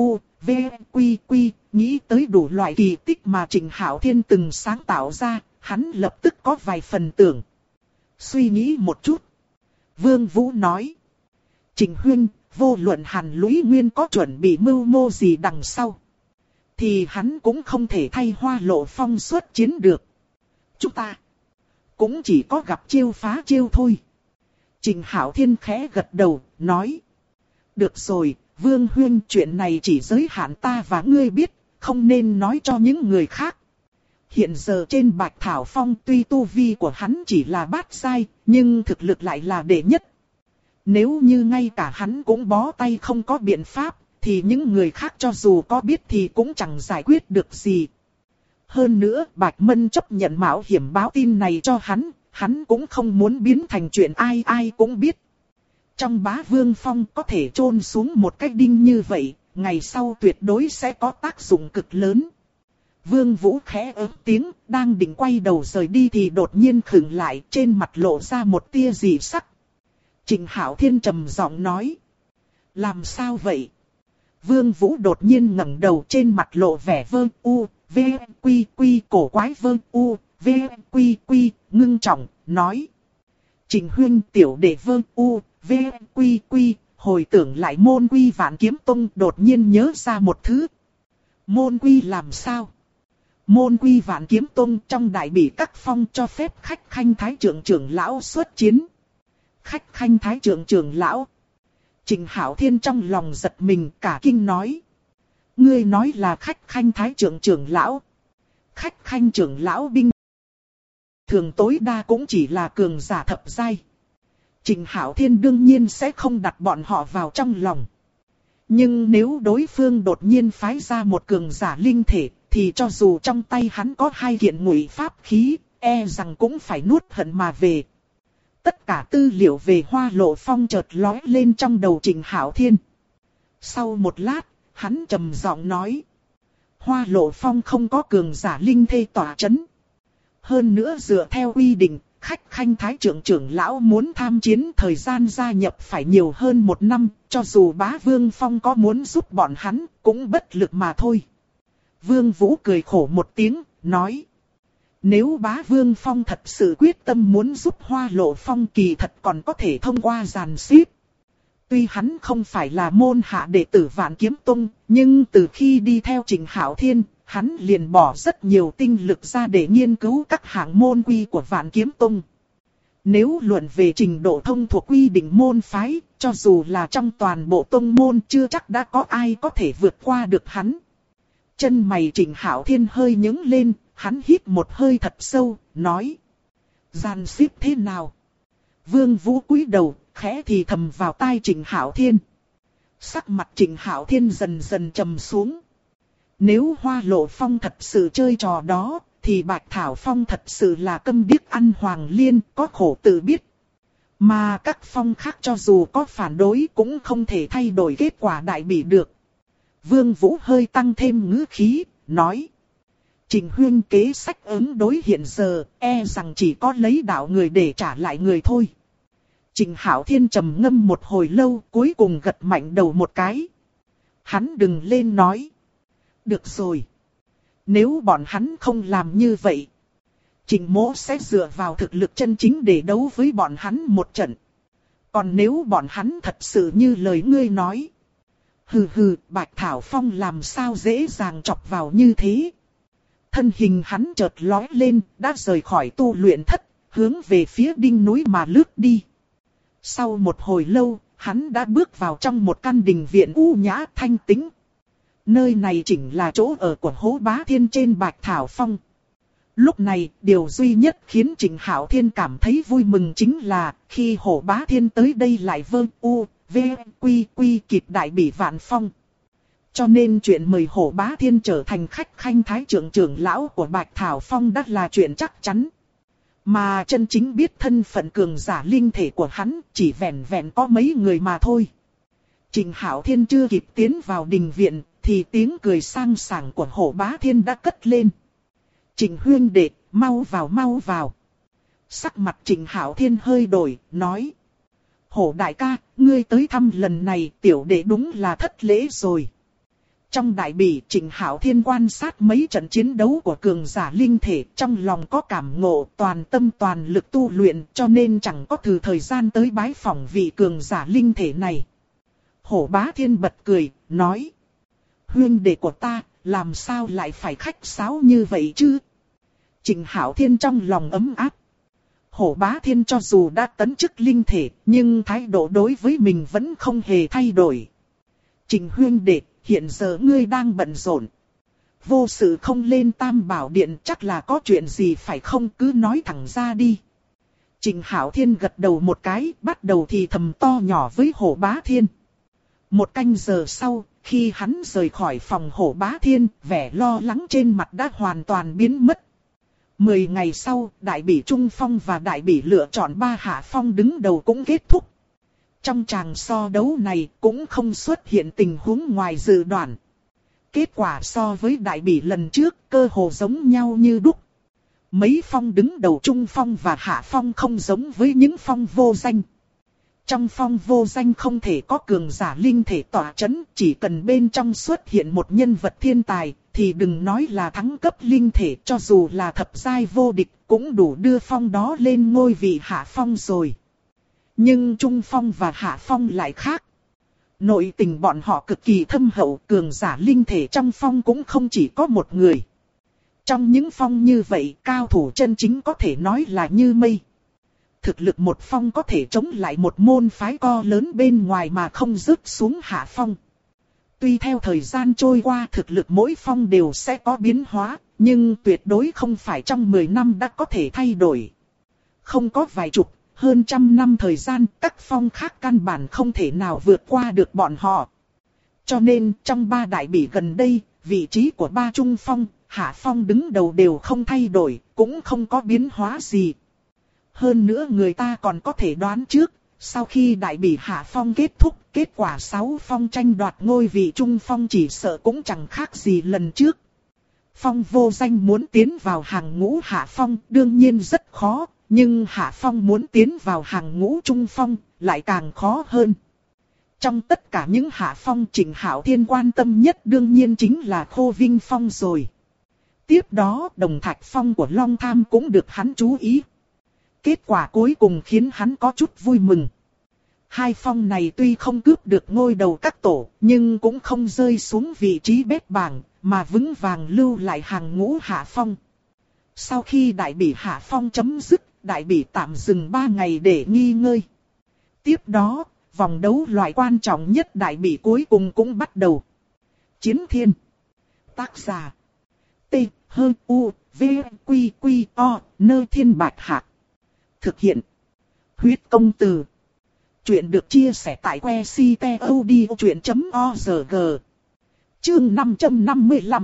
nghĩ tới đủ loại kỳ tích mà Trịnh Hạo Thiên từng sáng tạo ra, hắn lập tức có vài phần tưởng. Suy nghĩ một chút. Vương Vũ nói. Trịnh Huyên, vô luận Hàn Lũy Nguyên có chuẩn bị mưu mô gì đằng sau, thì hắn cũng không thể thay Hoa Lộ Phong xuất chiến được. Chúng ta cũng chỉ có gặp chiêu phá chiêu thôi. Trịnh Hạo Thiên khẽ gật đầu, nói. Được rồi, Vương Huyên, chuyện này chỉ giới hạn ta và ngươi biết, không nên nói cho những người khác. Hiện giờ trên Bạch Thảo Phong tuy tu vi của hắn chỉ là bát giai, nhưng thực lực lại là đệ nhất. Nếu như ngay cả hắn cũng bó tay không có biện pháp, thì những người khác cho dù có biết thì cũng chẳng giải quyết được gì. Hơn nữa, Bạch Mân chấp nhận mạo hiểm báo tin này cho hắn cũng không muốn biến thành chuyện ai ai cũng biết. Trong Bá Vương Phong có thể chôn xuống một cái đinh như vậy, ngày sau tuyệt đối sẽ có tác dụng cực lớn. Vương Vũ khẽ ớt tiếng, đang định quay đầu rời đi thì đột nhiên khựng lại, trên mặt lộ ra một tia dị sắc. Trịnh Hạo Thiên trầm giọng nói. Làm sao vậy? Vương Vũ đột nhiên ngẩng đầu, trên mặt lộ vẻ V, Quy Quy cổ quái Vương U, V, Quy Quy, ngưng trọng, nói. Trình Huyên tiểu đệ Vương U, V, Quy Quy, hồi tưởng lại môn quy Vạn Kiếm Tông đột nhiên nhớ ra một thứ. Môn quy làm sao? Môn quy Vạn Kiếm Tông trong đại bỉ các phong cho phép khách khanh thái trưởng lão xuất chiến. Khách khanh thái trưởng lão. Trình Hạo Thiên trong lòng giật mình cả kinh nói. Ngươi nói là khách khanh thái trưởng lão. Khách khanh trưởng lão binh. Thường tối đa cũng chỉ là cường giả thập giai. Trình Hạo Thiên đương nhiên sẽ không đặt bọn họ vào trong lòng. Nhưng nếu đối phương đột nhiên phái ra một cường giả linh thể, thì cho dù trong tay hắn có 2 kiện ngụy pháp khí, e rằng cũng phải nuốt hận mà về. Tất cả tư liệu về Hoa Lộ Phong chợt lóe lên trong đầu Trình Hạo Thiên. Sau một lát, hắn trầm giọng nói. Hoa Lộ Phong không có cường giả linh thể tỏa chấn. Hơn nữa dựa theo quy định, khách khanh thái trưởng lão muốn tham chiến thời gian gia nhập phải nhiều hơn 1 năm, cho dù Bá Vương Phong có muốn giúp bọn hắn, cũng bất lực mà thôi. Vương Vũ cười khổ một tiếng, nói. Nếu Bá Vương Phong thật sự quyết tâm muốn giúp Hoa Lộ Phong kỳ thật còn có thể thông qua dàn xếp. Tuy hắn không phải là môn hạ đệ tử Vạn Kiếm Tông, nhưng từ khi đi theo Trình Hạo Thiên, hắn liền bỏ rất nhiều tinh lực ra để nghiên cứu các hạng môn quy của Vạn Kiếm Tông. Nếu luận về trình độ thông thuộc quy định môn phái, cho dù là trong toàn bộ tông môn chưa chắc đã có ai có thể vượt qua được hắn. Chân mày Trình Hạo Thiên hơi nhướng lên, hắn hít một hơi thật sâu, nói. Gian xếp thế nào? Vương Vũ cúi đầu, khẽ thì thầm vào tai Trình Hạo Thiên. Sắc mặt Trình Hạo Thiên dần dần trầm xuống. Nếu Hoa Lộ Phong thật sự chơi trò đó, thì Bạch Thảo Phong thật sự là câm điếc ăn hoàng liên, có khổ tự biết. Mà các phong khác cho dù có phản đối cũng không thể thay đổi kết quả đại bỉ được. Vương Vũ hơi tăng thêm ngữ khí, nói. Trình Huyên kế sách ứng đối hiện giờ, e rằng chỉ có lấy đạo người để trả lại người thôi. Trình Hạo Thiên trầm ngâm một hồi lâu, cuối cùng gật mạnh đầu một cái. Hắn đừng lên nói. Được rồi. Nếu bọn hắn không làm như vậy, Trình Mỗ sẽ dựa vào thực lực chân chính để đấu với bọn hắn một trận. Còn nếu bọn hắn thật sự như lời ngươi nói, hừ, Bạch Thảo Phong làm sao dễ dàng chọc vào như thế. Thân hình hắn chợt lóe lên, đã rời khỏi tu luyện thất, hướng về phía đỉnh núi mà lướt đi. Sau một hồi lâu, hắn đã bước vào trong một căn đình viện u nhã thanh tĩnh. Nơi này chỉnh là chỗ ở của Hổ Bá Thiên trên Bạch Thảo Phong. Lúc này, điều duy nhất khiến Trình Hạo Thiên cảm thấy vui mừng chính là khi Hổ Bá Thiên tới đây lại Quy kịp đại bỉ Vạn Phong. Cho nên chuyện mời Hổ Bá Thiên trở thành khách khanh thái trưởng lão của Bạch Thảo Phong đã là chuyện chắc chắn. Mà chân chính biết thân phận cường giả linh thể của hắn chỉ vẹn vẹn có mấy người mà thôi. Trình Hạo Thiên chưa kịp tiến vào đình viện thì tiếng cười sang sảng của Hổ Bá Thiên đã cất lên. Trình huyên đệ, mau vào. Sắc mặt Trình Hạo Thiên hơi đổi, nói. Hổ đại ca, ngươi tới thăm lần này tiểu đệ đúng là thất lễ rồi. Trong đại bỉ, Trình Hạo Thiên quan sát mấy trận chiến đấu của cường giả linh thể, trong lòng có cảm ngộ, toàn tâm toàn lực tu luyện, cho nên chẳng có thừa thời gian tới bái phỏng vị cường giả linh thể này. Hổ Bá Thiên bật cười, nói. Huyên đệ của ta, làm sao lại phải khách sáo như vậy chứ? Trình Hạo Thiên trong lòng ấm áp. Hổ Bá Thiên cho dù đã tấn chức linh thể, nhưng thái độ đối với mình vẫn không hề thay đổi. Trình huyên đệ, hiện giờ ngươi đang bận rộn. Vô sự không lên Tam Bảo Điện, chắc là có chuyện gì phải không, cứ nói thẳng ra đi. Trình Hạo Thiên gật đầu một cái, bắt đầu thì thầm to nhỏ với Hổ Bá Thiên. Một canh giờ sau, khi hắn rời khỏi phòng Hổ Bá Thiên, vẻ lo lắng trên mặt đã hoàn toàn biến mất. 10 ngày sau, đại bỉ Trung Phong và đại bỉ lựa chọn 3 hạ phong đứng đầu cũng kết thúc. Trong tràng so đấu này cũng không xuất hiện tình huống ngoài dự đoán. Kết quả so với đại bỉ lần trước cơ hồ giống nhau như đúc. Mấy phong đứng đầu Trung Phong và Hạ Phong không giống với những phong vô danh. Trong phong vô danh không thể có cường giả linh thể tỏa chấn, chỉ cần bên trong xuất hiện một nhân vật thiên tài thì đừng nói là thắng cấp linh thể, cho dù là thập giai vô địch cũng đủ đưa phong đó lên ngôi vị hạ phong rồi. Nhưng trung phong và hạ phong lại khác. Nội tình bọn họ cực kỳ thâm hậu, cường giả linh thể trong phong cũng không chỉ có một người. Trong những phong như vậy, cao thủ chân chính có thể nói là như mây. Thực lực một phong có thể chống lại một môn phái co lớn bên ngoài mà không rớt xuống hạ phong. Tuy theo thời gian trôi qua thực lực mỗi phong đều sẽ có biến hóa, nhưng tuyệt đối không phải trong 10 năm đã có thể thay đổi. Không có vài chục, hơn trăm năm thời gian, các phong khác căn bản không thể nào vượt qua được bọn họ. Cho nên, trong 3 đại bỉ gần đây, vị trí của 3 trung phong, hạ phong đứng đầu đều không thay đổi, cũng không có biến hóa gì. Hơn nữa người ta còn có thể đoán trước, sau khi đại bỉ hạ phong kết thúc, kết quả 6 phong tranh đoạt ngôi vị trung phong chỉ sợ cũng chẳng khác gì lần trước. Phong vô danh muốn tiến vào hàng ngũ hạ phong đương nhiên rất khó, nhưng hạ phong muốn tiến vào hàng ngũ trung phong lại càng khó hơn. Trong tất cả những hạ phong, Trịnh Hạo Thiên quan tâm nhất đương nhiên chính là Khô Vinh Phong rồi. Tiếp đó Đồng Thạch Phong của Long Tham cũng được hắn chú ý. Kết quả cuối cùng khiến hắn có chút vui mừng. 2 phong này tuy không cướp được ngôi đầu các tổ, nhưng cũng không rơi xuống vị trí bét bảng, mà vững vàng lưu lại hàng ngũ hạ phong. Sau khi đại bỉ hạ phong chấm dứt, đại bỉ tạm dừng 3 ngày để nghỉ ngơi. Tiếp đó, vòng đấu loại quan trọng nhất đại bỉ cuối cùng cũng bắt đầu. Chiến Thiên. Tác giả. T, H, U, V, Quy, Quy, O, Nơ Thiên Bạch Hạc. Thực hiện. Huyết Công Từ. Chuyện được chia sẻ tại que ctod.org. Chương 555.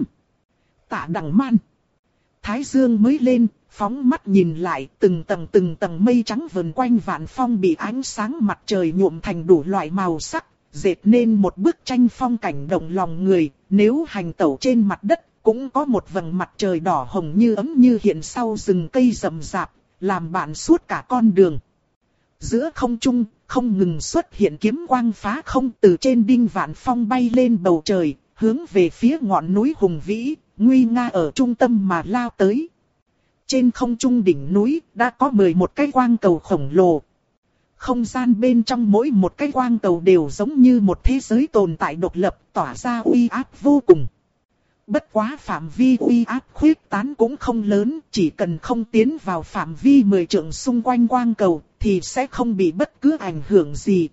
Tạ Đằng Man. Thái dương mới lên, phóng mắt nhìn lại, từng tầng mây trắng vần quanh vạn phong bị ánh sáng mặt trời nhuộm thành đủ loại màu sắc, dệt nên một bức tranh phong cảnh động lòng người. Nếu hành tẩu trên mặt đất, cũng có một vầng mặt trời đỏ hồng như ấm như hiện sau rừng cây rậm rạp, làm bạn suốt cả con đường. Giữa không trung, không ngừng xuất hiện kiếm quang phá không, từ trên đinh vạn phong bay lên bầu trời, hướng về phía ngọn núi hùng vĩ, nguy nga ở trung tâm mà lao tới. Trên không trung đỉnh núi, đã có 11 cái quang cầu khổng lồ. Không gian bên trong mỗi một cái quang cầu đều giống như một thế giới tồn tại độc lập, tỏa ra uy áp vô cùng. Bất quá phạm vi uy áp khuyết tán cũng không lớn, chỉ cần không tiến vào phạm vi 10 trượng xung quanh quang cầu, thì sẽ không bị bất cứ ảnh hưởng gì.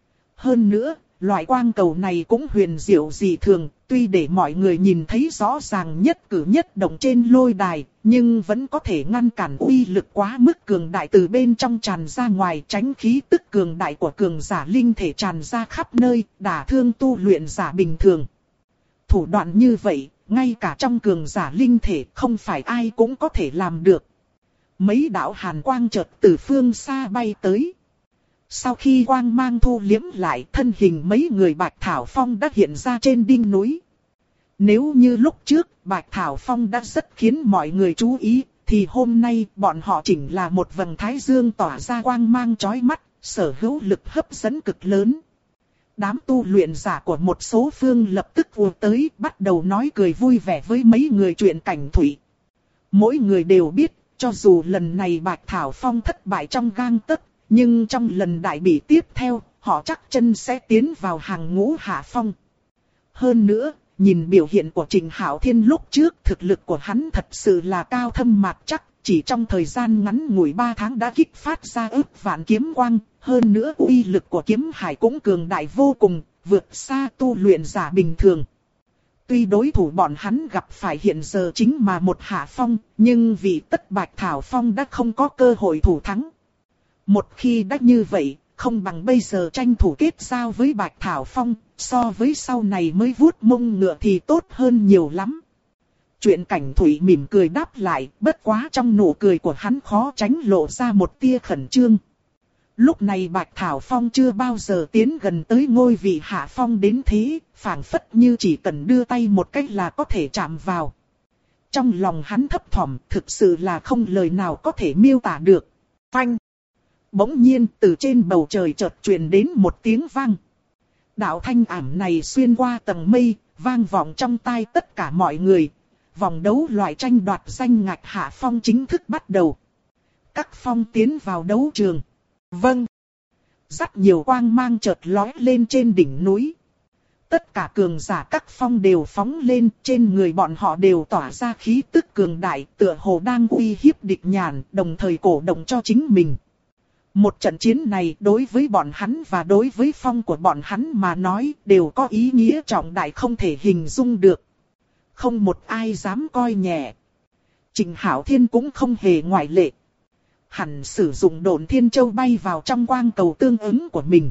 Hơn nữa, loại quang cầu này cũng huyền diệu dị thường, tuy để mọi người nhìn thấy rõ ràng nhất cử nhất động trên lôi đài, nhưng vẫn có thể ngăn cản uy lực quá mức cường đại từ bên trong tràn ra ngoài, tránh khí tức cường đại của cường giả linh thể tràn ra khắp nơi, đả thương tu luyện giả bình thường. Thủ đoạn như vậy, ngay cả trong cường giả linh thể không phải ai cũng có thể làm được. Mấy đạo hàn quang chợt từ phương xa bay tới. Sau khi quang mang thu liếm lại, thân hình mấy người Bạch Thảo Phong đã hiện ra trên đỉnh núi. Nếu như lúc trước Bạch Thảo Phong đã rất khiến mọi người chú ý, thì hôm nay bọn họ chỉnh là một vầng thái dương tỏa ra quang mang chói mắt, sở hữu lực hấp dẫn cực lớn. Đám tu luyện giả của một số phương lập tức ùa tới, bắt đầu nói cười vui vẻ với mấy người chuyện cảnh thủy. Mỗi người đều biết, cho dù lần này Bạch Thảo Phong thất bại trong gang tấc, nhưng trong lần đại bỉ tiếp theo, họ chắc chân sẽ tiến vào hàng ngũ hạ phong. Hơn nữa, nhìn biểu hiện của Trịnh Hạo Thiên lúc trước, thực lực của hắn thật sự là cao thâm mạc chắc, chỉ trong thời gian ngắn ngủi 3 tháng đã kích phát ra ức vạn kiếm quang. Hơn nữa uy lực của kiếm hải cũng cường đại vô cùng, vượt xa tu luyện giả bình thường. Tuy đối thủ bọn hắn gặp phải hiện giờ chính mà một hạ phong, nhưng vì tất Bạch Thảo Phong đã không có cơ hội thủ thắng. Một khi đã như vậy, không bằng bây giờ tranh thủ kết giao với Bạch Thảo Phong, so với sau này mới vuốt mông ngựa thì tốt hơn nhiều lắm. Chuyện cảnh thủy mỉm cười đáp lại, bất quá trong nụ cười của hắn khó tránh lộ ra một tia khẩn trương. Lúc này Bạch Thảo Phong chưa bao giờ tiến gần tới ngôi vị hạ phong đến thế, phảng phất như chỉ cần đưa tay một cách là có thể chạm vào. Trong lòng hắn thấp thỏm, thực sự là không lời nào có thể miêu tả được. Phanh! Bỗng nhiên từ trên bầu trời chợt truyền đến một tiếng vang. Đạo thanh ảm này xuyên qua tầng mây, vang vọng trong tai tất cả mọi người. Vòng đấu loại tranh đoạt danh ngạch hạ phong chính thức bắt đầu. Các phong tiến vào đấu trường. Vâng. Rất nhiều quang mang chợt lóe lên trên đỉnh núi. Tất cả cường giả các phong đều phóng lên, trên người bọn họ đều tỏa ra khí tức cường đại, tựa hồ đang uy hiếp địch nhàn, đồng thời cổ động cho chính mình. Một trận chiến này đối với bọn hắn và đối với phong của bọn hắn mà nói đều có ý nghĩa trọng đại không thể hình dung được. Không một ai dám coi nhẹ. Trịnh Hạo Thiên cũng không hề ngoại lệ. Hắn sử dụng độn thiên châu bay vào trong quang cầu tương ứng của mình.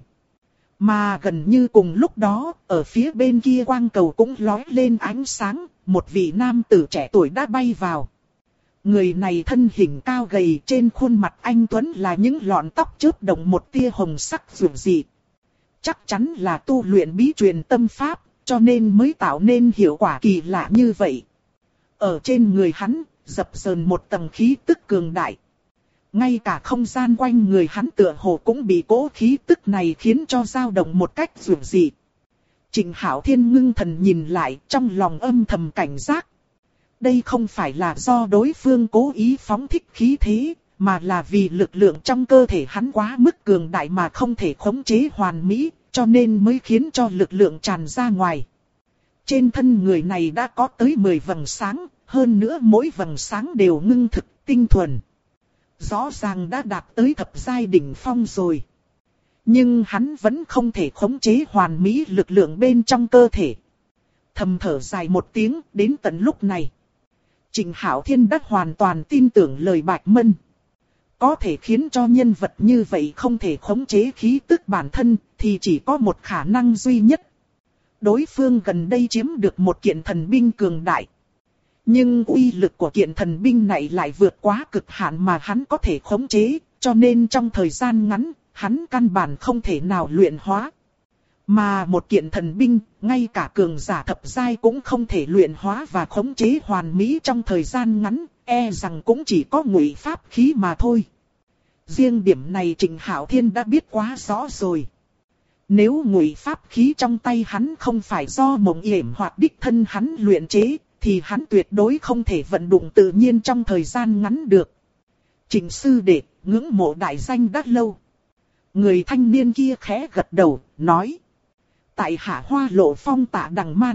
Mà gần như cùng lúc đó, ở phía bên kia quang cầu cũng lóe lên ánh sáng, một vị nam tử trẻ tuổi đã bay vào. Người này thân hình cao gầy, trên khuôn mặt anh tuấn là những lọn tóc chớp động một tia hồng sắc dịu dị. Chắc chắn là tu luyện bí truyền tâm pháp, cho nên mới tạo nên hiệu quả kỳ lạ như vậy. Ở trên người hắn, dập dờn một tầng khí tức cường đại. Ngay cả không gian quanh người hắn tựa hồ cũng bị cỗ khí tức này khiến cho dao động một cách dịu dị. Trịnh Hạo Thiên ngưng thần nhìn lại, trong lòng âm thầm cảnh giác. Đây không phải là do đối phương cố ý phóng thích khí thế, mà là vì lực lượng trong cơ thể hắn quá mức cường đại mà không thể khống chế hoàn mỹ, cho nên mới khiến cho lực lượng tràn ra ngoài. Trên thân người này đã có tới 10 vầng sáng, hơn nữa mỗi vầng sáng đều ngưng thực, tinh thuần. Rõ ràng đã đạt tới thập giai đỉnh phong rồi. Nhưng hắn vẫn không thể khống chế hoàn mỹ lực lượng bên trong cơ thể. Thầm thở dài một tiếng, đến tận lúc này. Trịnh Hạo Thiên đã hoàn toàn tin tưởng lời Bạch Mân. Có thể khiến cho nhân vật như vậy không thể khống chế khí tức bản thân, thì chỉ có một khả năng duy nhất. Đối phương gần đây chiếm được một kiện thần binh cường đại. Nhưng uy lực của kiện thần binh này lại vượt quá cực hạn mà hắn có thể khống chế, cho nên trong thời gian ngắn, hắn căn bản không thể nào luyện hóa. Mà một kiện thần binh, ngay cả cường giả thập giai cũng không thể luyện hóa và khống chế hoàn mỹ trong thời gian ngắn, e rằng cũng chỉ có ngụy pháp khí mà thôi. Riêng điểm này Trịnh Hạo Thiên đã biết quá rõ rồi. Nếu ngụy pháp khí trong tay hắn không phải do Mộng Yểm hoặc đích thân hắn luyện chế, thì hắn tuyệt đối không thể vận dụng tự nhiên trong thời gian ngắn được. Trịnh sư đệ, ngưỡng mộ đại danh đã lâu. Người thanh niên kia khẽ gật đầu, nói. Tại Hạ Hoa Lộ Phong Tạ Đằng Man.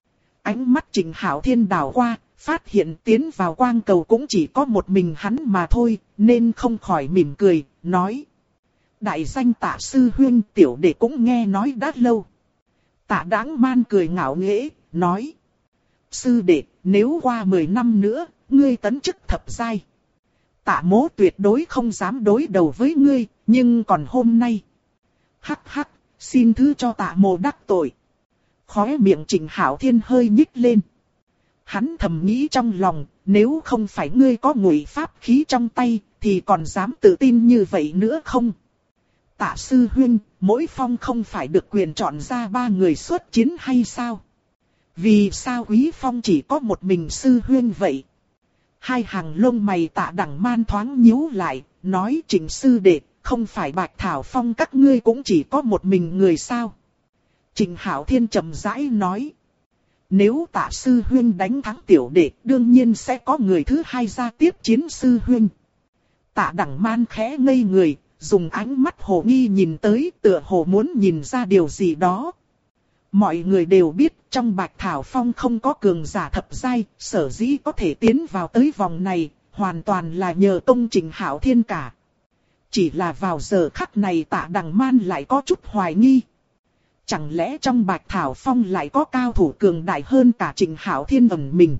Ánh mắt Trịnh Hạo Thiên đảo qua, phát hiện tiến vào quang cầu cũng chỉ có một mình hắn mà thôi, nên không khỏi mỉm cười, nói. Đại danh Tạ sư huynh, tiểu đệ cũng nghe nói đã lâu. Tạ Đằng Man cười ngạo nghễ, nói. Sư đệ, nếu qua 10 năm nữa, ngươi tấn chức thập giai. Tạ mỗ tuyệt đối không dám đối đầu với ngươi, nhưng còn hôm nay. Hắc hắc, xin thứ cho tạ mỗ đắc tội. Khóe miệng Trịnh Hạo Thiên hơi nhích lên. Hắn thầm nghĩ trong lòng, nếu không phải ngươi có ngụy pháp khí trong tay, thì còn dám tự tin như vậy nữa không? Tạ sư huynh, mỗi phong không phải được quyền chọn ra 3 người xuất chiến hay sao? Vì sao Quý Phong chỉ có một mình sư huynh vậy? Hai hàng lông mày Tạ Đằng Man thoáng nhíu lại, nói Trịnh sư đệ, không phải Bạch Thảo Phong các ngươi cũng chỉ có một mình người sao? Trịnh Hạo Thiên trầm rãi nói. Nếu Tạ sư huynh đánh thắng tiểu đệ, đương nhiên sẽ có người thứ hai ra tiếp chiến sư huynh. Tạ Đằng Man khẽ ngây người, dùng ánh mắt hồ nghi nhìn tới, tựa hồ muốn nhìn ra điều gì đó. Mọi người đều biết trong Bạch Thảo Phong không có cường giả thập giai, sở dĩ có thể tiến vào tới vòng này, hoàn toàn là nhờ công Trịnh Hạo Thiên cả. Chỉ là vào giờ khắc này Tạ Đằng Man lại có chút hoài nghi. Chẳng lẽ trong Bạch Thảo Phong lại có cao thủ cường đại hơn cả Trịnh Hạo Thiên ẩn mình?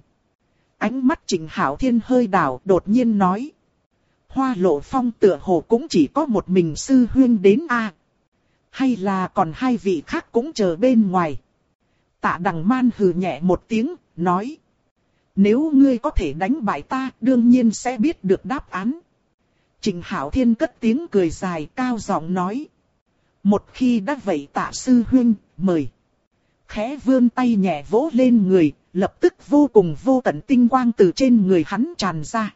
Ánh mắt Trịnh Hạo Thiên hơi đảo, đột nhiên nói. Hoa Lộ Phong tựa hồ cũng chỉ có một mình sư huynh đến a. Hay là còn hai vị khác cũng chờ bên ngoài? Tạ Đằng Man hừ nhẹ một tiếng, nói. Nếu ngươi có thể đánh bại ta, đương nhiên sẽ biết được đáp án. Trịnh Hạo Thiên cất tiếng cười dài, cao giọng nói. Một khi đã vậy Tạ sư huynh, mời. Khẽ vươn tay nhẹ vỗ lên người, lập tức vô cùng vô tận tinh quang từ trên người hắn tràn ra.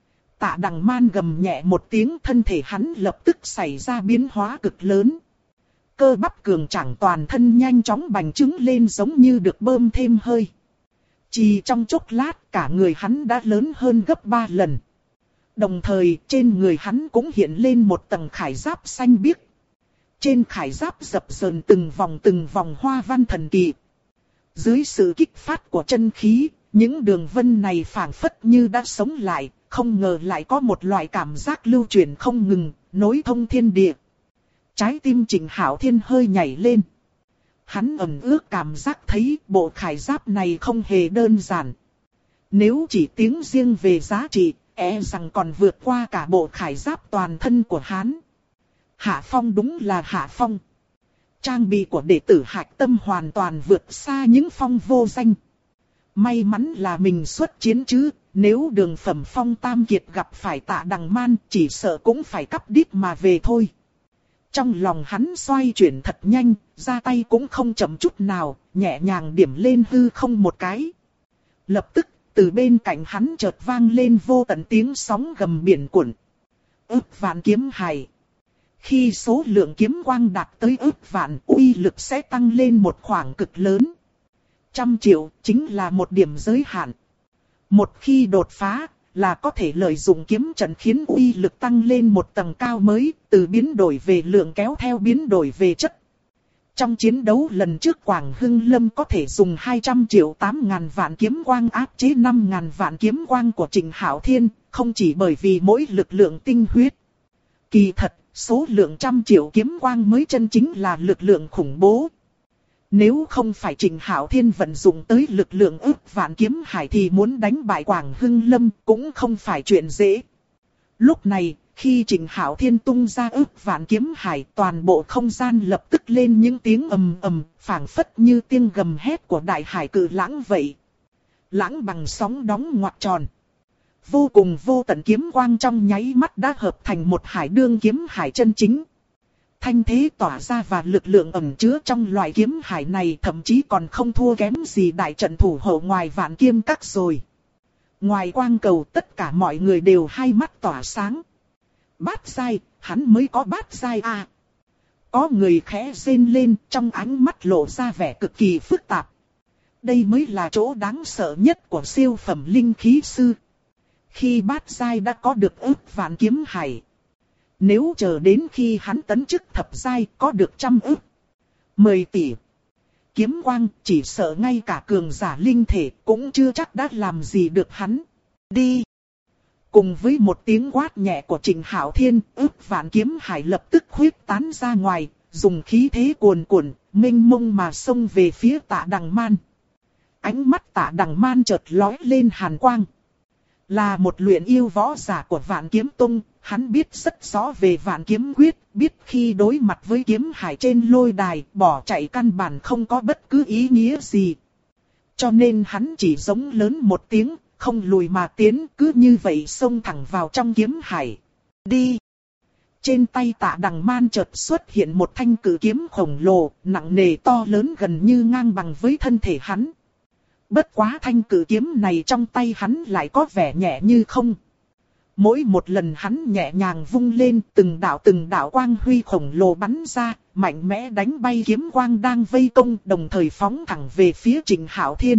Tạ Đằng Man gầm nhẹ một tiếng, thân thể hắn lập tức xảy ra biến hóa cực lớn. Cơ bắp cường tráng toàn thân nhanh chóng bành trướng lên giống như được bơm thêm hơi. Chỉ trong chốc lát cả người hắn đã lớn hơn gấp 3 lần. Đồng thời trên người hắn cũng hiện lên một tầng khải giáp xanh biếc. Trên khải giáp dập dờn từng vòng hoa văn thần kỳ. Dưới sự kích phát của chân khí, những đường vân này phảng phất như đã sống lại, không ngờ lại có một loại cảm giác lưu chuyển không ngừng, nối thông thiên địa. Trái tim Trịnh Hạo Thiên hơi nhảy lên. Hắn ẩn ước cảm giác thấy bộ khải giáp này không hề đơn giản. Nếu chỉ tiếng riêng về giá trị, rằng còn vượt qua cả bộ khải giáp toàn thân của hắn. Hạ phong đúng là hạ phong. Trang bị của đệ tử Hạch Tâm hoàn toàn vượt xa những phong vô danh. May mắn là mình xuất chiến chứ, nếu đường phẩm phong tam kiệt gặp phải Tạ Đằng Man chỉ sợ cũng phải cắp đít mà về thôi. Trong lòng hắn xoay chuyển thật nhanh, ra tay cũng không chậm chút nào, nhẹ nhàng điểm lên hư không một cái. Lập tức, từ bên cạnh hắn chợt vang lên vô tận tiếng sóng gầm biển cuộn. Ức vạn kiếm hài. Khi số lượng kiếm quang đạt tới ức vạn, uy lực sẽ tăng lên một khoảng cực lớn. 100 triệu chính là một điểm giới hạn. Một khi đột phá, là có thể lợi dụng kiếm trận khiến uy lực tăng lên một tầng cao mới, từ biến đổi về lượng kéo theo biến đổi về chất. Trong chiến đấu lần trước Quảng Hưng Lâm có thể dùng 200 triệu 8.000 vạn kiếm quang áp chế 5.000 vạn kiếm quang của Trịnh Hạo Thiên, không chỉ bởi vì mỗi lực lượng tinh huyết. Kỳ thật, số lượng 100 triệu kiếm quang mới chân chính là lực lượng khủng bố. Nếu không phải Trịnh Hạo Thiên vận dụng tới lực lượng ức vạn kiếm hải thì muốn đánh bại Quảng Hưng Lâm cũng không phải chuyện dễ. Lúc này, khi Trịnh Hạo Thiên tung ra ức vạn kiếm hải, toàn bộ không gian lập tức lên những tiếng ầm ầm, phảng phất như tiếng gầm hét của đại hải cự lãng vậy. Lãng bằng sóng đóng ngoặc tròn. Vô cùng vô tận kiếm quang trong nháy mắt đã hợp thành một hải đương kiếm hải chân chính. Thanh thế tỏa ra và lực lượng ẩn chứa trong loại kiếm hải này thậm chí còn không thua kém gì đại trận thủ hộ ngoài Vạn Kiếm Các rồi. Ngoài quang cầu tất cả mọi người đều hai mắt tỏa sáng. Bát giai, hắn mới có bát giai à. Có người khẽ rên lên, trong ánh mắt lộ ra vẻ cực kỳ phức tạp. Đây mới là chỗ đáng sợ nhất của siêu phẩm linh khí sư. Khi bát giai đã có được ức vạn kiếm hải. Nếu chờ đến khi hắn tấn chức thập giai có được 100 ức, 10 tỷ kiếm quang, chỉ sợ ngay cả cường giả linh thể cũng chưa chắc đã làm gì được hắn. Đi! Cùng với một tiếng quát nhẹ của Trịnh Hạo Thiên, ức vạn kiếm hải lập tức khuyết tán ra ngoài, dùng khí thế cuồn cuộn, mênh mông mà xông về phía Tạ Đằng Man. Ánh mắt Tạ Đằng Man chợt lóe lên hàn quang. Là một luyện yêu võ giả của Vạn Kiếm Tông, hắn biết rất rõ về Vạn Kiếm Quyết, biết khi đối mặt với kiếm hải trên lôi đài, bỏ chạy căn bản không có bất cứ ý nghĩa gì. Cho nên hắn chỉ giống lớn một tiếng, không lùi mà tiến, cứ như vậy xông thẳng vào trong kiếm hải. Đi! Trên tay Tạ Đằng Man chợt xuất hiện một thanh cự kiếm khổng lồ, nặng nề to lớn gần như ngang bằng với thân thể hắn. Bất quá thanh cự kiếm này trong tay hắn lại có vẻ nhẹ như không. Mỗi một lần hắn nhẹ nhàng vung lên, từng đạo quang huy khổng lồ bắn ra, mạnh mẽ đánh bay kiếm quang đang vây công, đồng thời phóng thẳng về phía Trịnh Hạo Thiên.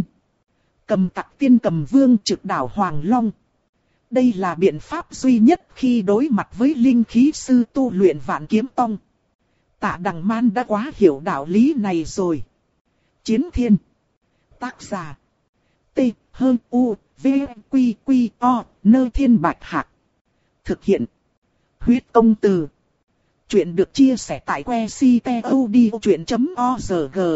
Cầm Tặc Tiên Cầm Vương trực đảo Hoàng Long. Đây là biện pháp duy nhất khi đối mặt với linh khí sư tu luyện Vạn Kiếm Tông. Tạ Đằng Man đã quá hiểu đạo lý này rồi. Chiến Thiên. Tác giả. T, H, U, V, Q, Q, O, Nơ Thiên Bạch Hạc. Thực hiện. Huyết Công Từ. Chuyện được chia sẻ tại que ctod.org.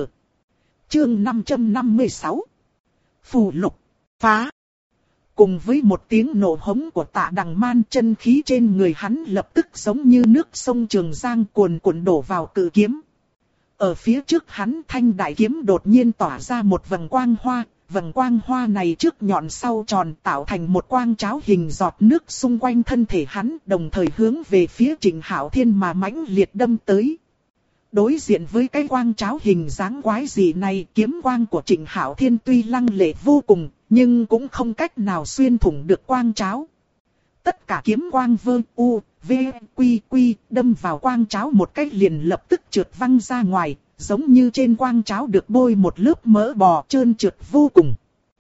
Chương 556. Phù lục. Phá. Cùng với một tiếng nổ hống của Tạ Đằng Man, chân khí trên người hắn lập tức giống như nước sông Trường Giang cuồn cuộn đổ vào cự kiếm. Ở phía trước hắn, thanh đại kiếm đột nhiên tỏa ra một vầng quang hoa. Vầng quang hoa này trước nhọn sau tròn tạo thành một quang cháo hình giọt nước xung quanh thân thể hắn, đồng thời hướng về phía Trịnh Hạo Thiên mà mãnh liệt đâm tới. Đối diện với cái quang cháo hình dáng quái dị này, kiếm quang của Trịnh Hạo Thiên tuy lăng lệ vô cùng, nhưng cũng không cách nào xuyên thủng được quang cháo. Tất cả kiếm quang vơ u, V, Quy, Quy, đâm vào quang cháo một cái liền lập tức trượt văng ra ngoài, giống như trên quang cháo được bôi một lớp mỡ bò trơn trượt vô cùng.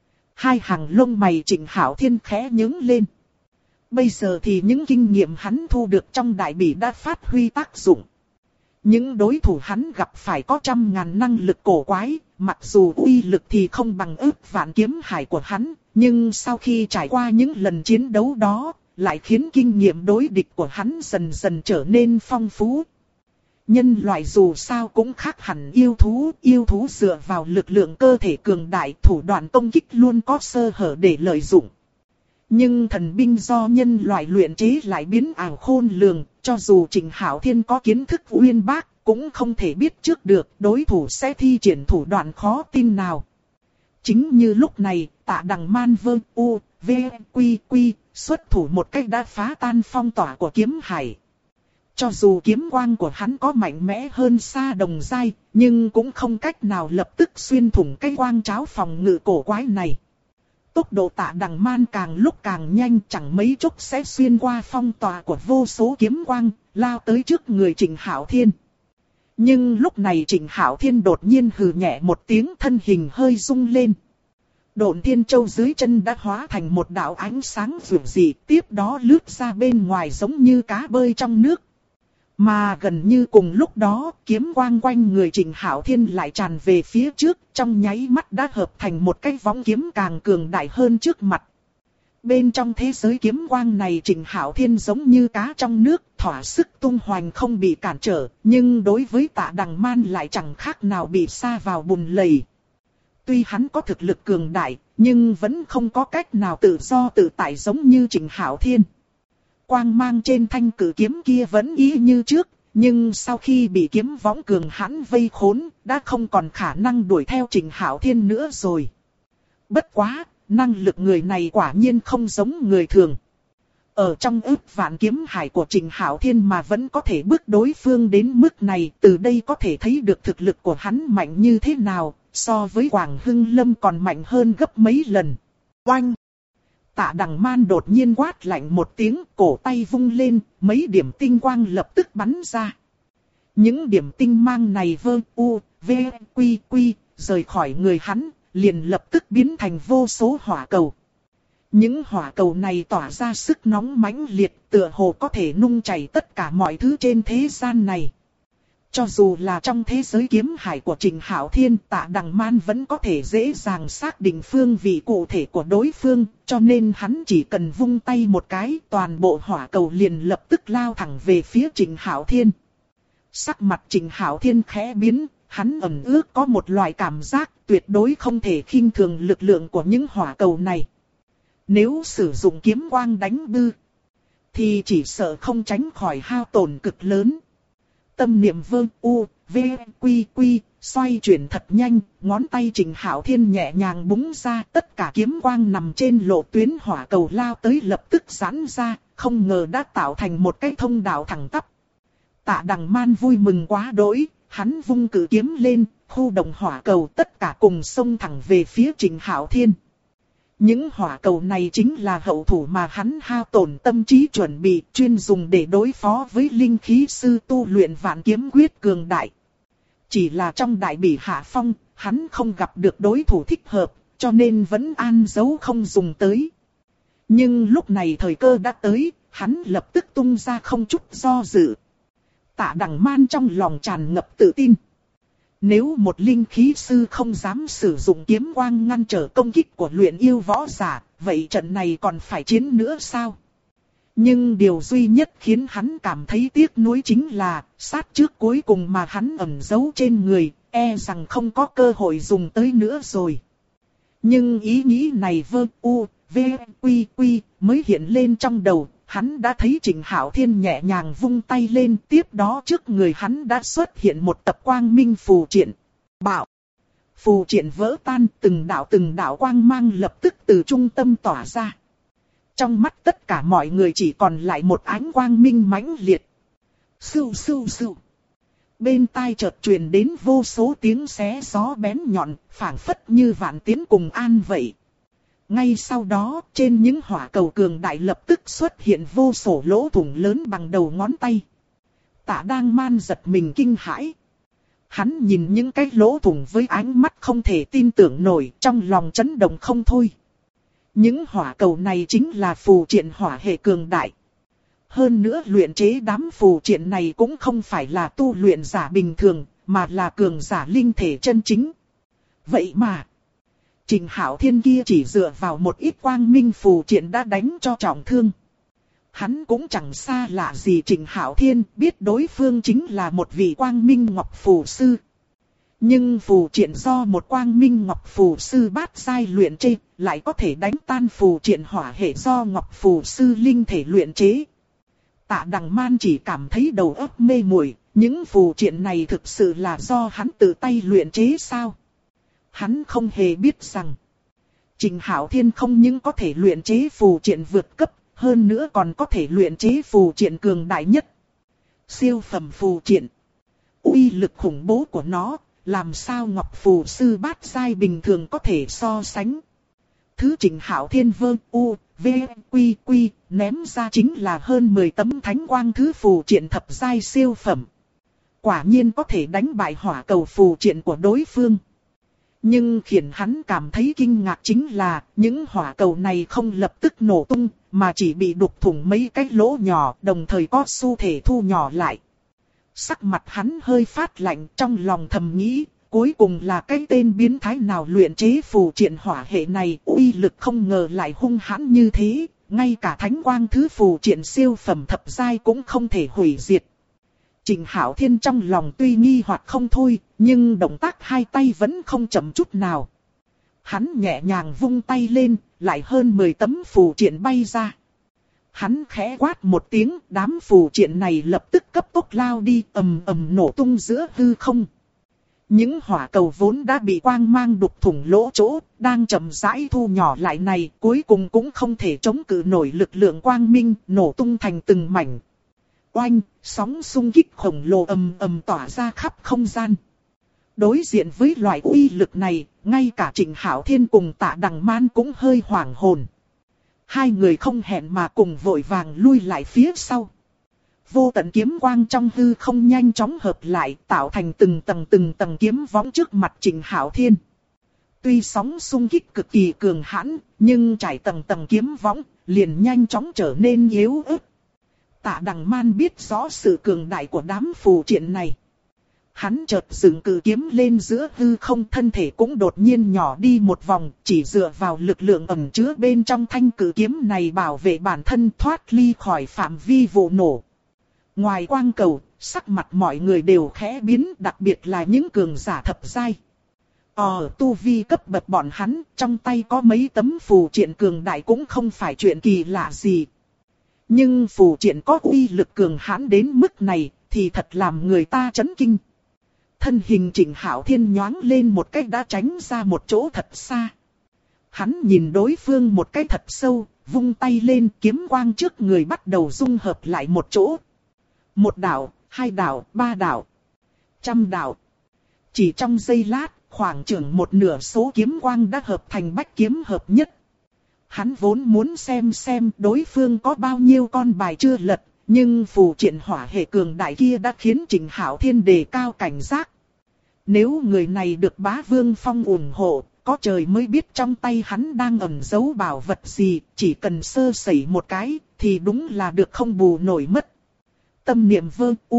Hai hàng lông mày Trịnh Hạo Thiên khẽ nhướng lên. Bây giờ thì những kinh nghiệm hắn thu được trong đại bỉ đã phát huy tác dụng. Những đối thủ hắn gặp phải có 100.000 năng lực cổ quái, mặc dù uy lực thì không bằng ức vạn kiếm hải của hắn, nhưng sau khi trải qua những lần chiến đấu đó, lại khiến kinh nghiệm đối địch của hắn dần dần trở nên phong phú. Nhân loại dù sao cũng khác hẳn yêu thú dựa vào lực lượng cơ thể cường đại, thủ đoạn công kích luôn có sơ hở để lợi dụng. Nhưng thần binh do nhân loại luyện chế lại biến ảo khôn lường, cho dù Trịnh Hạo Thiên có kiến thức uyên bác, cũng không thể biết trước được đối thủ sẽ thi triển thủ đoạn khó tin nào. Chính như lúc này, Tạ Đằng Man Vương U, V, Quy, Quy, xuất thủ một cách đã phá tan phong tỏa của kiếm hải. Cho dù kiếm quang của hắn có mạnh mẽ hơn xa đồng giai, nhưng cũng không cách nào lập tức xuyên thủng cái quang cháo phòng ngự cổ quái này. Tốc độ Tạ Đằng Man càng lúc càng nhanh, chẳng mấy chốc sẽ xuyên qua phong tỏa của vô số kiếm quang, lao tới trước người Trịnh Hạo Thiên. Nhưng lúc này Trịnh Hạo Thiên đột nhiên hừ nhẹ một tiếng, thân hình hơi rung lên. Độn Thiên Châu dưới chân đã hóa thành một đạo ánh sáng rực rỡ, tiếp đó lướt ra bên ngoài giống như cá bơi trong nước. Mà gần như cùng lúc đó, kiếm quang quanh người Trịnh Hạo Thiên lại tràn về phía trước, trong nháy mắt đã hợp thành một cái võng kiếm càng cường đại hơn trước mặt. Bên trong thế giới kiếm quang này Trịnh Hạo Thiên giống như cá trong nước, thỏa sức tung hoành không bị cản trở, nhưng đối với Tạ Đằng Man lại chẳng khác nào bị sa vào bùn lầy. Tuy hắn có thực lực cường đại, nhưng vẫn không có cách nào tự do tự tại giống như Trịnh Hạo Thiên. Quang mang trên thanh cử kiếm kia vẫn y như trước, nhưng sau khi bị kiếm võng cường hãn vây khốn, đã không còn khả năng đuổi theo Trịnh Hạo Thiên nữa rồi. Bất quá, năng lực người này quả nhiên không giống người thường. Ở trong ức vạn kiếm hải của Trịnh Hạo Thiên mà vẫn có thể bước đối phương đến mức này, từ đây có thể thấy được thực lực của hắn mạnh như thế nào, so với Quảng Hưng Lâm còn mạnh hơn gấp mấy lần. Oanh! Tạ Đằng Man đột nhiên quát lạnh một tiếng, cổ tay vung lên, mấy điểm tinh quang lập tức bắn ra. Những điểm tinh mang này vơ u, v, quy, quy, rời khỏi người hắn, liền lập tức biến thành vô số hỏa cầu. Những hỏa cầu này tỏa ra sức nóng mãnh liệt, tựa hồ có thể nung chảy tất cả mọi thứ trên thế gian này. Cho dù là trong thế giới kiếm hải của Trịnh Hạo Thiên, Tạ Đằng Man vẫn có thể dễ dàng xác định phương vị cụ thể của đối phương, cho nên hắn chỉ cần vung tay một cái, toàn bộ hỏa cầu liền lập tức lao thẳng về phía Trịnh Hạo Thiên. Sắc mặt Trịnh Hạo Thiên khẽ biến, hắn ẩn ước có một loại cảm giác tuyệt đối không thể khinh thường lực lượng của những hỏa cầu này. Nếu sử dụng kiếm quang đánh bư, thì chỉ sợ không tránh khỏi hao tổn cực lớn. Tâm niệm vương u, v, quy, quy, xoay chuyển thật nhanh, ngón tay Trịnh Hạo Thiên nhẹ nhàng búng ra, tất cả kiếm quang nằm trên lộ tuyến hỏa cầu lao tới lập tức giãn ra, không ngờ đã tạo thành một cái thông đạo thẳng tắp. Tạ Đằng Man vui mừng quá đỗi, hắn vung cử kiếm lên, khu động hỏa cầu tất cả cùng xông thẳng về phía Trịnh Hạo Thiên. Những hỏa cầu này chính là hậu thủ mà hắn hao tổn tâm trí chuẩn bị, chuyên dùng để đối phó với linh khí sư tu luyện vạn kiếm quyết cường đại. Chỉ là trong đại bỉ hạ phong, hắn không gặp được đối thủ thích hợp, cho nên vẫn an giấu không dùng tới. Nhưng lúc này thời cơ đã tới, hắn lập tức tung ra không chút do dự. Tạ Đằng Man trong lòng tràn ngập tự tin. Nếu một linh khí sư không dám sử dụng kiếm quang ngăn trở công kích của luyện yêu võ giả, vậy trận này còn phải chiến nữa sao? Nhưng điều duy nhất khiến hắn cảm thấy tiếc nuối chính là, sát trước cuối cùng mà hắn ẩn giấu trên người, e rằng không có cơ hội dùng tới nữa rồi. Nhưng ý nghĩ này vơ u, v, quy, quy, mới hiện lên trong đầu. Hắn đã thấy Trịnh Hạo Thiên nhẹ nhàng vung tay lên, tiếp đó trước người hắn đã xuất hiện một tập quang minh phù triện. Bạo! Phù triện vỡ tan, từng đạo quang mang lập tức từ trung tâm tỏa ra. Trong mắt tất cả mọi người chỉ còn lại một ánh quang minh mãnh liệt. Sưu sưu sưu! Bên tai chợt truyền đến vô số tiếng xé gió bén nhọn, phảng phất như vạn tiến cùng an vậy. Ngay sau đó, trên những hỏa cầu cường đại lập tức xuất hiện vô số lỗ thủng lớn bằng đầu ngón tay. Tạ Đang Man giật mình kinh hãi. Hắn nhìn những cái lỗ thủng với ánh mắt không thể tin tưởng nổi, trong lòng chấn động không thôi. Những hỏa cầu này chính là phù triện hỏa hệ cường đại. Hơn nữa luyện chế đám phù triện này cũng không phải là tu luyện giả bình thường, mà là cường giả linh thể chân chính. Vậy mà, Trình Hạo Thiên kia chỉ dựa vào một ít quang minh phù triện đã đánh cho trọng thương. Hắn cũng chẳng xa lạ gì Trình Hạo Thiên, biết đối phương chính là một vị quang minh ngọc phù sư. Nhưng phù triện do một quang minh ngọc phù sư bát giai luyện chế, lại có thể đánh tan phù triện hỏa hệ do ngọc phù sư linh thể luyện chế. Tạ Đằng Man chỉ cảm thấy đầu óc mê muội, những phù triện này thực sự là do hắn tự tay luyện chế sao? Hắn không hề biết rằng, Trình Hạo Thiên không những có thể luyện chế phù triện vượt cấp, hơn nữa còn có thể luyện chế phù triện cường đại nhất. Siêu phẩm phù triện. Uy lực khủng bố của nó, làm sao ngọc phù sư bát giai bình thường có thể so sánh. Thứ Trình Hạo Thiên ném ra chính là hơn 10 tấm thánh quang thứ phù triện thập giai siêu phẩm. Quả nhiên có thể đánh bại hỏa cầu phù triện của đối phương. Nhưng khiến hắn cảm thấy kinh ngạc chính là những hỏa cầu này không lập tức nổ tung, mà chỉ bị đục thủng mấy cái lỗ nhỏ, đồng thời có xu thế thu nhỏ lại. Sắc mặt hắn hơi phát lạnh, trong lòng thầm nghĩ, cuối cùng là cái tên biến thái nào luyện chế phù triện hỏa hệ này, uy lực không ngờ lại hung hãn như thế, ngay cả thánh quang thứ phù triện siêu phẩm thập giai cũng không thể hủy diệt. Trình Hạo Thiên trong lòng tuy nghi hoặc không thôi, nhưng động tác hai tay vẫn không chậm chút nào. Hắn nhẹ nhàng vung tay lên, lại hơn 10 tấm phù triện bay ra. Hắn khẽ quát một tiếng, đám phù triện này lập tức cấp tốc lao đi, ầm ầm nổ tung giữa hư không. Những hỏa cầu vốn đã bị quang mang đục thủng lỗ chỗ, đang chậm rãi thu nhỏ lại này, cuối cùng cũng không thể chống cự nổi lực lượng quang minh, nổ tung thành từng mảnh. Oanh, sóng xung kích khổng lồ ầm ầm tỏa ra khắp không gian. Đối diện với loại uy lực này, ngay cả Trình Hạo Thiên cùng Tạ Đằng Man cũng hơi hoảng hồn. Hai người không hẹn mà cùng vội vàng lui lại phía sau. Vô tận kiếm quang trong hư không nhanh chóng hợp lại, tạo thành từng tầng kiếm võng trước mặt Trình Hạo Thiên. Tuy sóng xung kích cực kỳ cường hãn, nhưng trải tầng kiếm võng, liền nhanh chóng trở nên yếu ớt. Tạ Đằng Man biết rõ sự cường đại của đám phù triện này. Hắn chợt dựng cự kiếm lên giữa hư không, thân thể cũng đột nhiên nhỏ đi một vòng, chỉ dựa vào lực lượng ẩn chứa bên trong thanh cự kiếm này bảo vệ bản thân thoát ly khỏi phạm vi vụ nổ. Ngoài quang cầu, sắc mặt mọi người đều khẽ biến, đặc biệt là những cường giả thập giai. Ở tu vi cấp bậc bọn hắn, trong tay có mấy tấm phù triện cường đại cũng không phải chuyện kỳ lạ gì. Nhưng phù triện có uy lực cường hãn đến mức này, thì thật làm người ta chấn kinh. Thân hình Trình Hạo Thiên nhoáng lên một cách đã tránh ra một chỗ thật xa. Hắn nhìn đối phương một cái thật sâu, vung tay lên, kiếm quang trước người bắt đầu dung hợp lại một chỗ. Một đạo, hai đạo, ba đạo, trăm đạo. Chỉ trong giây lát, khoảng chừng một nửa số kiếm quang đã hợp thành bách kiếm hợp nhất. Hắn vốn muốn xem đối phương có bao nhiêu con bài chưa lật, nhưng phù triện hỏa hệ cường đại kia đã khiến Trình Hạo Thiên đề cao cảnh giác. Nếu người này được Bá Vương Phong ủng hộ, có trời mới biết trong tay hắn đang ẩn giấu bảo vật gì, chỉ cần sơ sẩy một cái, thì đúng là được không bù nổi mất. Tâm niệm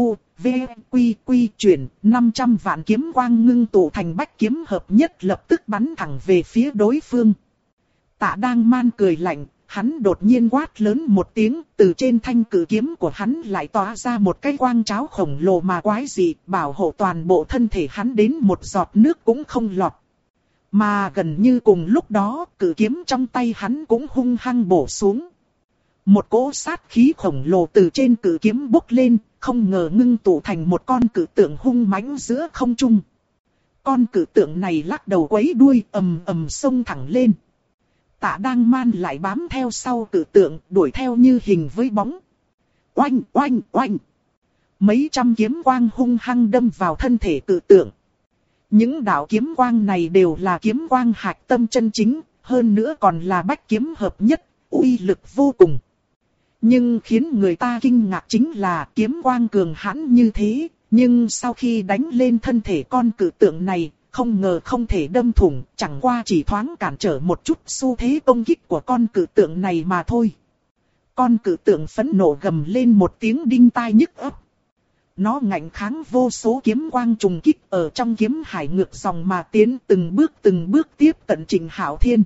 chuyển 500 vạn kiếm quang ngưng tụ thành bách kiếm hợp nhất lập tức bắn thẳng về phía đối phương. Tạ Đang Man cười lạnh, hắn đột nhiên quát lớn một tiếng, từ trên thanh cử kiếm của hắn lại tỏa ra một cái quang cháo khổng lồ mà quái dị, bảo hộ toàn bộ thân thể hắn đến một giọt nước cũng không lọt. Mà gần như cùng lúc đó, cử kiếm trong tay hắn cũng hung hăng bổ xuống. Một cỗ sát khí khổng lồ từ trên cử kiếm bốc lên, không ngờ ngưng tụ thành một con cử tượng hung mãnh giữa không trung. Con cử tượng này lắc đầu quấy đuôi ầm ầm xông thẳng lên. Tạ Đang Man lại bám theo sau cử tượng, đuổi theo như hình với bóng. Oanh oanh oanh. Mấy trăm kiếm quang hung hăng đâm vào thân thể cử tượng. Những đạo kiếm quang này đều là kiếm quang hạch tâm chân chính, hơn nữa còn là bách kiếm hợp nhất, uy lực vô cùng. Nhưng khiến người ta kinh ngạc chính là kiếm quang cường hãn như thế, nhưng sau khi đánh lên thân thể con cự tượng này, không ngờ không thể đâm thủng, chẳng qua chỉ thoáng cản trở một chút xu thế công kích của con cự tượng này mà thôi. Con cự tượng phẫn nộ gầm lên một tiếng đinh tai nhức óc. Nó ngạnh kháng vô số kiếm quang trùng kích ở trong kiếm hải ngược dòng mà tiến từng bước tiếp cận Trình Hạo Thiên.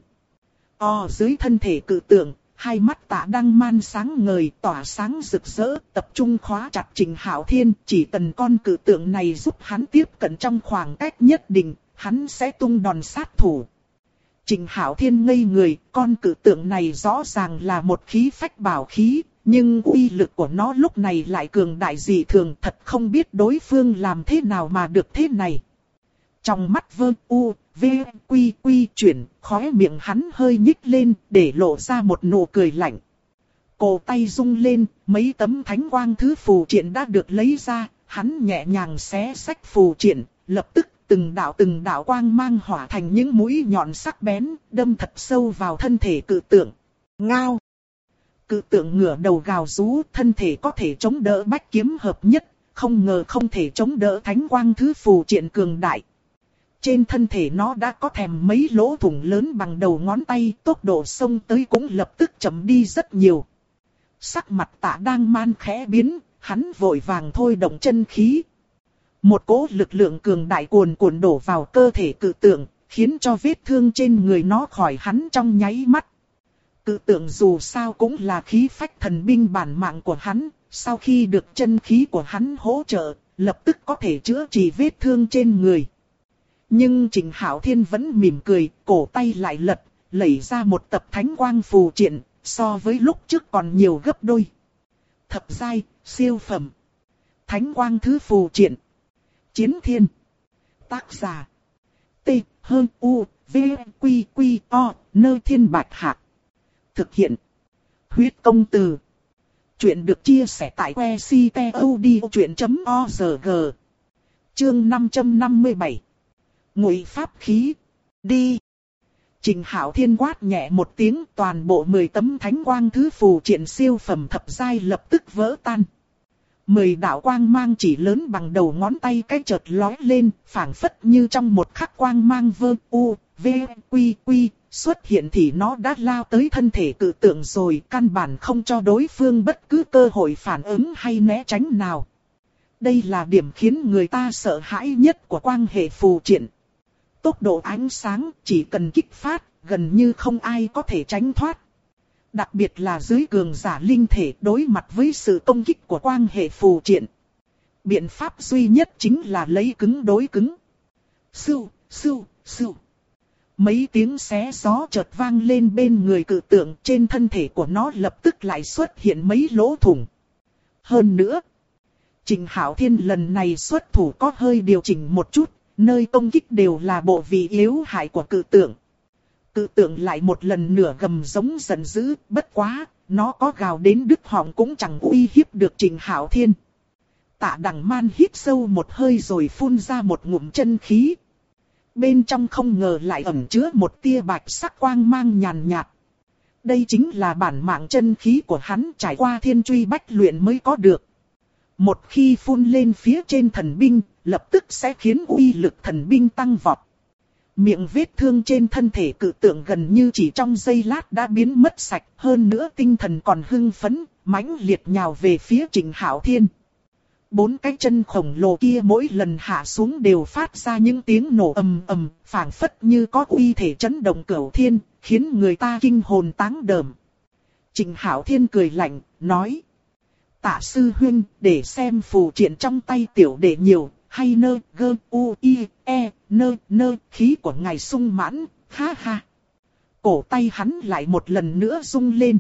Dưới thân thể cự tượng, hai mắt Tạ Đăng Man sáng ngời tỏa sáng rực rỡ, tập trung khóa chặt Trình Hạo Thiên, chỉ cần con cự tượng này giúp hắn tiếp cận trong khoảng cách nhất định, hắn sẽ tung đòn sát thủ. Trình Hạo Thiên ngây người, con cự tượng này rõ ràng là một khí phách bảo khí, nhưng uy lực của nó lúc này lại cường đại dị thường, thật không biết đối phương làm thế nào mà được thế này. Trong mắt Vương U, V, Quy Quy chuyển, khóe miệng hắn hơi nhích lên, để lộ ra một nụ cười lạnh. Cổ tay rung lên, mấy tấm thánh quang thứ phù triện đã được lấy ra, hắn nhẹ nhàng xé xách phù triện, lập tức từng đạo quang mang hỏa thành những mũi nhọn sắc bén, đâm thật sâu vào thân thể cự tượng. Ngao! Cự tượng ngửa đầu gào rú, thân thể có thể chống đỡ bách kiếm hợp nhất, không ngờ không thể chống đỡ thánh quang thứ phù triện cường đại. Trên thân thể nó đã có thèm mấy lỗ thủng lớn bằng đầu ngón tay, tốc độ xông tới cũng lập tức chậm đi rất nhiều. Sắc mặt Tạ Đăng Man khẽ biến, hắn vội vàng thôi động chân khí. Một cỗ lực lượng cường đại cuồn cuộn đổ vào cơ thể cự tượng, khiến cho vết thương trên người nó khỏi hắn trong nháy mắt. Cự tượng dù sao cũng là khí phách thần binh bản mạng của hắn, sau khi được chân khí của hắn hỗ trợ, lập tức có thể chữa trị vết thương trên người. Nhưng Trình Hạo Thiên vẫn mỉm cười, cổ tay lại lật, lấy ra một tập thánh quang phù triện, so với lúc trước còn nhiều gấp đôi. Thập giai, siêu phẩm. Thánh quang thứ phù triện. Chiến thiên. Tác giả. T, H, U, V, Quy, Quy, O, Nơi Thiên Bạch Hạc. Thực hiện. Huyết công từ. Chuyện được chia sẻ tại website.odchuyện.org. Chương 557. Ngụy pháp khí. Đi. Trình Hạo Thiên quát nhẹ một tiếng, toàn bộ 10 tấm thánh quang thứ phù triện siêu phẩm thập giai lập tức vỡ tan. 10 đạo quang mang chỉ lớn bằng đầu ngón tay cái chợt lói lên, phảng phất như trong một khắc quang mang vơ u, v, quy quy, xuất hiện thì nó đã lao tới thân thể cự tượng rồi, căn bản không cho đối phương bất cứ cơ hội phản ứng hay né tránh nào. Đây là điểm khiến người ta sợ hãi nhất của quang hệ phù triện. Tốc độ ánh sáng chỉ cần kích phát, gần như không ai có thể tránh thoát. Đặc biệt là dưới cường giả linh thể đối mặt với sự công kích của quang hệ phù triện. Biện pháp duy nhất chính là lấy cứng đối cứng. Sưu, sưu, sưu. Mấy tiếng xé gió chợt vang lên bên người cự tượng, trên thân thể của nó lập tức lại xuất hiện mấy lỗ thủng. Hơn nữa, Trình Hạo Thiên lần này xuất thủ có hơi điều chỉnh một chút, nơi công kích đều là bộ vị yếu hại của cự tượng. Cự tượng lại một lần nữa gầm giống giận dữ, bất quá, nó có gào đến đứt họng cũng chẳng uy hiếp được Trình Hạo Thiên. Tạ Đăng Man hít sâu một hơi rồi phun ra một ngụm chân khí. Bên trong không ngờ lại ẩn chứa một tia bạch sắc quang mang nhàn nhạt. Đây chính là bản mạng chân khí của hắn, trải qua thiên truy bách luyện mới có được. Một khi phun lên phía trên thần binh, lập tức sẽ khiến uy lực thần binh tăng vọt. Miệng vết thương trên thân thể cự tượng gần như chỉ trong giây lát đã biến mất sạch, hơn nữa tinh thần còn hưng phấn, mãnh liệt nhào về phía Trình Hạo Thiên. 4 cái chân khổng lồ kia mỗi lần hạ xuống đều phát ra những tiếng nổ ầm ầm, phảng phất như có uy thể chấn động cửu thiên, khiến người ta kinh hồn táng đờm. Trình Hạo Thiên cười lạnh, nói: Tạ sư huynh, để xem phù triện trong tay tiểu đệ nhiều, hay nơ, gơ, u, i, e, nơ, khí của ngài sung mãn, ha ha. Cổ tay hắn lại một lần nữa rung lên.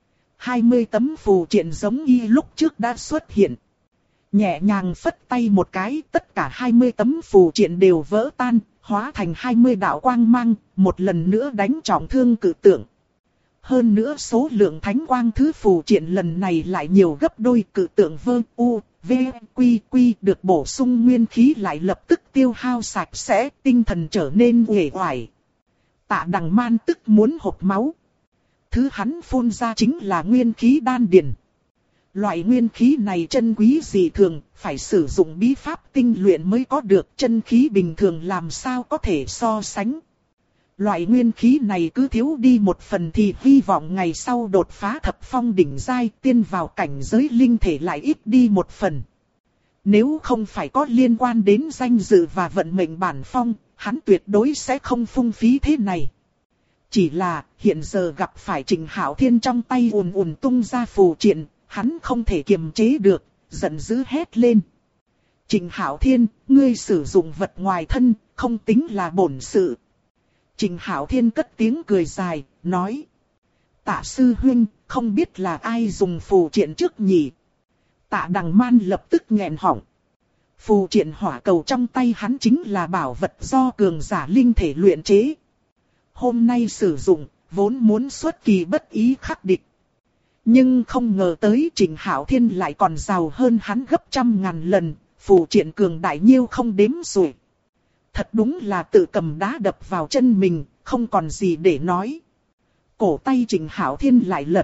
20 tấm phù triện giống y lúc trước đã xuất hiện. Nhẹ nhàng phất tay một cái, tất cả 20 tấm phù triện đều vỡ tan, hóa thành 20 đạo quang mang, một lần nữa đánh trọng thương cự tượng. Hơn nữa số lượng thánh quang thứ phù triện lần này lại nhiều gấp đôi, cự tượng vơ u, v, quy quy được bổ sung nguyên khí lại lập tức tiêu hao sạch sẽ, tinh thần trở nên uể oải. Tạ Đằng Man tức muốn hộc máu. Thứ hắn phun ra chính là nguyên khí đan điền. Loại nguyên khí này chân quý dị thường, phải sử dụng bí pháp tinh luyện mới có được, chân khí bình thường làm sao có thể so sánh. Loại nguyên khí này cứ thiếu đi một phần thì hy vọng ngày sau đột phá thập phong đỉnh giai tiên vào cảnh giới linh thể lại ít đi một phần. Nếu không phải có liên quan đến danh dự và vận mệnh bản phong, hắn tuyệt đối sẽ không phung phí thế này. Chỉ là hiện giờ gặp phải Trình Hạo Thiên trong tay ùn ùn tung ra phù triện, hắn không thể kiềm chế được, giận dữ hét lên. Trình Hạo Thiên, ngươi sử dụng vật ngoài thân, không tính là bổn sự. Trình Hạo Thiên cất tiếng cười dài, nói. Tạ sư huynh, không biết là ai dùng phù triện trước nhỉ? Tạ Đằng Man lập tức nghẹn họng. Phù triện hỏa cầu trong tay hắn chính là bảo vật do cường giả linh thể luyện chế. Hôm nay sử dụng, vốn muốn xuất kỳ bất ý khắc địch. Nhưng không ngờ tới Trình Hạo Thiên lại còn giàu hơn hắn gấp trăm ngàn lần, phù triện cường đại nhiêu không đếm xuể. Thật đúng là tự cầm đá đập vào chân mình, không còn gì để nói. Cổ tay Trình Hạo Thiên lại lật.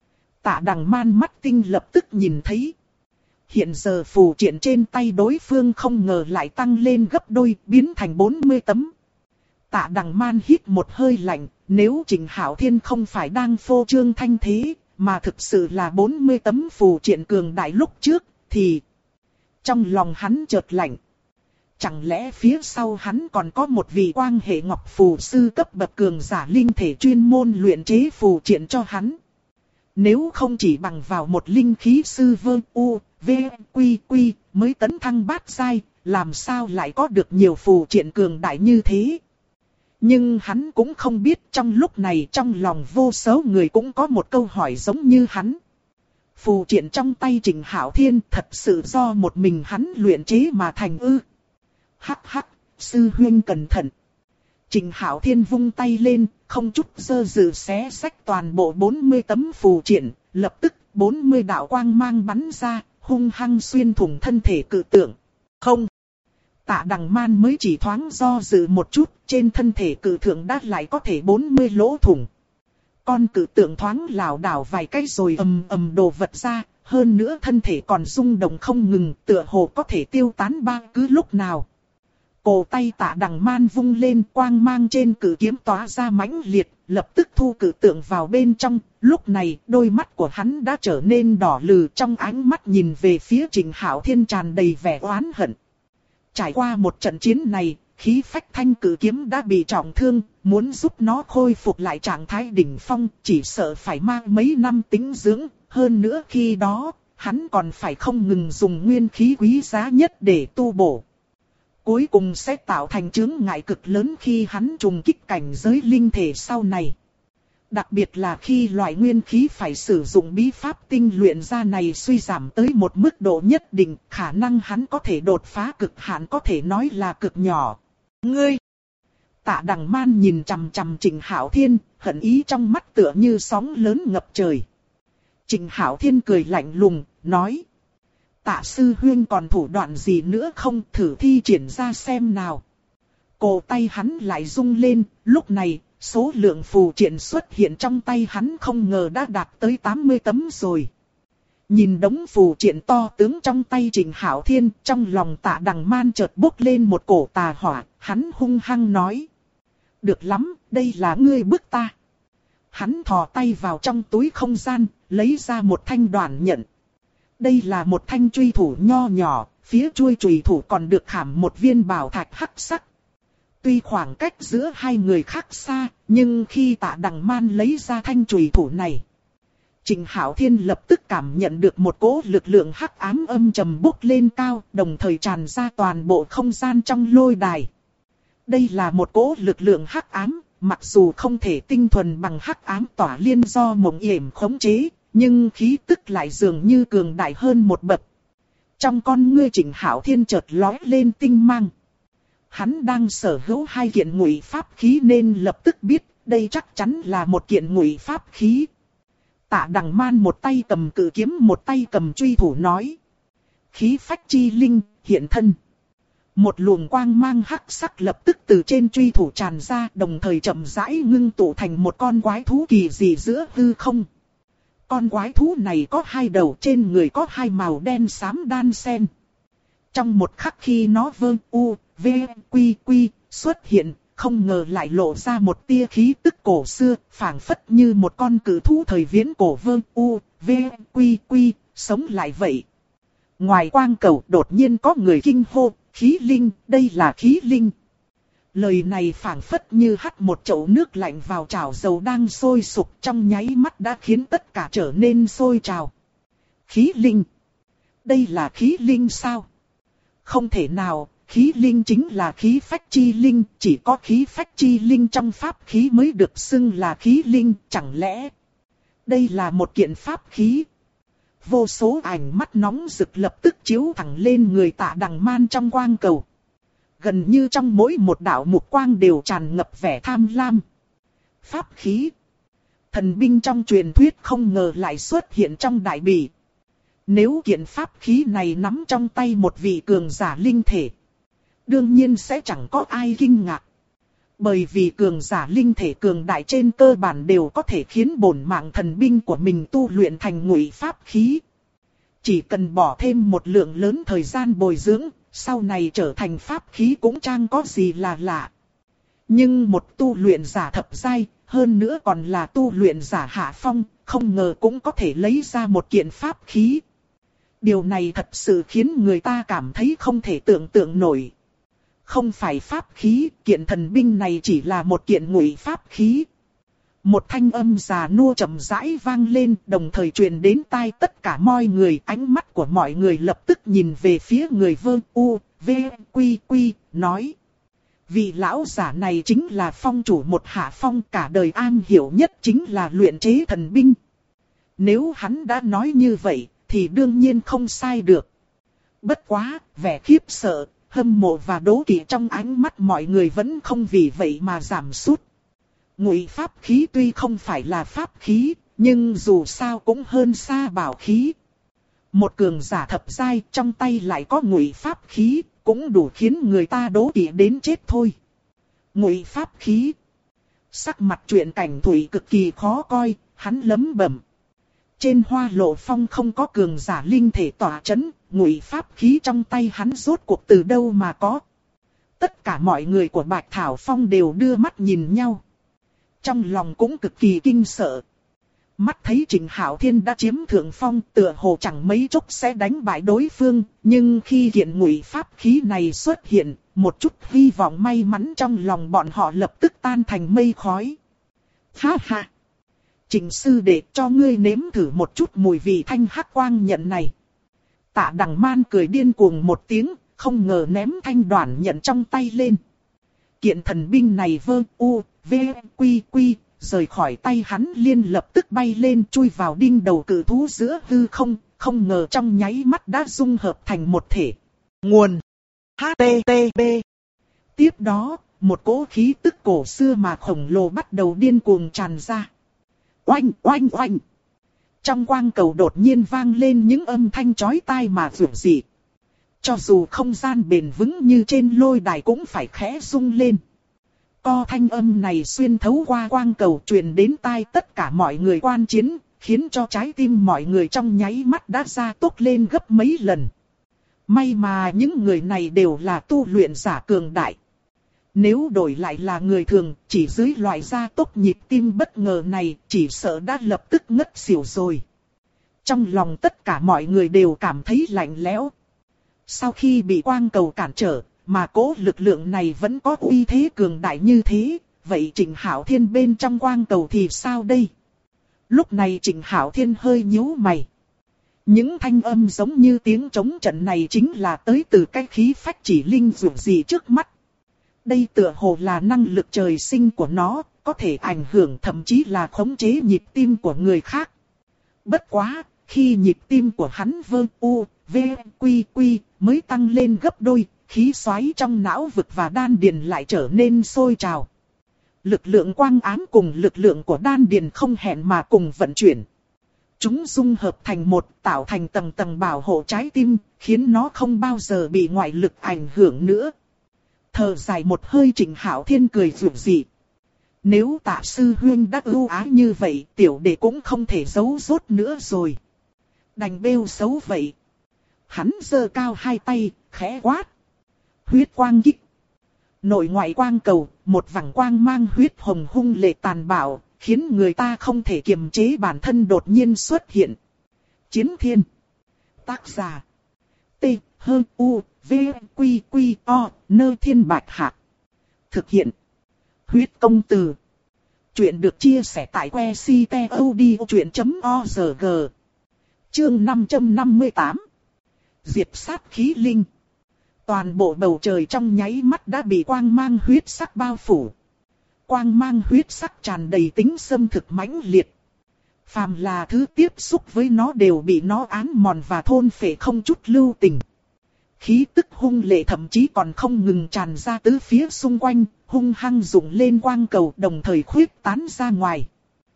Tạ Đằng Man mắt tinh lập tức nhìn thấy. Hiện giờ phù triện trên tay đối phương không ngờ lại tăng lên gấp đôi, biến thành 40 tấm. Tạ Đằng Man hít một hơi lạnh, nếu Trình Hạo Thiên không phải đang phô trương thanh thế, mà thực sự là 40 tấm phù triện cường đại lúc trước, thì trong lòng hắn chợt lạnh. Chẳng lẽ phía sau hắn còn có một vị quan hệ ngọc phù sư cấp bậc cường giả linh thể chuyên môn luyện chế phù triện cho hắn? Nếu không chỉ bằng vào một linh khí sư vương u, v, quy quy mới tấn thăng bát giai, làm sao lại có được nhiều phù triện cường đại như thế? Nhưng hắn cũng không biết trong lúc này trong lòng vô số người cũng có một câu hỏi giống như hắn. Phù triện trong tay Trình Hạo Thiên thật sự do một mình hắn luyện chế mà thành ư? Hắc hắc, sư huynh cẩn thận. Trình Hạo Thiên vung tay lên, không chút dơ dự xé xách toàn bộ 40 tấm phù triện, lập tức 40 đạo quang mang bắn ra, hung hăng xuyên thủng thân thể cự tượng. Không. Tạ Đằng Man mới chỉ thoáng do dự một chút, trên thân thể cự tượng đã lại có thể 40 lỗ thủng. Con cự tượng thoáng lảo đảo vài cái rồi ầm ầm đổ vật ra, hơn nữa thân thể còn rung động không ngừng, tựa hồ có thể tiêu tán ba cứ lúc nào. Cổ tay Tạ Đằng Man vung lên, quang mang trên cự kiếm tóa ra mãnh liệt, lập tức thu cự tượng vào bên trong. Lúc này, đôi mắt của hắn đã trở nên đỏ lừ, trong ánh mắt nhìn về phía Trình Hạo Thiên tràn đầy vẻ oán hận. Trải qua một trận chiến này, khí phách thanh cự kiếm đã bị trọng thương, muốn giúp nó khôi phục lại trạng thái đỉnh phong, chỉ sợ phải mang mấy năm tĩnh dưỡng. Hơn nữa khi đó, hắn còn phải không ngừng dùng nguyên khí quý giá nhất để tu bổ. Cuối cùng sẽ tạo thành chướng ngại cực lớn khi hắn trùng kích cảnh giới linh thể sau này. Đặc biệt là khi loại nguyên khí phải sử dụng bí pháp tinh luyện ra này suy giảm tới một mức độ nhất định, khả năng hắn có thể đột phá cực hạn có thể nói là cực nhỏ. Ngươi! Tạ Đằng Man nhìn chằm chằm Trình Hạo Thiên, hận ý trong mắt tựa như sóng lớn ngập trời. Trình Hạo Thiên cười lạnh lùng, nói. Tạ sư huynh còn thủ đoạn gì nữa không, thử thi triển ra xem nào. Cổ tay hắn lại rung lên, lúc này, số lượng phù triện xuất hiện trong tay hắn không ngờ đã đạt tới 80 tấm rồi. Nhìn đống phù triện to tướng trong tay Trình Hạo Thiên, trong lòng Tạ Đằng Man chợt bốc lên một cổ tà hỏa, hắn hung hăng nói. Được lắm, đây là ngươi bức ta. Hắn thò tay vào trong túi không gian, lấy ra một thanh đoản nhận. Đây là một thanh truy thủ nho nhỏ, phía chuôi chùy thủ còn được khảm một viên bảo thạch hắc sắc. Tuy khoảng cách giữa hai người khác xa, nhưng khi Tạ Đằng Man lấy ra thanh chùy thủ này, Trình Hạo Thiên lập tức cảm nhận được một cỗ lực lượng hắc ám âm trầm bốc lên cao, đồng thời tràn ra toàn bộ không gian trong lôi đài. Đây là một cỗ lực lượng hắc ám, mặc dù không thể tinh thuần bằng hắc ám tỏa liên do Mộng Yểm khống chế, nhưng khí tức lại dường như cường đại hơn một bậc. Trong con ngươi Trình Hạo Thiên chợt lóe lên tinh mang. Hắn đang sở hữu hai kiện ngụy pháp khí nên lập tức biết đây chắc chắn là một kiện ngụy pháp khí. Tạ Đằng Man một tay cầm cự kiếm một tay cầm truy thủ nói. Khí phách chi linh, hiện thân. Một luồng quang mang hắc sắc lập tức từ trên truy thủ tràn ra, đồng thời chậm rãi ngưng tụ thành một con quái thú kỳ dị giữa hư không. Con quái thú này có hai đầu, trên người có hai màu đen xám đan xen. Trong một khắc khi nó vơ u, v, quy quy xuất hiện, không ngờ lại lộ ra một tia khí tức cổ xưa, phảng phất như một con cự thú thời viễn cổ vơ u, v, quy quy, sống lại vậy. Ngoài quang cầu đột nhiên có người kinh hô, khí linh, đây là khí linh. Lời này phảng phất như hắt một chậu nước lạnh vào chảo dầu đang sôi sục, trong nháy mắt đã khiến tất cả trở nên sôi trào. Khí linh? Đây là khí linh sao? Không thể nào, khí linh chính là khí phách chi linh, chỉ có khí phách chi linh trong pháp khí mới được xưng là khí linh, chẳng lẽ đây là một kiện pháp khí? Vô số ánh mắt nóng rực lập tức chiếu thẳng lên người Tạ Đằng Man trong quang cầu. Gần như trong mỗi một đạo mục quang đều tràn ngập vẻ tham lam. Pháp khí. Thần binh trong truyền thuyết không ngờ lại xuất hiện trong đại bỉ. Nếu kiện pháp khí này nắm trong tay một vị cường giả linh thể, đương nhiên sẽ chẳng có ai kinh ngạc. Bởi vì cường giả linh thể cường đại trên cơ bản đều có thể khiến bổn mạng thần binh của mình tu luyện thành ngụy pháp khí. Chỉ cần bỏ thêm một lượng lớn thời gian bồi dưỡng, sau này trở thành pháp khí cũng chẳng có gì là lạ. Nhưng một tu luyện giả thập giai, hơn nữa còn là tu luyện giả hạ phong, không ngờ cũng có thể lấy ra một kiện pháp khí. Điều này thật sự khiến người ta cảm thấy không thể tưởng tượng nổi. Không phải pháp khí, kiện thần binh này chỉ là một kiện ngụy pháp khí. Một thanh âm già nua chậm rãi vang lên, đồng thời truyền đến tai tất cả mọi người. Ánh mắt của mọi người lập tức nhìn về phía người vơ u, v, quy quy, nói. Vị lão giả này chính là phong chủ một hạ phong, cả đời an hiểu nhất chính là luyện chế thần binh. Nếu hắn đã nói như vậy, thì đương nhiên không sai được. Bất quá, vẻ khiếp sợ, hâm mộ và đố kỵ trong ánh mắt mọi người vẫn không vì vậy mà giảm sút. Ngụy pháp khí tuy không phải là pháp khí, nhưng dù sao cũng hơn xa bảo khí. Một cường giả thập giai trong tay lại có ngụy pháp khí, cũng đủ khiến người ta đố kỵ đến chết thôi. Ngụy pháp khí. Sắc mặt Truyện Cảnh Thủy cực kỳ khó coi, hắn lẩm bẩm. Trên Hoa Lộ Phong không có cường giả linh thể tỏa chấn, ngụy pháp khí trong tay hắn rốt cuộc từ đâu mà có. Tất cả mọi người của Bạch Thảo Phong đều đưa mắt nhìn nhau. Trong lòng cũng cực kỳ kinh sợ. Mắt thấy Trịnh Hạo Thiên đã chiếm thượng phong, tựa hồ chẳng mấy chốc sẽ đánh bại đối phương, nhưng khi kiện ngụy pháp khí này xuất hiện, một chút hy vọng may mắn trong lòng bọn họ lập tức tan thành mây khói. Ha ha! Trịnh sư đệ cho ngươi nếm thử một chút mùi vị thanh hắc quang nhận này. Tạ Đằng Man cười điên cuồng một tiếng, không ngờ ném thanh đoản nhận trong tay lên. Kiện thần binh này vơ u, v, quy quy, rời khỏi tay hắn liên lập tức bay lên chui vào đinh đầu cự thú giữa hư không, không ngờ trong nháy mắt đã dung hợp thành một thể. Nguồn HTTP. Tiếp đó, một cỗ khí tức cổ xưa mà khổng lồ bắt đầu điên cuồng tràn ra. Oanh oanh oanh. Trong quang cầu đột nhiên vang lên những âm thanh chói tai mà rủi dị. Cho dù không gian bền vững như trên lôi đài cũng phải khẽ rung lên. Co thanh âm này xuyên thấu qua quang cầu truyền đến tai tất cả mọi người quan chiến, khiến cho trái tim mọi người trong nháy mắt đã gia tốc lên gấp mấy lần. May mà những người này đều là tu luyện giả cường đại. Nếu đổi lại là người thường, chỉ dưới loại gia tốc nhịp tim bất ngờ này, chỉ sợ đã lập tức ngất xỉu rồi. Trong lòng tất cả mọi người đều cảm thấy lạnh lẽo. Sau khi bị quang cầu cản trở, mà cỗ lực lượng này vẫn có uy thế cường đại như thế, vậy Trịnh Hạo Thiên bên trong quang cầu thì sao đây? Lúc này Trịnh Hạo Thiên hơi nhíu mày. Những thanh âm giống như tiếng trống trận này chính là tới từ cái khí phách chỉ linh dụ gì trước mắt. Đây tựa hồ là năng lực trời sinh của nó, có thể ảnh hưởng thậm chí là khống chế nhịp tim của người khác. Bất quá, khi nhịp tim của hắn vơ u, v, quy quy mới tăng lên gấp đôi, khí xoáy trong não vực và đan điền lại trở nên sôi trào. Lực lượng quang ám cùng lực lượng của đan điền không hẹn mà cùng vận chuyển. chúng dung hợp thành một, tạo thành tầng tầng bảo hộ trái tim, khiến nó không bao giờ bị ngoại lực ảnh hưởng nữa. Thở dài một hơi, Trịnh Hạo Thiên cười rủi dị. Nếu Tạ sư huynh đã ưu ái như vậy, tiểu đệ cũng không thể giấu giốt nữa rồi. Đành bêu xấu vậy. Hắn giơ cao hai tay, khẽ quát. Huyết quang kích. Nội ngoại quang cầu, một vầng quang mang huyết hồng hung lệ tàn bạo, khiến người ta không thể kiềm chế bản thân đột nhiên xuất hiện. Chiến thiên. Tác giả. T, H, U, V, Quy, Quy, O, Nơ Thiên Bạch Hạc. Thực hiện. Huyết công từ. Chuyện được chia sẻ tại website.odchuyện.org. Chương 558. Diệt sát khí linh. Toàn bộ bầu trời trong nháy mắt đã bị quang mang huyết sắc bao phủ. Quang mang huyết sắc tràn đầy tính xâm thực mãnh liệt. Phàm là thứ tiếp xúc với nó đều bị nó án mòn và thôn phệ không chút lưu tình. Khí tức hung lệ thậm chí còn không ngừng tràn ra tứ phía xung quanh, hung hăng dựng lên quang cầu đồng thời khuyết tán ra ngoài.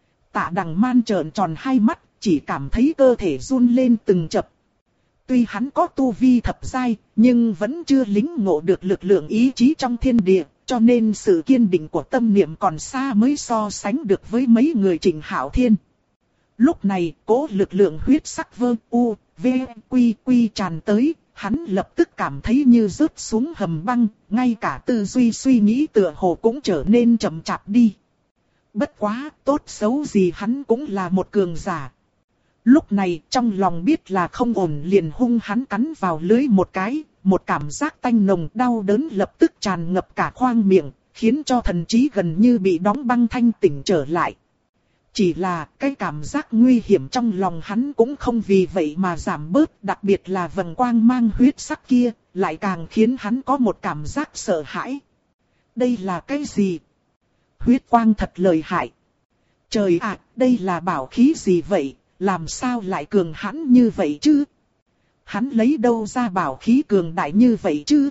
Tạ Đằng Man trợn tròn hai mắt, chỉ cảm thấy cơ thể run lên từng chập. Tuy hắn có tu vi thập giai, nhưng vẫn chưa lĩnh ngộ được lực lượng ý chí trong thiên địa, cho nên sự kiên định của tâm niệm còn xa mới so sánh được với mấy người Trịnh Hạo Thiên. Lúc này, cỗ lực lượng huyết sắc vơ u, v, quy quy tràn tới, hắn lập tức cảm thấy như rớt xuống hầm băng, ngay cả tư duy suy nghĩ tựa hồ cũng trở nên chậm chạp đi. Bất quá, tốt xấu gì hắn cũng là một cường giả. Lúc này trong lòng biết là không ổn liền hung hắn cắn vào lưỡi một cái, một cảm giác tanh nồng đau đớn lập tức tràn ngập cả khoang miệng, khiến cho thần trí gần như bị đóng băng thanh tỉnh trở lại. Chỉ là cái cảm giác nguy hiểm trong lòng hắn cũng không vì vậy mà giảm bớt, đặc biệt là vầng quang mang huyết sắc kia, lại càng khiến hắn có một cảm giác sợ hãi. Đây là cái gì? Huyết quang thật lợi hại. Trời ạ, đây là bảo khí gì vậy? Làm sao lại cường hãn như vậy chứ? Hắn lấy đâu ra bảo khí cường đại như vậy chứ?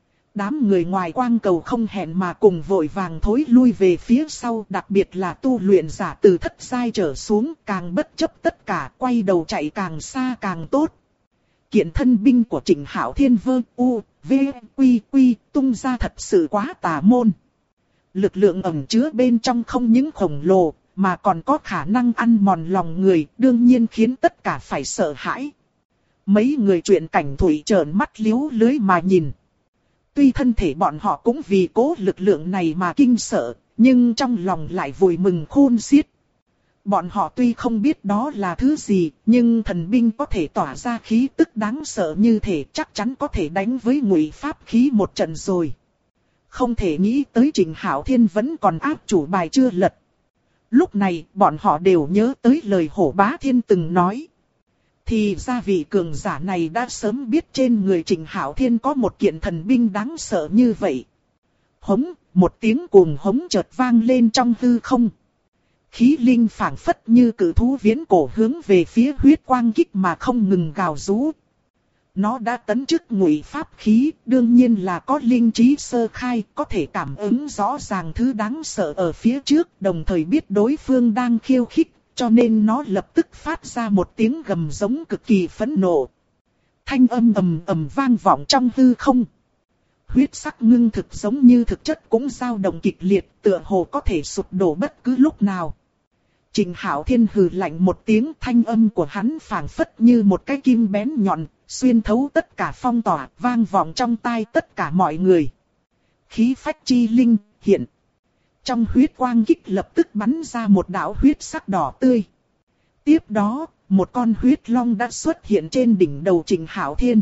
Đám người ngoài quang cầu không hẹn mà cùng vội vàng thối lui về phía sau, đặc biệt là tu luyện giả từ thất giai trở xuống, càng bất chấp tất cả, quay đầu chạy càng xa càng tốt. Kiện thân binh của Trịnh Hạo Thiên vơ u, v, quy quy tung ra thật sự quá tà môn. Lực lượng ẩn chứa bên trong không những khổng lồ, mà còn có khả năng ăn mòn lòng người, đương nhiên khiến tất cả phải sợ hãi. Mấy người chuyện cảnh thủy trợn mắt liếu lưới mà nhìn. Tuy thân thể bọn họ cũng vì cố lực lượng này mà kinh sợ, nhưng trong lòng lại vui mừng khôn xiết. Bọn họ tuy không biết đó là thứ gì, nhưng thần binh có thể tỏa ra khí tức đáng sợ như thể chắc chắn có thể đánh với ngụy pháp khí một trận rồi. Không thể nghĩ tới Trịnh Hạo Thiên vẫn còn áp chủ bài chưa lật. Lúc này bọn họ đều nhớ tới lời Hổ Bá Thiên từng nói. Thì ra vị cường giả này đã sớm biết trên người Trịnh Hạo Thiên có một kiện thần binh đáng sợ như vậy. Hống, một tiếng cuồng hống chợt vang lên trong hư không. Khí linh phảng phất như cự thú viễn cổ hướng về phía huyết quang kích mà không ngừng gào rú. Nó đã tấn chức ngụy pháp khí, đương nhiên là có linh trí sơ khai, có thể cảm ứng rõ ràng thứ đáng sợ ở phía trước, đồng thời biết đối phương đang khiêu khích, cho nên nó lập tức phát ra một tiếng gầm giống cực kỳ phẫn nộ. Thanh âm ầm ầm vang vọng trong hư không. Huyết sắc ngưng thực giống như thực chất cũng dao động kịch liệt, tựa hồ có thể sụp đổ bất cứ lúc nào. Trịnh Hạo Thiên hừ lạnh một tiếng, thanh âm của hắn phảng phất như một cái kim bén nhọn, xuyên thấu tất cả phong tỏa, vang vọng trong tai tất cả mọi người. Khí phách chi linh, hiện. Trong huyết quang kích lập tức bắn ra một đạo huyết sắc đỏ tươi. Tiếp đó, một con huyết long đã xuất hiện trên đỉnh đầu Trịnh Hạo Thiên.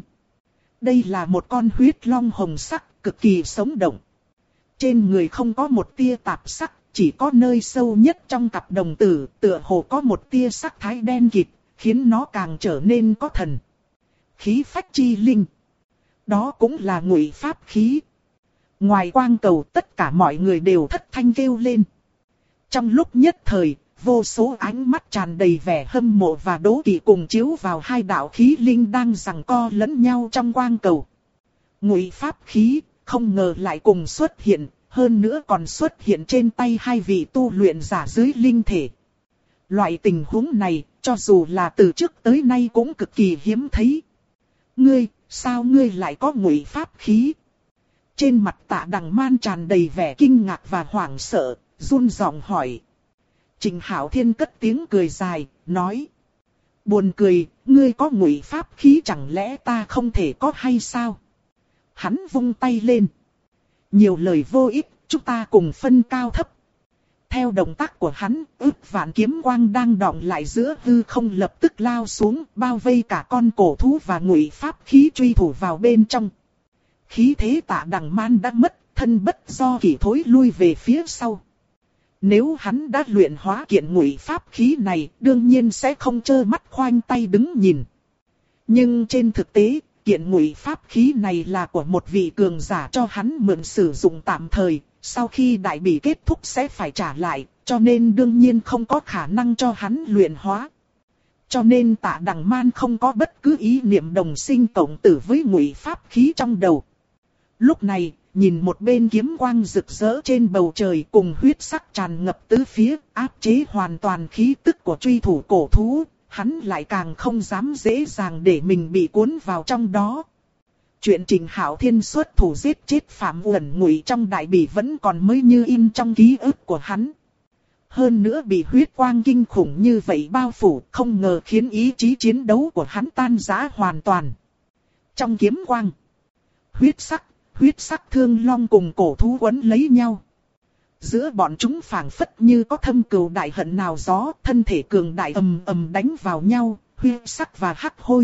Đây là một con huyết long hồng sắc, cực kỳ sống động. Trên người không có một tia tạp sắc, chỉ có nơi sâu nhất trong cặp đồng tử, tựa hồ có một tia sắc thái đen kịt, khiến nó càng trở nên có thần. Khí phách chi linh. Đó cũng là ngụy pháp khí. Ngoài quang cầu tất cả mọi người đều thất thanh kêu lên. Trong lúc nhất thời, vô số ánh mắt tràn đầy vẻ hâm mộ và đố kỵ cùng chiếu vào hai đạo khí linh đang giằng co lẫn nhau trong quang cầu. Ngụy pháp khí, không ngờ lại cùng xuất hiện, hơn nữa còn xuất hiện trên tay hai vị tu luyện giả dưới linh thể. Loại tình huống này, cho dù là từ trước tới nay cũng cực kỳ hiếm thấy. Sao ngươi lại có ngụy pháp khí? Trên mặt Tạ Đằng Man tràn đầy vẻ kinh ngạc và hoảng sợ, run giọng hỏi. Trình Hạo Thiên cất tiếng cười dài, nói. Buồn cười, ngươi có ngụy pháp khí chẳng lẽ ta không thể có hay sao? Hắn vung tay lên. Nhiều lời vô ích, chúng ta cùng phân cao thấp. Theo động tác của hắn, ức vạn kiếm quang đang đọng lại giữa hư không lập tức lao xuống, bao vây cả con cổ thú và ngụy pháp khí truy thủ vào bên trong. Khí thế Tạ Đằng Man đã mất, thân bất do kỷ thối lui về phía sau. Nếu hắn đã luyện hóa kiện ngụy pháp khí này, đương nhiên sẽ không trơ mắt khoanh tay đứng nhìn. Nhưng trên thực tế, kiện ngụy pháp khí này là của một vị cường giả cho hắn mượn sử dụng tạm thời, sau khi đại bỉ kết thúc sẽ phải trả lại, cho nên đương nhiên không có khả năng cho hắn luyện hóa. Cho nên Tạ Đằng Man không có bất cứ ý niệm đồng sinh cộng tử với ngụy pháp khí trong đầu. Lúc này, nhìn một bên kiếm quang rực rỡ trên bầu trời cùng huyết sắc tràn ngập tứ phía, áp chế hoàn toàn khí tức của truy thủ cổ thú, hắn lại càng không dám dễ dàng để mình bị cuốn vào trong đó. Chuyện Trình Hạo Thiên xuất thủ giết chết Phạm Uẩn Ngụy trong đại bỉ vẫn còn mới như in trong ký ức của hắn. Hơn nữa bị huyết quang kinh khủng như vậy bao phủ, không ngờ khiến ý chí chiến đấu của hắn tan rã hoàn toàn. Trong kiếm quang, huyết sắc thương long cùng cổ thú quấn lấy nhau. Giữa bọn chúng phảng phất như có thâm cừu đại hận nào gió, thân thể cường đại ầm ầm đánh vào nhau, huyết sắc và hắc hôi,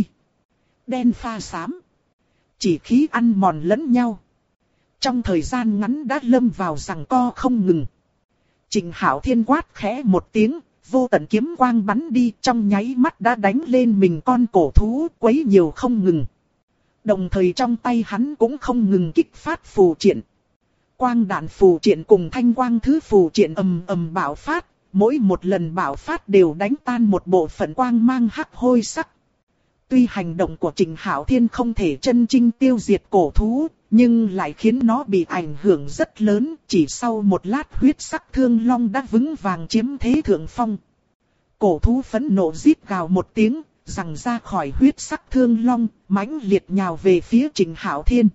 đen pha xám, chỉ khí ăn mòn lẫn nhau. Trong thời gian ngắn đã lâm vào giằng co không ngừng. Trình Hạo Thiên quát khẽ một tiếng, vô tận kiếm quang bắn đi, trong nháy mắt đã đánh lên mình con cổ thú, quấy nhiều không ngừng. Đồng thời trong tay hắn cũng không ngừng kích phát phù triện. Quang đạn phù triện cùng thanh quang thứ phù triện ầm ầm bạo phát, mỗi một lần bạo phát đều đánh tan một bộ phận quang mang hắc hôi sắc. Tuy hành động của Trình Hạo Thiên không thể chân chính tiêu diệt cổ thú, nhưng lại khiến nó bị ảnh hưởng rất lớn, chỉ sau một lát huyết sắc thương long đã vững vàng chiếm thế thượng phong. Cổ thú phẫn nộ rít gào một tiếng, giằng ra khỏi huyết sắc thương long, mãnh liệt nhào về phía Trình Hạo Thiên.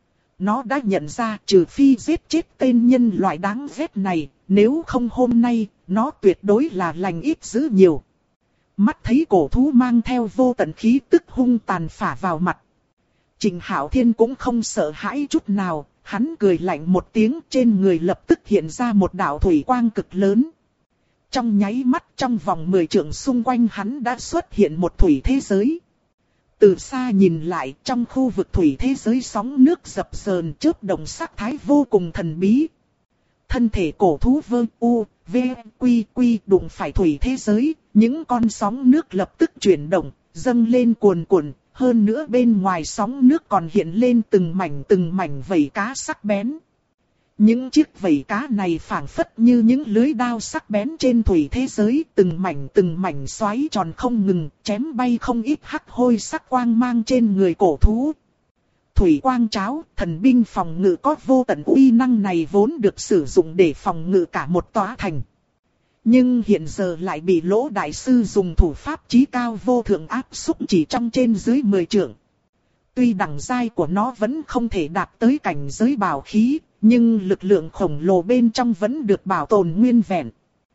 Nó đã nhận ra trừ phi giết chết tên nhân loại đáng ghét này, nếu không hôm nay, nó tuyệt đối là lành ít dữ nhiều. Mắt thấy cổ thú mang theo vô tận khí tức hung tàn phả vào mặt. Trình Hạo Thiên cũng không sợ hãi chút nào, hắn cười lạnh một tiếng, trên người lập tức hiện ra một đạo thủy quang cực lớn. Trong nháy mắt trong vòng 10 trượng xung quanh hắn đã xuất hiện một thủy thế giới. Từ xa nhìn lại trong khu vực thủy thế giới sóng nước dập dờn chớp động sắc thái vô cùng thần bí. Thân thể cổ thú vơ u, v, quy quy đụng phải thủy thế giới, những con sóng nước lập tức chuyển động, dâng lên cuồn cuộn, hơn nữa bên ngoài sóng nước còn hiện lên từng mảnh vảy cá sắc bén. Những chiếc vảy cá này phảng phất như những lưới đao sắc bén trên thủy thế giới, từng mảnh xoáy tròn không ngừng, chém bay không ít hắc hôi sắc quang mang trên người cổ thú. Thủy quang tráo, thần binh phòng ngự có vô tận uy năng này vốn được sử dụng để phòng ngự cả một tòa thành. Nhưng hiện giờ lại bị Lỗ đại sư dùng thủ pháp chí cao vô thượng áp xúc chỉ trong trên dưới 10 trượng. Tuy đẳng giai của nó vẫn không thể đạt tới cảnh giới bảo khí, nhưng lực lượng khổng lồ bên trong vẫn được bảo tồn nguyên vẹn.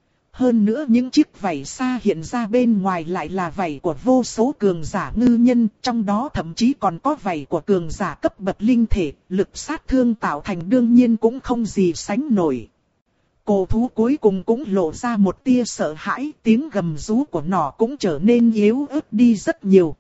Hơn nữa những chiếc vảy xa hiện ra bên ngoài lại là vảy của vô số cường giả ngư nhân, trong đó thậm chí còn có vảy của cường giả cấp bậc linh thể, lực sát thương tạo thành đương nhiên cũng không gì sánh nổi. Cổ thú cuối cùng cũng lộ ra một tia sợ hãi, tiếng gầm rú của nó cũng trở nên yếu ớt đi rất nhiều.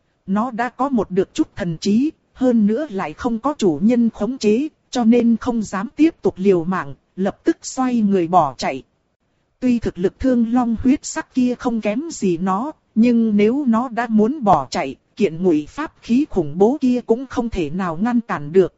Nó đã có một được chút thần trí, hơn nữa lại không có chủ nhân khống chế, cho nên không dám tiếp tục liều mạng, lập tức xoay người bỏ chạy. Tuy thực lực thương long huyết sắc kia không kém gì nó, nhưng nếu nó đã muốn bỏ chạy, kiện ngụy pháp khí khủng bố kia cũng không thể nào ngăn cản được.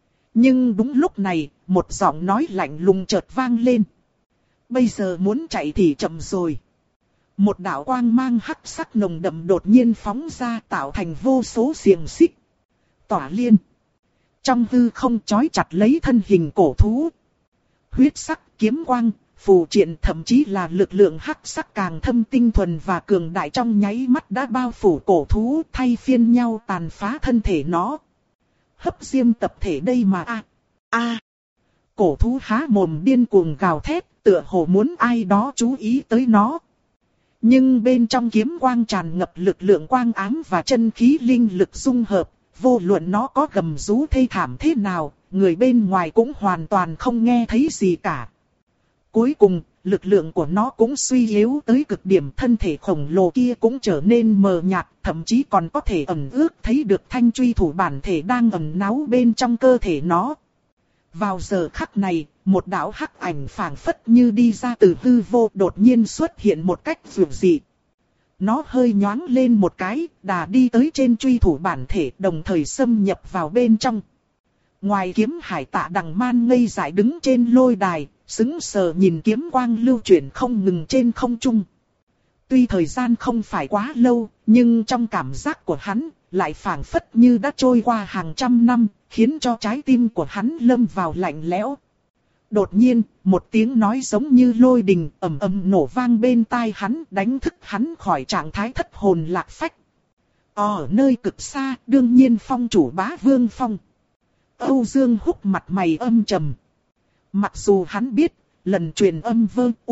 Nhưng đúng lúc này, một giọng nói lạnh lùng chợt vang lên. Bây giờ muốn chạy thì chậm rồi. Một đạo quang mang hắc sắc nồng đậm đột nhiên phóng ra tạo thành vô số xiềng xích. Tỏa liên. Trong hư không chói chặt lấy thân hình cổ thú. Huyết sắc kiếm quang, phù triện thậm chí là lực lượng hắc sắc càng thâm tinh thuần và cường đại trong nháy mắt đã bao phủ cổ thú, thay phiên nhau tàn phá thân thể nó. Hấp diêm tập thể đây mà Cổ thú há mồm điên cuồng gào thét, tựa hồ muốn ai đó chú ý tới nó. Nhưng bên trong kiếm quang tràn ngập lực lượng quang ám và chân khí linh lực dung hợp, vô luận nó có gầm rú thê thảm thế nào, người bên ngoài cũng hoàn toàn không nghe thấy gì cả. Cuối cùng, lực lượng của nó cũng suy yếu tới cực điểm, thân thể khổng lồ kia cũng trở nên mờ nhạt, thậm chí còn có thể ẩn ước thấy được thanh truy thủ bản thể đang ẩn náu bên trong cơ thể nó. Vào giờ khắc này, một đạo hắc ảnh phảng phất như đi ra từ hư vô đột nhiên xuất hiện một cách dường dị. Nó hơi nhoáng lên một cái, đà đi tới trên truy thủ bản thể, đồng thời xâm nhập vào bên trong. Ngoài kiếm hải, Tạ Đằng Man ngây dại đứng trên lôi đài, sững sờ nhìn kiếm quang lưu chuyển không ngừng trên không trung. Tuy thời gian không phải quá lâu, nhưng trong cảm giác của hắn, lại phảng phất như đã trôi qua hàng trăm năm, khiến cho trái tim của hắn lâm vào lạnh lẽo. Đột nhiên, một tiếng nói giống như lôi đình ầm ầm nổ vang bên tai hắn, đánh thức hắn khỏi trạng thái thất hồn lạc phách. Ở nơi cực xa, đương nhiên Phong chủ Bá Vương Phong. Âu Dương Húc mặt mày âm trầm. Mặc dù hắn biết, lần truyền âm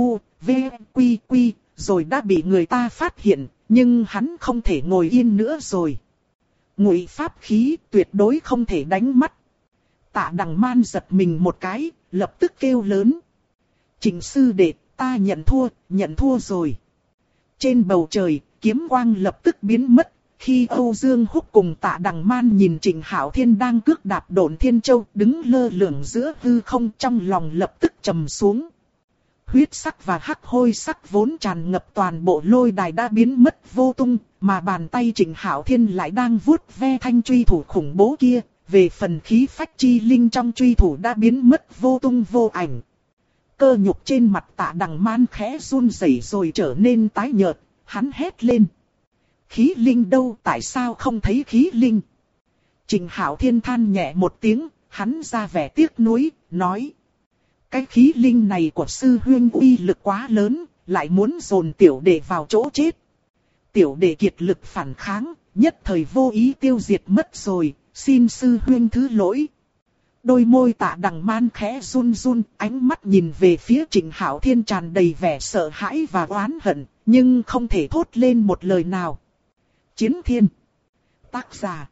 VQ rồi đã bị người ta phát hiện, nhưng hắn không thể ngồi yên nữa rồi. Ngụy pháp khí tuyệt đối không thể đánh mắt. Tạ Đằng Man giật mình một cái, lập tức kêu lớn. Trịnh sư đệ, ta nhận thua rồi. Trên bầu trời, kiếm quang lập tức biến mất. Khi Âu Dương Húc cùng Tạ Đằng Man nhìn Trịnh Hạo Thiên đang cước đạp Độn Thiên Châu đứng lơ lửng giữa hư không, trong lòng lập tức trầm xuống. Huyết sắc và hắc hôi sắc vốn tràn ngập toàn bộ lôi đài đã biến mất vô tung, mà bàn tay Trịnh Hạo Thiên lại đang vuốt ve thanh truy thủ khủng bố kia. Về phần khí phách chi linh trong truy thủ đã biến mất vô tung vô ảnh. Cơ nhục trên mặt Tạ Đằng Man khẽ run rẩy rồi trở nên tái nhợt, hắn hét lên. Khí linh đâu, tại sao không thấy khí linh? Trịnh Hạo Thiên than nhẹ một tiếng, hắn ra vẻ tiếc nuối, nói. Cái khí linh này của sư huynh uy lực quá lớn, lại muốn dồn tiểu đệ vào chỗ chết. Tiểu đệ kiệt lực phản kháng, nhất thời vô ý tiêu diệt mất rồi, xin sư huynh thứ lỗi. Đôi môi Tạ Đằng Man khẽ run run, ánh mắt nhìn về phía Trịnh Hạo Thiên tràn đầy vẻ sợ hãi và oán hận, nhưng không thể thốt lên một lời nào. Chiến Thiên. Tác giả.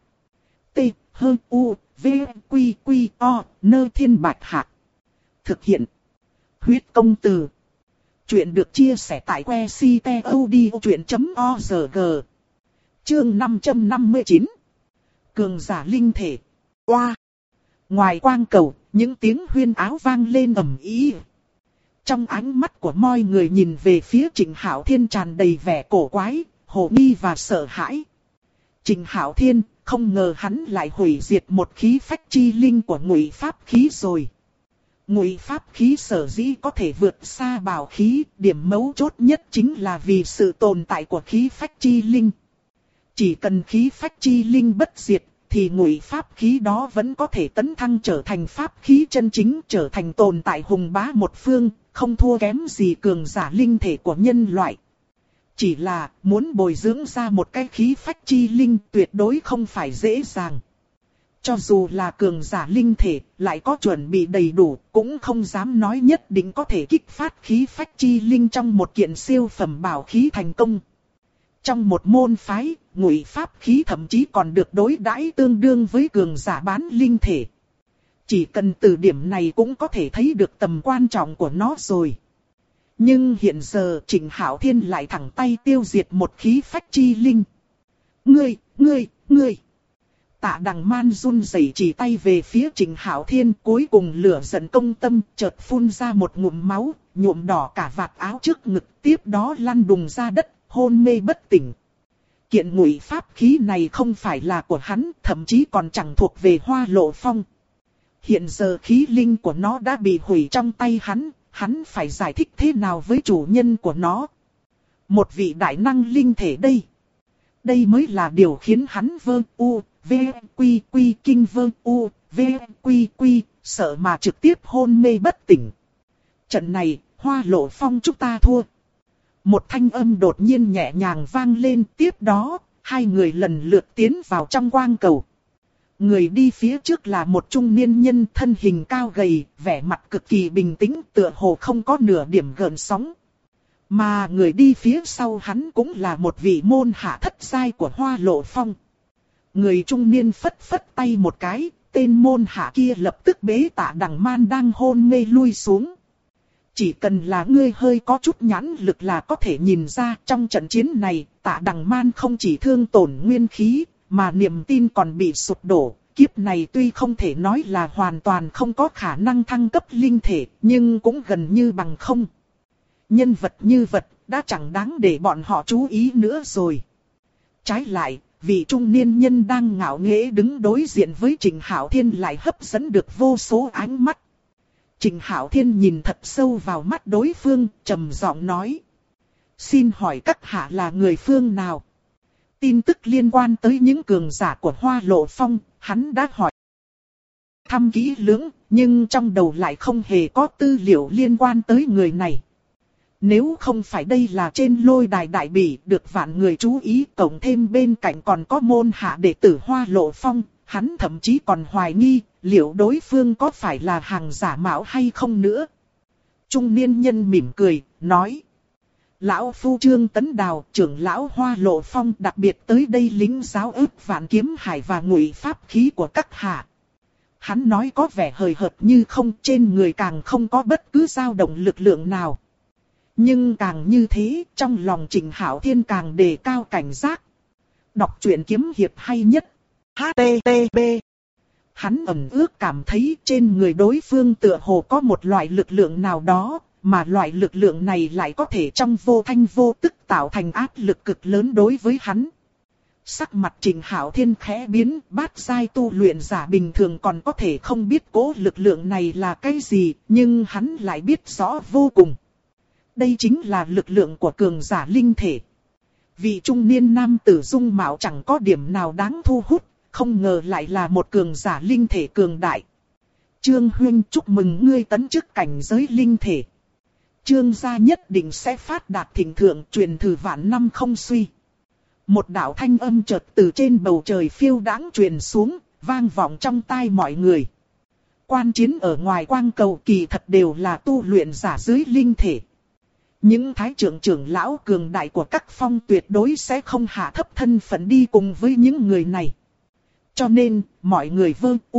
T-H-U-V-Q-Q-O Nơ Thiên Bạch Hạc. Thực hiện. Huyết Công Từ. Chuyện được chia sẻ tại website.odchuyện.org. Chương 559. Cường giả linh thể. Oa. Ngoài quang cầu, những tiếng huyên áo vang lên ầm ĩ. Trong ánh mắt của mọi người nhìn về phía Trịnh Hạo Thiên tràn đầy vẻ cổ quái, hồ nghi và sợ hãi. Trịnh Hạo Thiên, không ngờ hắn lại hủy diệt một khí phách chi linh của Ngụy pháp khí rồi. Ngụy pháp khí sở dĩ có thể vượt xa bảo khí, điểm mấu chốt nhất chính là vì sự tồn tại của khí phách chi linh. Chỉ cần khí phách chi linh bất diệt, thì Ngụy pháp khí đó vẫn có thể tấn thăng trở thành pháp khí chân chính, trở thành tồn tại hùng bá một phương, không thua kém gì cường giả linh thể của nhân loại. Chỉ là muốn bồi dưỡng ra một cái khí phách chi linh tuyệt đối không phải dễ dàng. Cho dù là cường giả linh thể, lại có chuẩn bị đầy đủ, cũng không dám nói nhất định có thể kích phát khí phách chi linh trong một kiện siêu phẩm bảo khí thành công. Trong một môn phái, Ngụy pháp khí thậm chí còn được đối đãi tương đương với cường giả bán linh thể. Chỉ cần từ điểm này cũng có thể thấy được tầm quan trọng của nó rồi. Nhưng hiện giờ Trịnh Hạo Thiên lại thẳng tay tiêu diệt một khí phách chi linh. Ngươi! Tạ Đằng Man run rẩy chỉ tay về phía Trịnh Hạo Thiên, cuối cùng lửa giận công tâm, chợt phun ra một ngụm máu, nhuộm đỏ cả vạt áo trước ngực, tiếp đó lăn đùng ra đất, hôn mê bất tỉnh. Kiện Ngụy pháp khí này không phải là của hắn, thậm chí còn chẳng thuộc về Hoa Lộ Phong. Hiện giờ khí linh của nó đã bị hủy trong tay hắn phải giải thích thế nào với chủ nhân của nó? Một vị đại năng linh thể đây. Đây mới là điều khiến hắn kinh sợ mà trực tiếp hôn mê bất tỉnh. Trận này, Hoa Lộ Phong chúng ta thua. Một thanh âm đột nhiên nhẹ nhàng vang lên, tiếp đó, hai người lần lượt tiến vào trong quang cầu. Người đi phía trước là một trung niên nhân thân hình cao gầy, vẻ mặt cực kỳ bình tĩnh, tựa hồ không có nửa điểm gợn sóng. Mà người đi phía sau hắn cũng là một vị môn hạ thất giai của Hoa Lộ Phong. Người trung niên phất phất tay một cái, tên môn hạ kia lập tức bế Tạ Đằng Man đang hôn mê lui xuống. Chỉ cần là ngươi hơi có chút nhãn lực là có thể nhìn ra trong trận chiến này, Tạ Đằng Man không chỉ thương tổn nguyên khí, mà niềm tin còn bị sụp đổ. Kiếp này tuy không thể nói là hoàn toàn không có khả năng thăng cấp linh thể, nhưng cũng gần như bằng không. Nhân vật như vật đã chẳng đáng để bọn họ chú ý nữa rồi. Trái lại, vị trung niên nhân đang ngạo nghễ đứng đối diện với Trịnh Hạo Thiên lại hấp dẫn được vô số ánh mắt. Trịnh Hạo Thiên nhìn thật sâu vào mắt đối phương, trầm giọng nói. Xin hỏi các hạ là người phương nào? Tin tức liên quan tới những cường giả của Hoa Lộ Phong, hắn đã hỏi thăm kỹ lưỡng, nhưng trong đầu lại không hề có tư liệu liên quan tới người này. Nếu không phải đây là trên lôi đài đại bỉ được vạn người chú ý, cộng thêm bên cạnh còn có môn hạ đệ tử Hoa Lộ Phong, hắn thậm chí còn hoài nghi liệu đối phương có phải là hàng giả mạo hay không nữa. Trung niên nhân mỉm cười, nói. Lão Phu Trương Tấn Đào, trưởng lão Hoa Lộ Phong đặc biệt tới đây lĩnh giáo ức Vạn Kiếm Hải và ngụy pháp khí của các hạ. Hắn nói có vẻ hời hợt như không, trên người càng không có bất cứ dao động lực lượng nào. Nhưng càng như thế, trong lòng Trịnh Hạo Thiên càng đề cao cảnh giác. Đọc truyện kiếm hiệp hay nhất. HTTP. Hắn ẩn ước cảm thấy trên người đối phương tựa hồ có một loại lực lượng nào đó, mà loại lực lượng này lại có thể trong vô thanh vô tức tạo thành áp lực cực lớn đối với hắn. Sắc mặt Trịnh Hạo Thiên khẽ biến, bát giai tu luyện giả bình thường còn có thể không biết cố lực lượng này là cái gì, nhưng hắn lại biết rõ vô cùng. Đây chính là lực lượng của cường giả linh thể. Vị trung niên nam tử dung mạo chẳng có điểm nào đáng thu hút, không ngờ lại là một cường giả linh thể cường đại. Trương huynh, chúc mừng ngươi tấn chức cảnh giới linh thể. Trương gia nhất định sẽ phát đạt thịnh thượng, truyền thử vạn năm không suy. Một đạo thanh âm chợt từ trên bầu trời phiêu đãng truyền xuống, vang vọng trong tai mọi người. Quan chiến ở ngoài quang cầu kỳ thật đều là tu luyện giả dưới linh thể. Những thái trưởng trưởng lão cường đại của các phong tuyệt đối sẽ không hạ thấp thân phận đi cùng với những người này. Cho nên, mọi người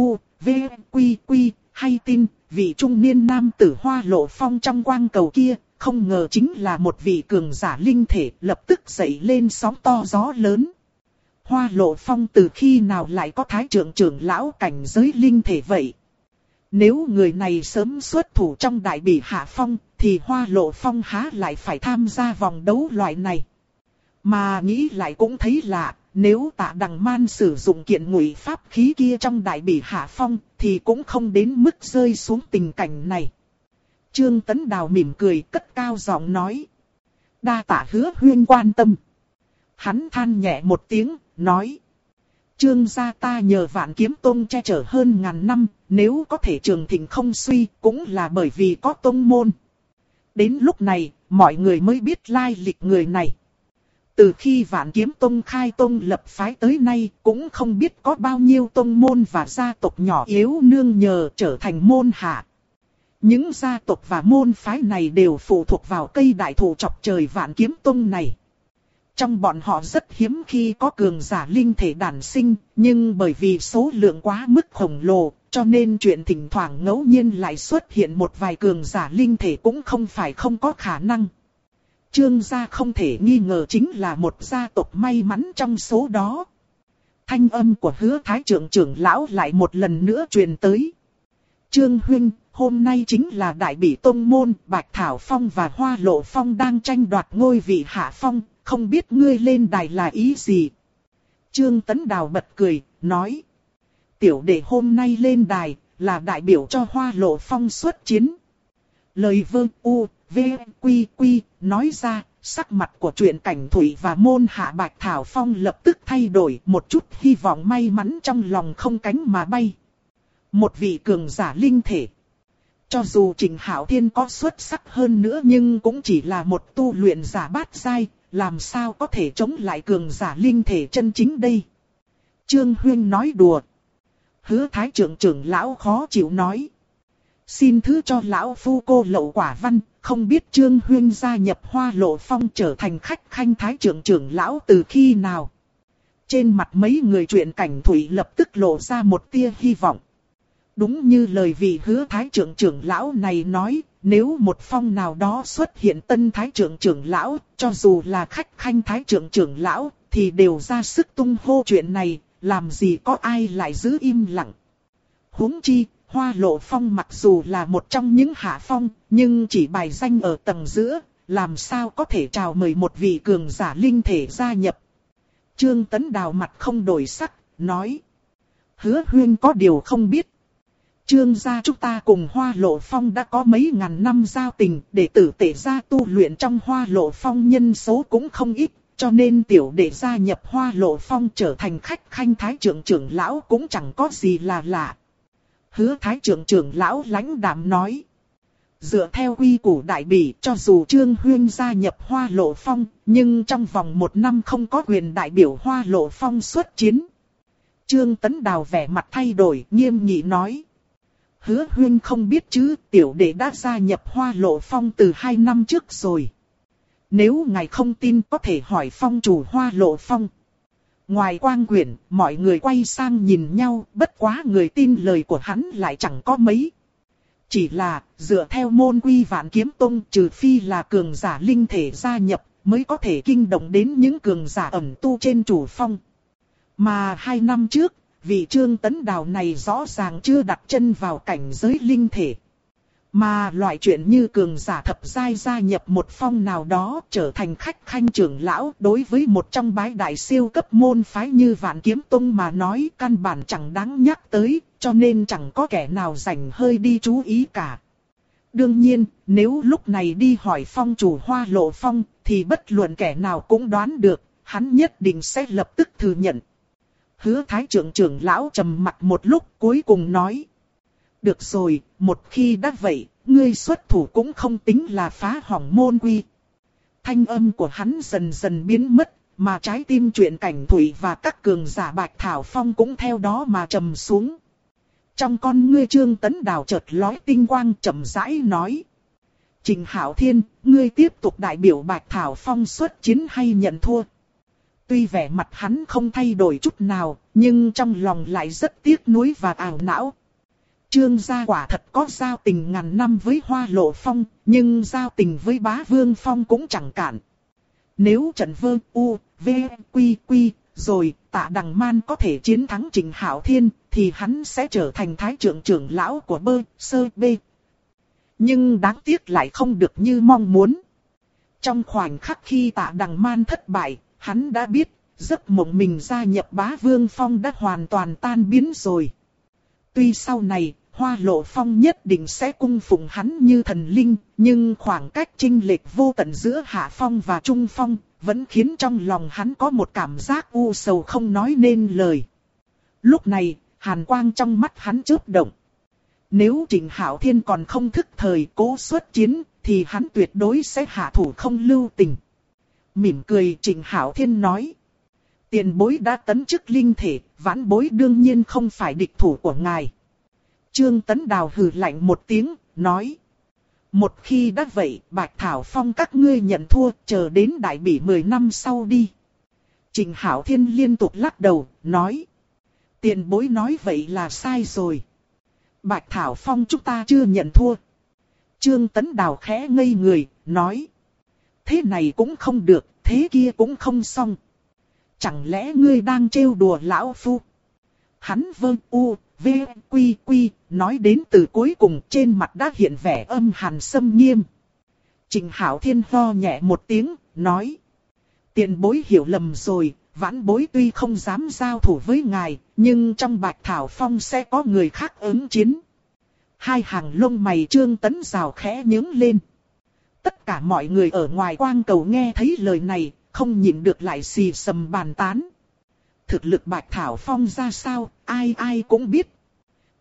hay tin, vị trung niên nam tử Hoa Lộ Phong trong quang cầu kia, không ngờ chính là một vị cường giả linh thể, lập tức dậy lên sóng to gió lớn. Hoa Lộ Phong từ khi nào lại có thái trưởng trưởng lão cảnh giới linh thể vậy? Nếu người này sớm xuất thủ trong đại bỉ hạ phong, thì Hoa Lộ Phong há lại phải tham gia vòng đấu loại này. Mà nghĩ lại cũng thấy lạ, nếu Tạ Đằng Man sử dụng kiện ngụy pháp khí kia trong đại bỉ hạ phong, thì cũng không đến mức rơi xuống tình cảnh này. Trương Tấn Đào mỉm cười, cất cao giọng nói. Đa tạ Hứa huynh quan tâm. Hắn than nhẹ một tiếng, nói. Trương gia ta nhờ Vạn Kiếm Tông che chở hơn ngàn năm, nếu có thể trường thịnh không suy, cũng là bởi vì có tông môn. Đến lúc này, mọi người mới biết lai lịch người này. Từ khi Vạn Kiếm Tông khai tông lập phái tới nay, cũng không biết có bao nhiêu tông môn và gia tộc nhỏ yếu nương nhờ trở thành môn hạ. Những gia tộc và môn phái này đều phụ thuộc vào cây đại thụ chọc trời Vạn Kiếm Tông này. Trong bọn họ rất hiếm khi có cường giả linh thể đản sinh, nhưng bởi vì số lượng quá mức khổng lồ, cho nên chuyện thỉnh thoảng ngẫu nhiên lại xuất hiện một vài cường giả linh thể cũng không phải không có khả năng. Trương gia không thể nghi ngờ chính là một gia tộc may mắn trong số đó. Thanh âm của Hứa thái trưởng trưởng lão lại một lần nữa truyền tới. Trương huynh, hôm nay chính là đại bỉ tông môn, Bạch Thảo Phong và Hoa Lộ Phong đang tranh đoạt ngôi vị hạ phong, không biết ngươi lên đài là ý gì? Trương Tấn Đào bật cười, nói. Tiểu đệ hôm nay lên đài, là đại biểu cho Hoa Lộ Phong xuất chiến. Lời nói ra, sắc mặt của Truyện Cảnh Thủy và môn hạ Bạch Thảo Phong lập tức thay đổi, một chút hy vọng may mắn trong lòng không cánh mà bay. Một vị cường giả linh thể. Cho dù Trịnh Hạo Thiên có xuất sắc hơn nữa nhưng cũng chỉ là một tu luyện giả bát giai, làm sao có thể chống lại cường giả linh thể chân chính đây. Trương Huyên nói đùa. Hứa Thái trưởng lão khó chịu nói. Xin thứ cho lão phu cô lậu quả văn, không biết Trương Huyên gia nhập Hoa Lộ Phong trở thành khách khanh Thái trưởng lão từ khi nào. Trên mặt mấy người truyện cảnh thủy lập tức lộ ra một tia hy vọng. Đúng như lời vị Hứa Thái trưởng lão này nói, nếu một phong nào đó xuất hiện tân Thái trưởng lão, cho dù là khách khanh Thái trưởng lão, thì đều ra sức tung hô chuyện này, làm gì có ai lại giữ im lặng. Huống chi, Hoa Lộ Phong mặc dù là một trong những hạ phong, nhưng chỉ bài danh ở tầng giữa, làm sao có thể chào mời một vị cường giả linh thể gia nhập. Trương Tấn Đào mặt không đổi sắc, nói. Hứa Huyên có điều không biết. Trương gia chúng ta cùng Hoa Lộ Phong đã có mấy ngàn năm giao tình, đệ tử Tề gia tu luyện trong Hoa Lộ Phong nhân số cũng không ít, cho nên tiểu đệ gia nhập Hoa Lộ Phong trở thành khách khanh Thái trưởng lão cũng chẳng có gì là lạ. Hứa Thái trưởng lão lãnh đạm nói. Dựa theo quy củ đại bỉ, cho dù Trương Huyên gia nhập Hoa Lộ Phong, nhưng trong vòng 1 năm không có quyền đại biểu Hoa Lộ Phong xuất chiến. Trương Tấn Đào vẻ mặt thay đổi, nghiêm nghị nói. Hứa Huyên không biết chứ, tiểu đệ đã gia nhập Hoa Lộ Phong từ 2 năm trước rồi. Nếu ngài không tin có thể hỏi phong chủ Hoa Lộ Phong. Ngoài Quang Quyển, mọi người quay sang nhìn nhau, bất quá người tin lời của hắn lại chẳng có mấy. Chỉ là, dựa theo môn quy Vạn Kiếm Tông, trừ phi là cường giả linh thể gia nhập, mới có thể kinh động đến những cường giả ẩn tu trên chủ phong. Mà 2 năm trước, vị Trương Tấn Đào này rõ ràng chưa đặt chân vào cảnh giới linh thể. Mà loại chuyện như cường giả thập giai gia nhập một phong nào đó trở thành khách khanh trưởng lão, đối với một trong bái đại siêu cấp môn phái như Vạn Kiếm Tông mà nói căn bản chẳng đáng nhắc tới, cho nên chẳng có kẻ nào rảnh hơi đi chú ý cả. Đương nhiên, nếu lúc này đi hỏi phong chủ Hoa Lộ Phong, thì bất luận kẻ nào cũng đoán được, hắn nhất định sẽ lập tức thừa nhận. Hứa Thái trưởng lão trầm mặt một lúc cuối cùng nói. Được rồi, một khi đã vậy, ngươi xuất thủ cũng không tính là phá hỏng môn quy. Thanh âm của hắn dần dần biến mất, mà trái tim truyện cảnh thủy và các cường giả Bạch Thảo Phong cũng theo đó mà trầm xuống. Trong con ngươi Trương Tấn Đào chợt lóe tinh quang chậm rãi nói. Trịnh Hạo Thiên, ngươi tiếp tục đại biểu Bạch Thảo Phong xuất chiến hay nhận thua? Tuy vẻ mặt hắn không thay đổi chút nào, nhưng trong lòng lại rất tiếc nuối và ảo não. Trương gia quả thật có giao tình ngàn năm với Hoa Lộ Phong, nhưng giao tình với Bá Vương Phong cũng chẳng cản. Nếu trận Vương U, V, Quy, rồi Tạ Đằng Man có thể chiến thắng Trịnh Hạo Thiên, thì hắn sẽ trở thành Thái trưởng lão của Sơ B. Nhưng đáng tiếc lại không được như mong muốn. Trong khoảnh khắc khi Tạ Đằng Man thất bại, hắn đã biết, giấc mộng mình gia nhập Bá Vương Phong đã hoàn toàn tan biến rồi. Tuy sau này, Hoa Lộ Phong nhất định sẽ cung phụng hắn như thần linh, nhưng khoảng cách chênh lệch vô tận giữa Hạ Phong và Trung Phong, vẫn khiến trong lòng hắn có một cảm giác u sầu không nói nên lời. Lúc này, hàn quang trong mắt hắn chớp động. Nếu Trịnh Hạo Thiên còn không thức thời cố xuất chiến, thì hắn tuyệt đối sẽ hạ thủ không lưu tình. Mỉm cười Trịnh Hạo Thiên nói. Tiền bối đã tấn chức linh thể, vãn bối đương nhiên không phải địch thủ của ngài. Trương Tấn Đào hừ lạnh một tiếng, nói. Một khi đã vậy, Bạch Thảo Phong các ngươi nhận thua, chờ đến đại bỉ 10 năm sau đi. Trịnh Hạo Thiên liên tục lắc đầu, nói. Tiền bối nói vậy là sai rồi. Bạch Thảo Phong chúng ta chưa nhận thua. Trương Tấn Đào khẽ ngây người, nói. Thế này cũng không được, thế kia cũng không xong. Chẳng lẽ ngươi đang trêu đùa lão phu? Hắn V, Quy, nói đến từ cuối cùng trên mặt đã hiện vẻ âm hàn xâm nghiêm. Trịnh Hạo Thiên ho nhẹ một tiếng, nói. Tiền bối hiểu lầm rồi, vãn bối tuy không dám giao thủ với ngài, nhưng trong Bạch Thảo Phong sẽ có người khác ứng chiến. Hai hàng lông mày Trương Tấn rào khẽ nhướng lên. Tất cả mọi người ở ngoài quang cầu nghe thấy lời này, không nhịn được lại xì xầm bàn tán. Thực lực Bạch Thảo Phong ra sao, ai cũng biết.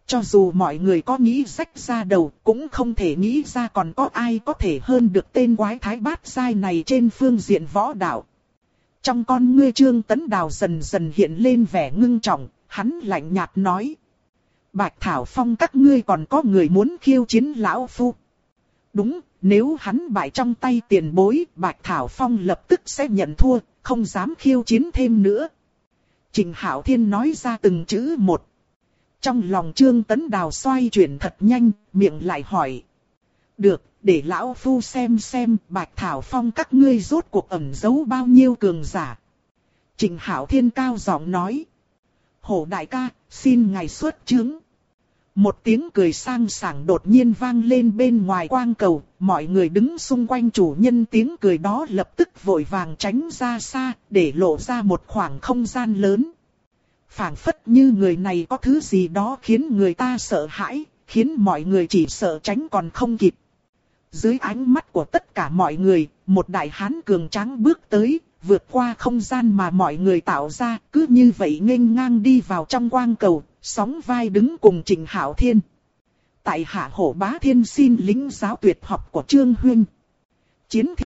Cho dù mọi người có nghĩ rách ra đầu, cũng không thể nghĩ ra còn có ai có thể hơn được tên quái thái bát giai này trên phương diện võ đạo. Trong con ngươi Trương Tấn Đào dần dần hiện lên vẻ ngưng trọng, hắn lạnh nhạt nói. Bạch Thảo Phong các ngươi còn có người muốn khiêu chiến lão phu. Đúng, nếu hắn bại trong tay tiền bối, Bạch Thảo Phong lập tức sẽ nhận thua, không dám khiêu chiến thêm nữa. Trình Hạo Thiên nói ra từng chữ một. Trong lòng Trương Tấn Đào xoay chuyển thật nhanh, miệng lại hỏi. Được, để lão phu xem Bạch Thảo Phong các ngươi rốt cuộc ẩn giấu bao nhiêu cường giả. Trình Hạo Thiên cao giọng nói. Hổ đại ca, xin ngài xuất chứng. Một tiếng cười sang sảng đột nhiên vang lên bên ngoài quang cầu, mọi người đứng xung quanh chủ nhân tiếng cười đó lập tức vội vàng tránh ra xa, để lộ ra một khoảng không gian lớn. Phảng phất như người này có thứ gì đó khiến người ta sợ hãi, khiến mọi người chỉ sợ tránh còn không kịp. Dưới ánh mắt của tất cả mọi người, một đại hán cường tráng bước tới, vượt qua không gian mà mọi người tạo ra, cứ như vậy nghênh ngang đi vào trong quang cầu, sóng vai đứng cùng Trình Hạo Thiên. Tại hạ Hổ Bá Thiên xin lĩnh giáo tuyệt học của Trương Huynh. Chiến